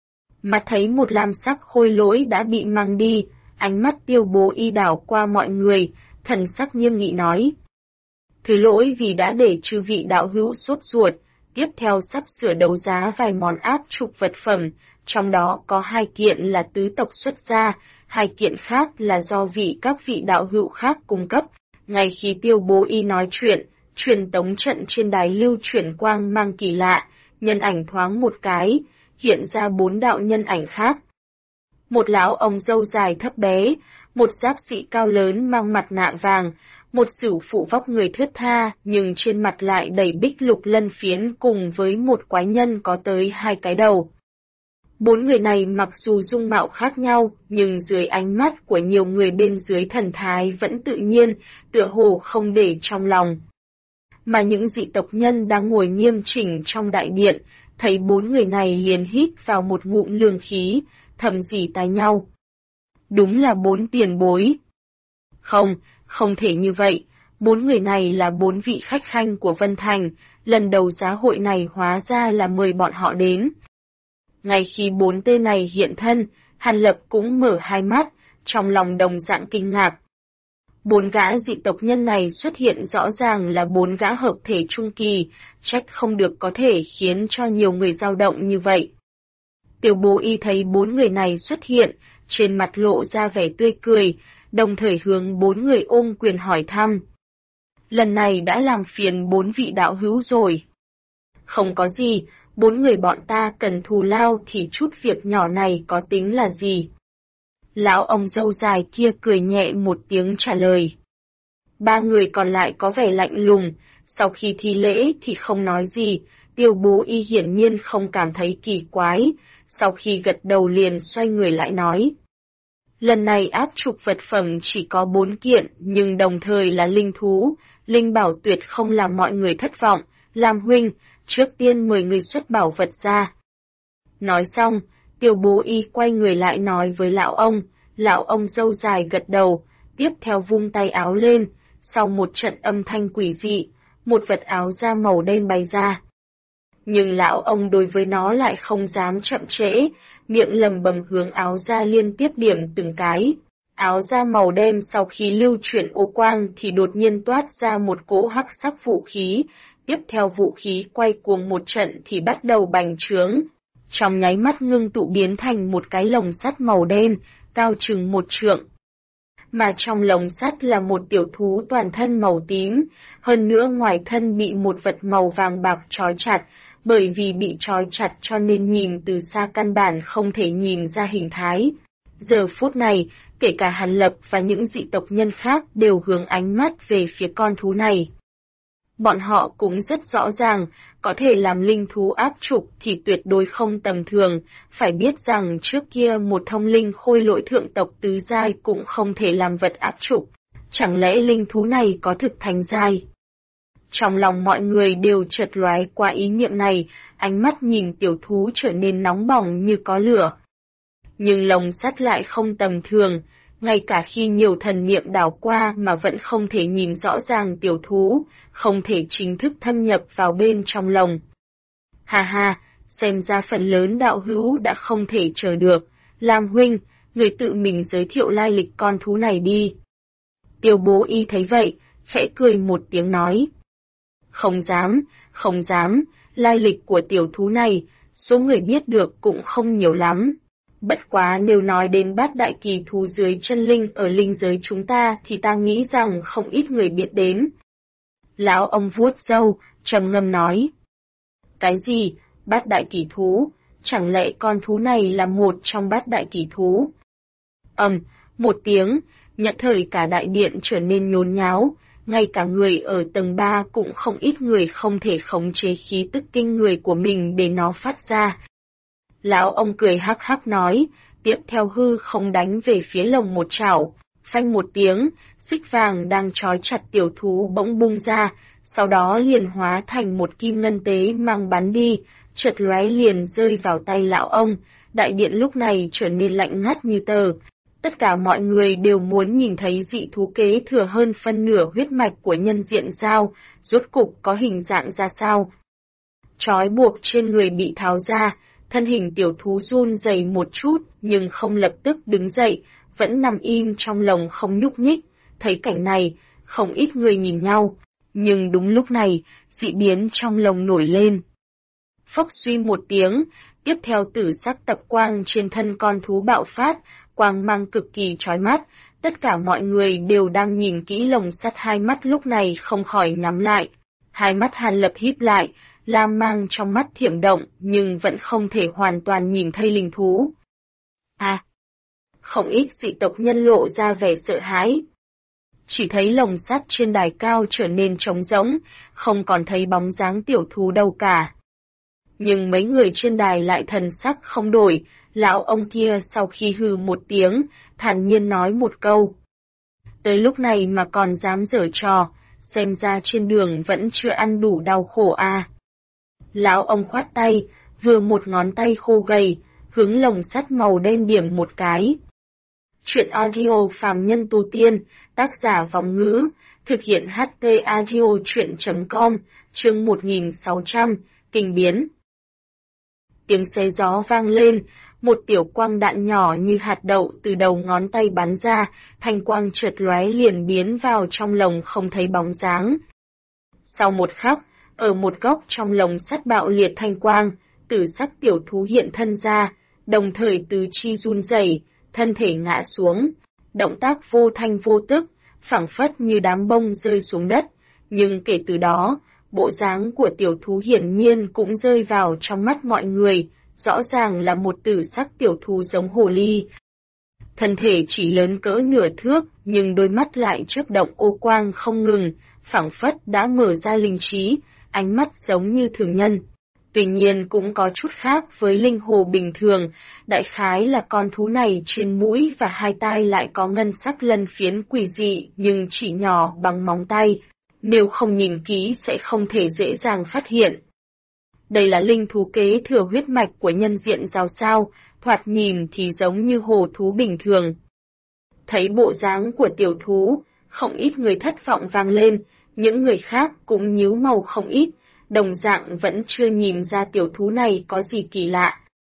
S1: Mắt thấy một lam sắc khôi lỗi đã bị mang đi, ánh mắt Tiêu Bố Y đảo qua mọi người, thần sắc nghiêm nghị nói. Thứ lỗi vì đã để chư vị đạo hữu sốt ruột, Tiếp theo sắp sửa đấu giá vài món áp trục vật phẩm, trong đó có 2 kiện là tứ tộc xuất gia, 2 kiện khác là do các vị đạo hữu khác cung cấp. Ngay khi Tiêu Bố Y nói chuyện, truyền tống trận trên đài lưu chuyển quang mang kỳ lạ, nhân ảnh thoáng một cái, hiện ra 4 đạo nhân ảnh khác. Một lão ông râu dài thấp bé, một giáp sĩ cao lớn mang mặt nạ vàng, một sửu phụ vóc người thướt tha nhưng trên mặt lại đầy bích lục lân phiến cùng với một quái nhân có tới 2 cái đầu. 4 người này mặc dù dung mạo khác nhau, nhưng dưới ánh mắt của nhiều người bên dưới thần thái vẫn tự nhiên, tựa hồ không để trong lòng. Mà những dị tộc nhân đang ngồi nghiêm chỉnh trong đại điện, thấy 4 người này liền hít vào một ngụm lương khí, thầm rỉ tai nhau. Đúng là 4 tiền bối. Không thể như vậy, 4 người này là 4 vị khách khanh của Vân Thành, lần đầu giá hội này hóa ra là mời bọn họ đến. Ngay khi 4 tên này hiện thân, Hàn Lập cũng mở hai mắt, trong lòng đồng dạng kinh ngạc. 4 gã dị tộc nhân này xuất hiện rõ ràng là 4 gã hợp thể trung kỳ, trách không được có thể khiến cho nhiều người dao động như vậy. Tiểu Bố Y thấy 4 người này xuất hiện, trên mặt lộ ra vẻ tươi cười, đồng thời hướng 4 người ôm quyền hỏi thăm. Lần này đã làm phiền 4 vị đạo hữu rồi. Không có gì, 4 người bọn ta cần thù lao thì chút việc nhỏ này có tính là gì? Lão ông râu dài kia cười nhẹ một tiếng trả lời. 3 người còn lại có vẻ lạnh lùng, sau khi thi lễ thì không nói gì, Tiêu Bố Y hiển nhiên không cảm thấy kỳ quái, sau khi gật đầu liền xoay người lại nói. Lần này áp trục vật phẩm chỉ có 4 kiện, nhưng đồng thời là linh thú, linh bảo tuyệt không làm mọi người thất vọng, Lam huynh, trước tiên mời người xuất bảo vật ra. Nói xong, Tiêu Bố Y quay người lại nói với lão ông râu dài gật đầu, tiếp theo vung tay áo lên, sau một trận âm thanh quỷ dị, một vật áo da màu đen bay ra. Nhưng lão ông đối với nó lại không dám chậm trễ, miệng lầm bầm hướng áo da liên tiếp điểm từng cái. Áo da màu đen sau khi lưu chuyển ô quang thì đột nhiên toát ra một cỗ hắc sắc vũ khí, tiếp theo vũ khí quay cuồng một trận thì bắt đầu bành trướng. Trong nháy mắt ngưng tụ biến thành một cái lồng sắt màu đen, cao chừng 1 trượng. Mà trong lồng sắt là một tiểu thú toàn thân màu tím, hơn nữa ngoài thân bị một vật màu vàng bạc trói chặt, bởi vì bị trói chặt cho nên nhìn từ xa căn bản không thể nhìn ra hình thái. Giờ phút này, kể cả Hàn Lập và những dị tộc nhân khác đều hướng ánh mắt về phía con thú này. Bọn họ cũng rất rõ ràng, có thể làm linh thú áp trục thì tuyệt đối không tầm thường, phải biết rằng trước kia một thông linh khôi lỗi thượng tộc tứ giai cũng không thể làm vật áp trục, chẳng lẽ linh thú này có thực thành giai? Trong lòng mọi người đều chợt lóe qua ý niệm này, ánh mắt nhìn tiểu thú trở nên nóng bỏng như có lửa. Nhưng lồng sắt lại không tầm thường, ngay cả khi nhiều thần niệm đảo qua mà vẫn không thể nhìn rõ ràng tiểu thú, không thể chính thức thâm nhập vào bên trong lồng. Ha ha, xem ra phần lớn đạo hữu đã không thể chờ được, Lam huynh, người tự mình giới thiệu lai lịch con thú này đi. Tiêu Bố Y thấy vậy, khẽ cười một tiếng nói. Không dám, lai lịch của tiểu thú này, số người biết được cũng không nhiều lắm. Bất quá nếu nói đến bát đại kỳ thú dưới chân linh ở linh giới chúng ta thì ta nghĩ rằng không ít người biết đến. Lão ông vuốt râu, trầm ngâm nói. Cái gì, bát đại kỳ thú, chẳng lẽ con thú này là một trong bát đại kỳ thú? Một tiếng, nhận thời cả đại điện trở nên nhốn nháo, ngay cả người ở tầng 3 cũng không ít người không thể khống chế khí tức kinh người của mình để nó phát ra. Lão ông cười hắc hắc nói, tiếp theo hư không đánh về phía lồng một chảo, phanh một tiếng, xích vàng đang trói chặt tiểu thú bỗng bung ra, sau đó liền hóa thành một kim ngân tế mang bắn đi, chợt lóe liền rơi vào tay lão ông, đại điện lúc này trở nên lạnh ngắt như tờ. Tất cả mọi người đều muốn nhìn thấy dị thú kế thừa hơn phân nửa huyết mạch của nhân diện dao, rốt cục có hình dạng ra sao. Trói buộc trên người bị tháo ra, thân hình tiểu thú run rẩy một chút nhưng không lập tức đứng dậy, vẫn nằm im trong lồng không nhúc nhích. Thấy cảnh này, không ít người nhìn nhau, nhưng đúng lúc này, dị biến trong lồng nổi lên. Phốc suy một tiếng, tiếp theo tử sắc tập quang trên thân con thú bạo phát, quang mang cực kỳ chói mắt, tất cả mọi người đều đang nhìn kỹ lồng sắt, hai mắt lúc này không khỏi nhắm lại. Hai mắt Hàn Lập híp lại, lam mang trong mắt thiểm động nhưng vẫn không thể hoàn toàn nhìn thấy linh thú. Không ít dị tộc nhân lộ ra vẻ sợ hãi. Chỉ thấy lồng sắt trên đài cao trở nên trống rỗng, không còn thấy bóng dáng tiểu thú đâu cả. Nhưng mấy người trên đài lại thần sắc không đổi, lão ông kia sau khi hừ một tiếng, thản nhiên nói một câu. Tới lúc này mà còn dám giở trò, xem ra trên đường vẫn chưa ăn đủ đau khổ à. Lão ông khoát tay, vừa một ngón tay khô gầy, hướng lồng sắt màu đen điểm một cái. Chuyện audio phàm nhân tu tiên, tác giả Vọng Ngữ, thực hiện HT audio chuyện.com, chương 1600, kinh biến. Tiếng xé gió vang lên, một tiểu quang đạn nhỏ như hạt đậu từ đầu ngón tay bắn ra, thanh quang chợt lóe liền biến vào trong lồng không thấy bóng dáng. Sau một khắc, ở một góc trong lồng sắt bạo liệt thanh quang, tử sắc tiểu thú hiện thân ra, đồng thời tứ chi run rẩy, thân thể ngã xuống, động tác vô thanh vô tức, phảng phất như đám bông rơi xuống đất, nhưng kể từ đó, bộ dáng của tiểu thú hiển nhiên cũng rơi vào trong mắt mọi người, rõ ràng là một tử sắc tiểu thú giống hồ ly. Thân thể chỉ lớn cỡ nửa thước, nhưng đôi mắt lại chớp động ô quang không ngừng, phảng phất đã mở ra linh trí, ánh mắt giống như thường nhân. Tuy nhiên cũng có chút khác với linh hồ bình thường, đại khái là con thú này trên mũi và hai tai lại có ngân sắc lân phiến quỷ dị nhưng chỉ nhỏ bằng móng tay, nếu không nhìn kỹ sẽ không thể dễ dàng phát hiện. Đây là linh thú kế thừa huyết mạch của nhân diện rào sao, thoạt nhìn thì giống như hồ thú bình thường. Thấy bộ dáng của tiểu thú, không ít người thất vọng vang lên, những người khác cũng nhíu màu không ít, đồng dạng vẫn chưa nhìn ra tiểu thú này có gì kỳ lạ.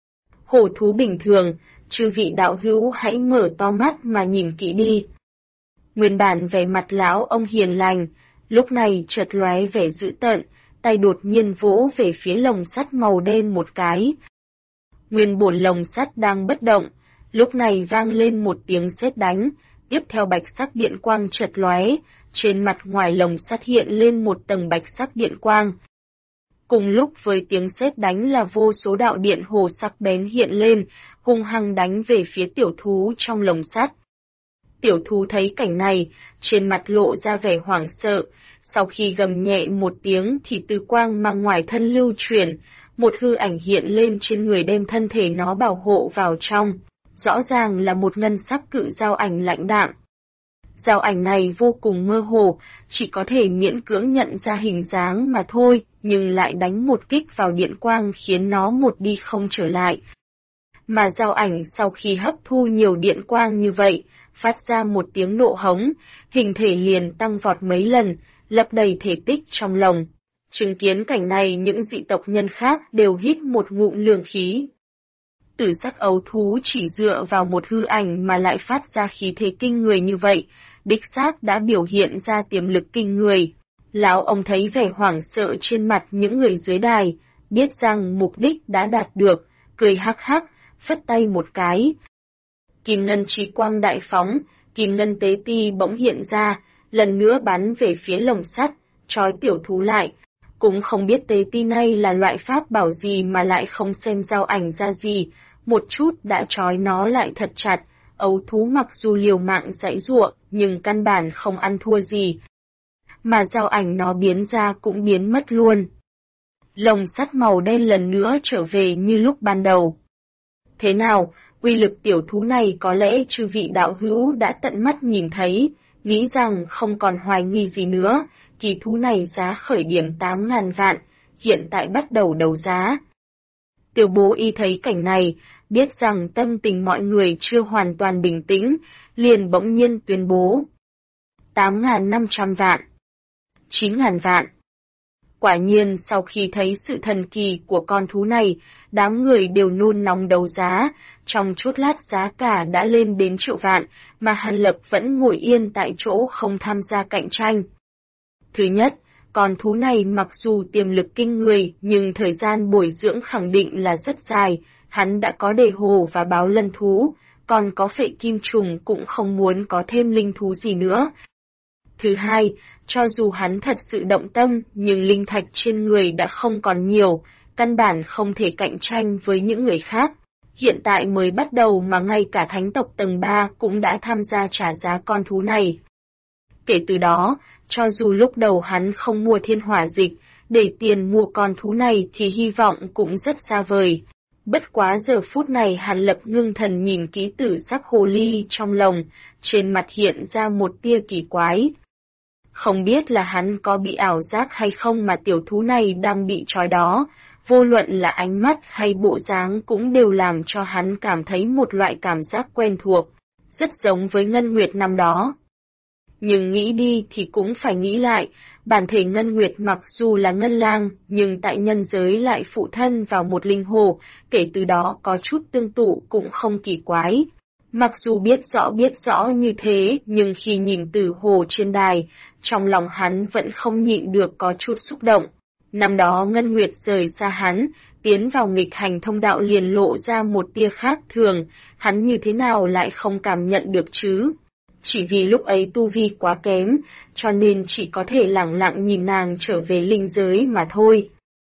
S1: Hổ thú bình thường, chư vị đạo hữu hãy mở to mắt mà nhìn kỹ đi. Nguyên bản vẻ mặt lão ông hiền lành, lúc này chợt lóe vẻ dữ tợn, tay đột nhiên vỗ về phía lồng sắt màu đen một cái. Nguyên bổn lồng sắt đang bất động, lúc này vang lên một tiếng sét đánh, tiếp theo bạch sắc điện quang chợt lóe, trên mặt ngoài lồng sắt hiện lên một tầng bạch sắc điện quang. Cùng lúc với tiếng sét đánh là vô số đạo điện hồ sắc bén hiện lên, hung hăng đánh về phía tiểu thú trong lồng sắt. Tiểu thú thấy cảnh này, trên mặt lộ ra vẻ hoảng sợ, sau khi gầm nhẹ một tiếng thì từ quang mang ngoài thân lưu chuyển, một hư ảnh hiện lên trên người đem thân thể nó bảo hộ vào trong, rõ ràng là một ngân sắc cự dao ảnh lãnh đạm. Dao ảnh này vô cùng mơ hồ, chỉ có thể miễn cưỡng nhận ra hình dáng mà thôi, nhưng lại đánh một kích vào điện quang khiến nó một đi không trở lại. Mà dao ảnh sau khi hấp thu nhiều điện quang như vậy, phát ra một tiếng nộ hống, hình thể liền tăng vọt mấy lần, lấp đầy thể tích trong lồng. Chứng kiến cảnh này những dị tộc nhân khác đều hít một ngụm lương khí. Tử sắc ấu thú chỉ dựa vào một hư ảnh mà lại phát ra khí thế kinh người như vậy, đích xác đã biểu hiện ra tiềm lực kinh người. Lão ông thấy vẻ hoảng sợ trên mặt những người dưới đài, biết rằng mục đích đã đạt được, cười hắc hắc, phất tay một cái. Kim ngân trí quang đại phóng, kim ngân tế ti bỗng hiện ra, lần nữa bắn về phía lồng sắt, trói tiểu thú lại. Cũng không biết tế ti này là loại pháp bảo gì mà lại không xem dao ảnh ra gì, một chút đã trói nó lại thật chặt. Ấu thú mặc dù liều mạng giãy giụa, nhưng căn bản không ăn thua gì. Mà dao ảnh nó biến ra cũng biến mất luôn. Lồng sắt màu đen lần nữa trở về như lúc ban đầu. Thế nào, uy lực tiểu thú này có lẽ chư vị đạo hữu đã tận mắt nhìn thấy, nghĩ rằng không còn hoài nghi gì nữa, kỳ thú này giá khởi điểm 8.000 vạn, hiện tại bắt đầu đấu giá. Tiểu bố y thấy cảnh này, biết rằng tâm tình mọi người chưa hoàn toàn bình tĩnh, liền bỗng nhiên tuyên bố. 8.500 vạn. 9.000 vạn. Quả nhiên sau khi thấy sự thần kỳ của con thú này, đám người đều nôn nóng đấu giá, trong chốc lát giá cả đã lên đến triệu vạn, mà Hàn Lập vẫn ngồi yên tại chỗ không tham gia cạnh tranh. Thứ nhất, Con thú này mặc dù tiềm lực kinh người nhưng thời gian bồi dưỡng khẳng định là rất dài, hắn đã có đề hồ và báo lân thú, còn có phệ kim trùng cũng không muốn có thêm linh thú gì nữa. Thứ hai, cho dù hắn thật sự động tâm nhưng linh thạch trên người đã không còn nhiều, căn bản không thể cạnh tranh với những người khác. Hiện tại mới bắt đầu mà ngay cả thánh tộc tầng 3 cũng đã tham gia trả giá con thú này. Kể từ đó, cho dù lúc đầu hắn không mua thiên hỏa dịch, để tiền mua con thú này thì hy vọng cũng rất xa vời. Bất quá giờ phút này Hàn Lập ngưng thần nhìn ký tử sắc hồ ly trong lồng, trên mặt hiện ra một tia kỳ quái. Không biết là hắn có bị ảo giác hay không mà tiểu thú này đang bị trói đó, vô luận là ánh mắt hay bộ dáng cũng đều làm cho hắn cảm thấy một loại cảm giác quen thuộc, rất giống với Ngân Nguyệt năm đó. Nhưng nghĩ đi thì cũng phải nghĩ lại, bản thể Ngân Nguyệt mặc dù là ngân lang, nhưng tại nhân giới lại phụ thân vào một linh hồ, kể từ đó có chút tương tự cũng không kỳ quái. Mặc dù biết rõ như thế, nhưng khi nhìn Tử Hồ trên đài, trong lòng hắn vẫn không nhịn được có chút xúc động. Năm đó Ngân Nguyệt rời xa hắn, tiến vào nghịch hành thông đạo liền lộ ra một tia khác thường, hắn như thế nào lại không cảm nhận được chứ? Chỉ vì lúc ấy tu vi quá kém, cho nên chỉ có thể lẳng lặng nhìn nàng trở về linh giới mà thôi.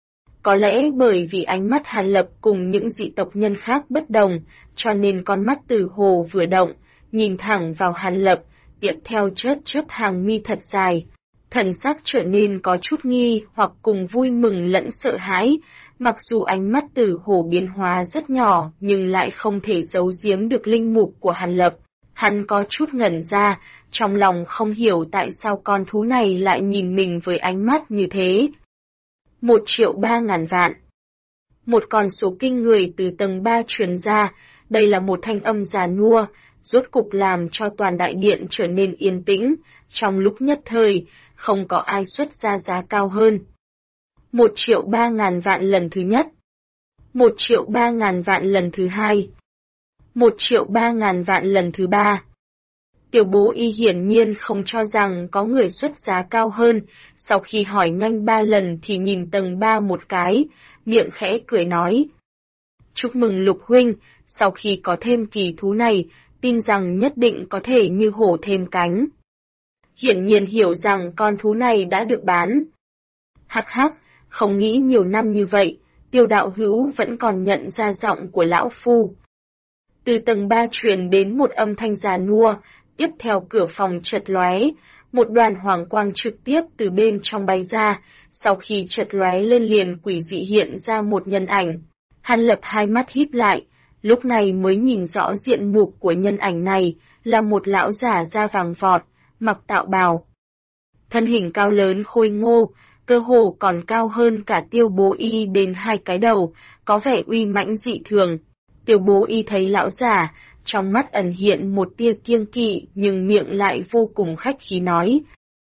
S1: Có lẽ bởi vì ánh mắt Hàn Lập cùng những dị tộc nhân khác bất đồng, cho nên con mắt Tử Hồ vừa động, nhìn thẳng vào Hàn Lập, tiếp theo chớp hàng mi thật dài. Thần sắc trở nên có chút nghi hoặc cùng vui mừng lẫn sợ hãi, mặc dù ánh mắt Tử Hồ biến hóa rất nhỏ nhưng lại không thể giấu giếm được linh mục của Hàn Lập. Hắn có chút ngẩn ra, trong lòng không hiểu tại sao con thú này lại nhìn mình với ánh mắt như thế. 1.300.000 vạn. Một con số kinh người từ tầng 3 truyền ra, đây là một thanh âm già nua, rốt cục làm cho toàn đại điện trở nên yên tĩnh, trong lúc nhất thời, không có ai xuất ra giá cao hơn. 1.300.000 vạn lần thứ nhất. 1.300.000 vạn lần thứ hai. 1.300.000 vạn lần thứ ba. Tiểu Bố Y hiển nhiên không cho rằng có người xuất giá cao hơn, sau khi hỏi nhanh 3 lần thì nhìn tầng 3 một cái, miệng khẽ cười nói. Chúc mừng Lục huynh, sau khi có thêm kỳ thú này, tin rằng nhất định có thể như hổ thêm cánh. Hiển nhiên hiểu rằng con thú này đã được bán. Hắc hắc, không nghĩ nhiều năm như vậy, Tiêu đạo hữu vẫn còn nhận ra giọng của lão phu. Từ tầng 3 truyền đến một âm thanh già nua, tiếp theo cửa phòng chợt lóe, một đoàn hoàng quang trực tiếp từ bên trong bay ra, sau khi chợt lóe lên liền quỷ dị hiện ra một nhân ảnh. Hàn Lập hai mắt híp lại, lúc này mới nhìn rõ diện mục của nhân ảnh này, là một lão giả da vàng vọt, mặc tạo bào. Thân hình cao lớn khôi ngô, cơ hồ còn cao hơn cả Tiêu Bố Y đến 2 cái đầu, có vẻ uy mãnh dị thường. Tiêu Bố Y thấy lão giả, trong mắt ẩn hiện một tia kiêng kỵ nhưng miệng lại vô cùng khách khí nói.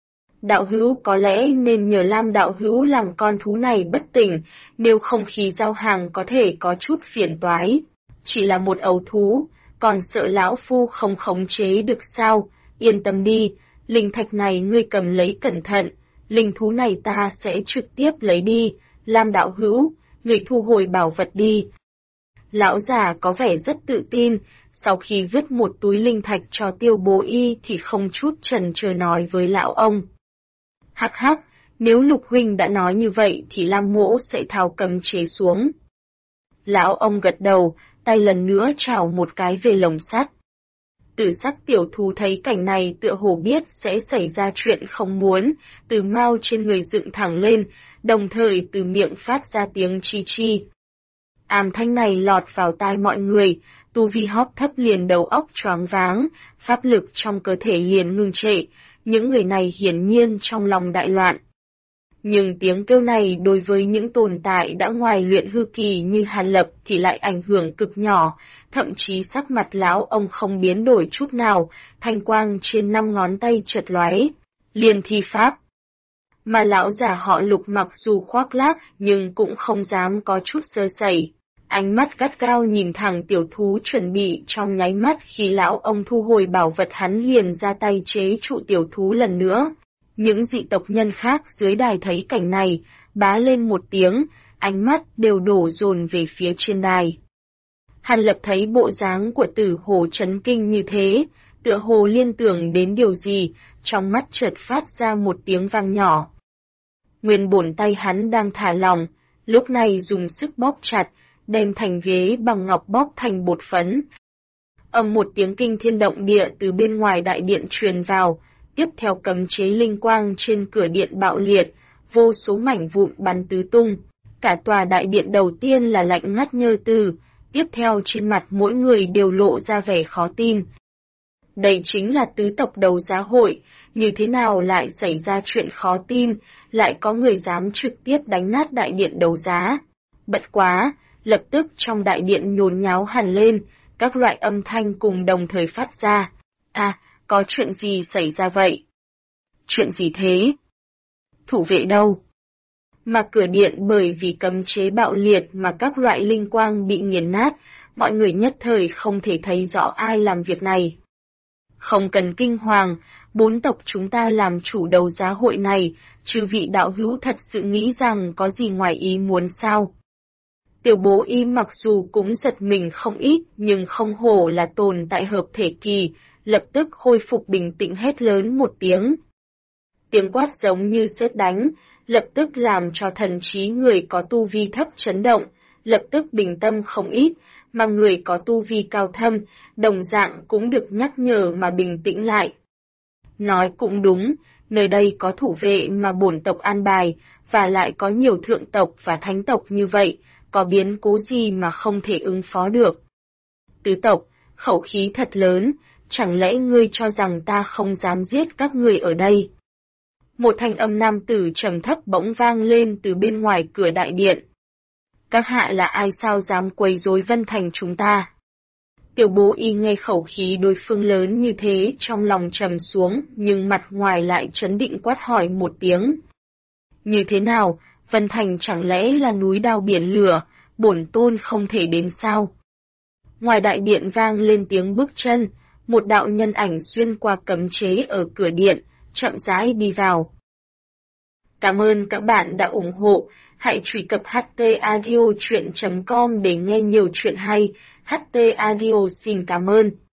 S1: Đạo hữu có lẽ nên nhờ Lam đạo hữu làm con thú này bất tỉnh, nếu không khi giao hàng có thể có chút phiền toái. Chỉ là một ấu thú, còn sợ lão phu không khống chế được sao, yên tâm đi, linh thạch này ngươi cầm lấy cẩn thận, linh thú này ta sẽ trực tiếp lấy đi, Lam đạo hữu, ngươi thu hồi bảo vật đi. Lão già có vẻ rất tự tin, sau khi vứt một túi linh thạch cho Tiêu Bố Y thì không chút chần chờ nói với lão ông. Hắc hắc, nếu Lục huynh đã nói như vậy thì Lam mỗ sẽ tháo cấm chế xuống. Lão ông gật đầu, tay lần nữa trào một cái về lồng sắt. Tử sắc tiểu thú thấy cảnh này tựa hồ biết sẽ xảy ra chuyện không muốn, từ mao trên người dựng thẳng lên, đồng thời từ miệng phát ra tiếng chi chi. Âm thanh này lọt vào tai mọi người, tu vi hóc thấp liền đầu óc choáng váng, pháp lực trong cơ thể liền ngưng trệ, những người này hiển nhiên trong lòng đại loạn. Nhưng tiếng kêu này đối với những tồn tại đã ngoài luyện hư kỳ như Hàn Lập thì lại ảnh hưởng cực nhỏ, thậm chí sắc mặt lão ông không biến đổi chút nào, thanh quang trên 5 ngón tay chợt lóe, liền thi pháp. Mà lão già họ Lục mặc dù khoác lác nhưng cũng không dám có chút sơ sẩy. Ánh mắt gắt gao nhìn thẳng tiểu thú chuẩn bị trong nháy mắt khi lão ông thu hồi bảo vật hắn liền ra tay chế trụ tiểu thú lần nữa. Những dị tộc nhân khác dưới đài thấy cảnh này, bá lên một tiếng, ánh mắt đều đổ dồn về phía trên đài. Hàn Lập thấy bộ dáng của Tử Hồ chấn kinh như thế, tựa hồ liên tưởng đến điều gì, trong mắt chợt phát ra một tiếng vang nhỏ. Nguyên bổn tay hắn đang thả lỏng, lúc này dùng sức bóp chặt, đem thành ghế bằng ngọc bóp thành bột phấn. Một tiếng kinh thiên động địa từ bên ngoài đại điện truyền vào, tiếp theo cấm chế linh quang trên cửa điện bạo liệt, vô số mảnh vụn bắn tứ tung. Cả tòa đại điện đầu tiên là lạnh ngắt như từ, tiếp theo trên mặt mỗi người đều lộ ra vẻ khó tin. Đây chính là tứ tộc đấu giá hội, như thế nào lại xảy ra chuyện khó tin, lại có người dám trực tiếp đánh nát đại điện đấu giá. Bận quá, lập tức trong đại điện nhốn nháo hẳn lên, các loại âm thanh cùng đồng thời phát ra. Có chuyện gì xảy ra vậy? Chuyện gì thế? Thủ vệ đâu? Mà cửa điện bởi vì cấm chế bạo liệt mà các loại linh quang bị nghiền nát, mọi người nhất thời không thể thấy rõ ai làm việc này. Không cần kinh hoàng, 4 tộc chúng ta làm chủ đấu giá hội này, chư vị đạo hữu thật sự nghĩ rằng có gì ngoài ý muốn sao? Tiểu Bố Y mặc dù cũng giật mình không ít nhưng không hổ là tồn tại hợp thể kỳ, lập tức khôi phục bình tĩnh hét lớn một tiếng. Tiếng quát giống như sét đánh, lập tức làm cho thần trí người có tu vi thấp chấn động, lập tức bình tâm không ít, mà người có tu vi cao thâm, đồng dạng cũng được nhắc nhở mà bình tĩnh lại. Nói cũng đúng, nơi đây có thủ vệ mà bổn tộc an bài, và lại có nhiều thượng tộc và thánh tộc như vậy, có biến cố gì mà không thể ứng phó được. Tứ tộc, khẩu khí thật lớn, chẳng lẽ ngươi cho rằng ta không dám giết các ngươi ở đây? Một thanh âm nam tử trầm thấp bỗng vang lên từ bên ngoài cửa đại điện. Các hạ là ai sao dám quấy rối Vân Thành chúng ta? Tiểu Bố Y nghe khẩu khí đối phương lớn như thế trong lòng trầm xuống, nhưng mặt ngoài lại trấn định quát hỏi một tiếng. Như thế nào, Vân Thành chẳng lẽ là núi đao biển lửa, bổn tôn không thể đến sao? Ngoài đại điện vang lên tiếng bước chân, một đạo nhân ảnh xuyên qua cấm chế ở cửa điện, chậm rãi đi vào. Cảm ơn các bạn đã ủng hộ, hãy truy cập htaudio.com để nghe nhiều chuyện hay. HT Audio xin cảm ơn.